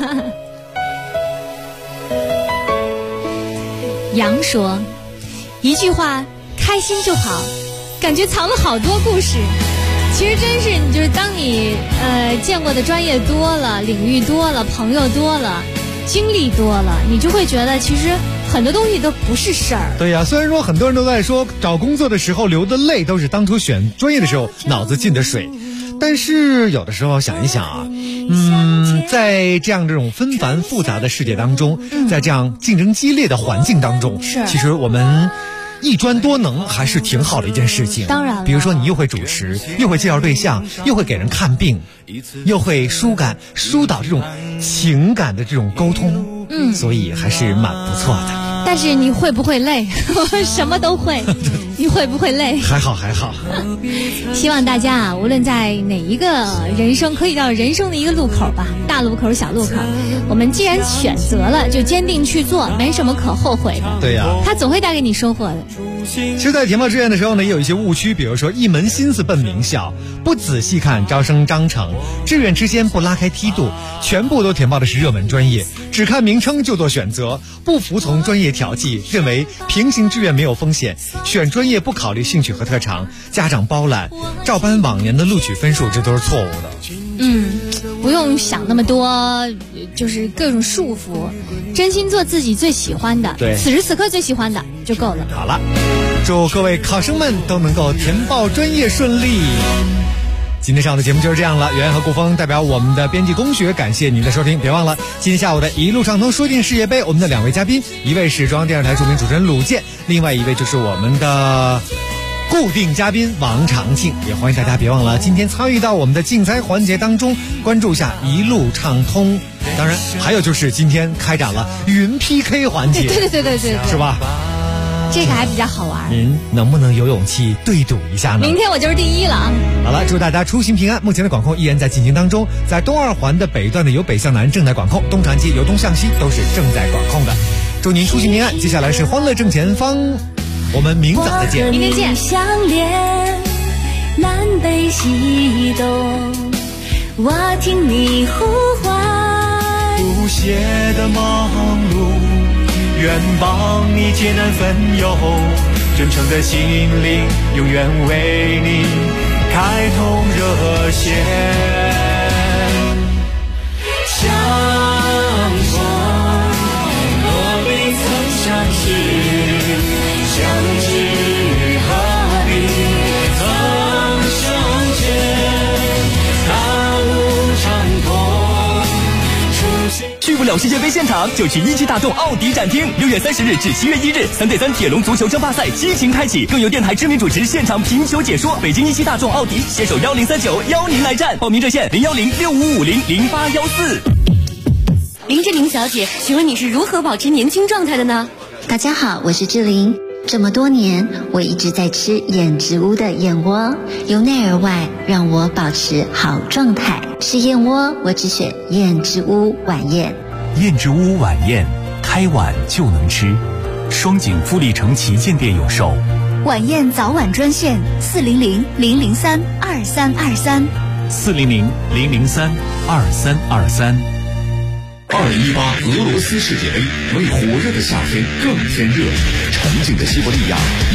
杨说，一句话，开心就好，感觉藏了好多故事。其实真是，就是当你见过的专业多了，领域多了，朋友多了，经历多了，你就会觉得其实很多东西都不是事儿。 对呀，虽然说很多人都在说找工作的时候流的泪都是当初选专业的时候脑子进的水，但是有的时候想一想啊，在这样这种纷繁复杂的世界当中，在这样竞争激烈的环境当中，其实我们一专多能还是挺好的一件事情。 当然了， 比如说你又会主持，又会介绍对象，又会给人看病，又会疏导这种情感的这种沟通，所以还是蛮不错的。 但是你会不会累？什么都会，你会不会累？ 还好。 希望大家啊，无论在哪一个人生可以叫人生的一个路口吧，大路口小路口，我们既然选择了，就坚定去做，没什么可后悔的。 对呀， 它总会带给你收获的。 其实在填报志愿的时候呢，也有一些误区，比如说一门心思奔名校，不仔细看招生章程，志愿之间不拉开梯度，全部都填报的是热门专业，只看名称就做选择，不服从专业调剂，认为平行志愿没有风险，选专业不考虑兴趣和特长，家长包揽，照搬往年的录取分数，这都是错误的。 不用想那么多，就是各种束缚，真心做自己最喜欢的， 对， 此时此刻最喜欢的就够了。 好了，祝各位考生们都能够填报专业顺利。今天上午的节目就是这样了，袁和顾峰代表我们的编辑龚学感谢您的收听，别忘了今天下午的一路畅通说进世界杯，我们的2位嘉宾，一位是中央电视台著名主持人鲁健，另外一位就是我们的固定嘉宾王长庆，也欢迎大家别忘了今天参与到我们的竞猜环节当中，关注一下一路畅通。当然还有就是今天开展了云 PK 环节， 对， 是吧？ 这个还比较好玩。 您能不能有勇气对赌一下呢？ 明天我就是第一了啊！ 好了，祝大家出行平安。目前的管控依然在进行当中，在东二环的北段的由北向南正在管控，东长街由东向西都是正在管控的。祝您出行平安。接下来是欢乐正前方，我们明早再见。 明天见。 相恋，南北西东，我听你呼唤， 不懈的忙碌，愿帮你艰难分忧，真诚的心灵永远为你开通热线。相逢若未曾相识，相知何必曾相见，大路长空，初心。 去不了世界杯现场，就去一汽大众奥迪展厅。6月30日至7月1日，3对3铁笼足球争霸赛激情开启，更有电台知名主持现场评球解说。北京一汽大众奥迪携手1039邀您来战，报名热线01065500814。 林志玲小姐，请问你是如何保持年轻状态的呢？ 大家好，我是志玲。这么多年，我一直在吃燕之屋的燕窝，由内而外让我保持好状态。吃燕窝，我只选燕之屋晚宴。 燕之屋晚宴，开碗就能吃。双井富力城旗舰店有售。 晚宴早晚专线400-003-2323。 400-003-2323。 2018俄罗斯世界杯为火热的夏天更添热，沉静的西伯利亚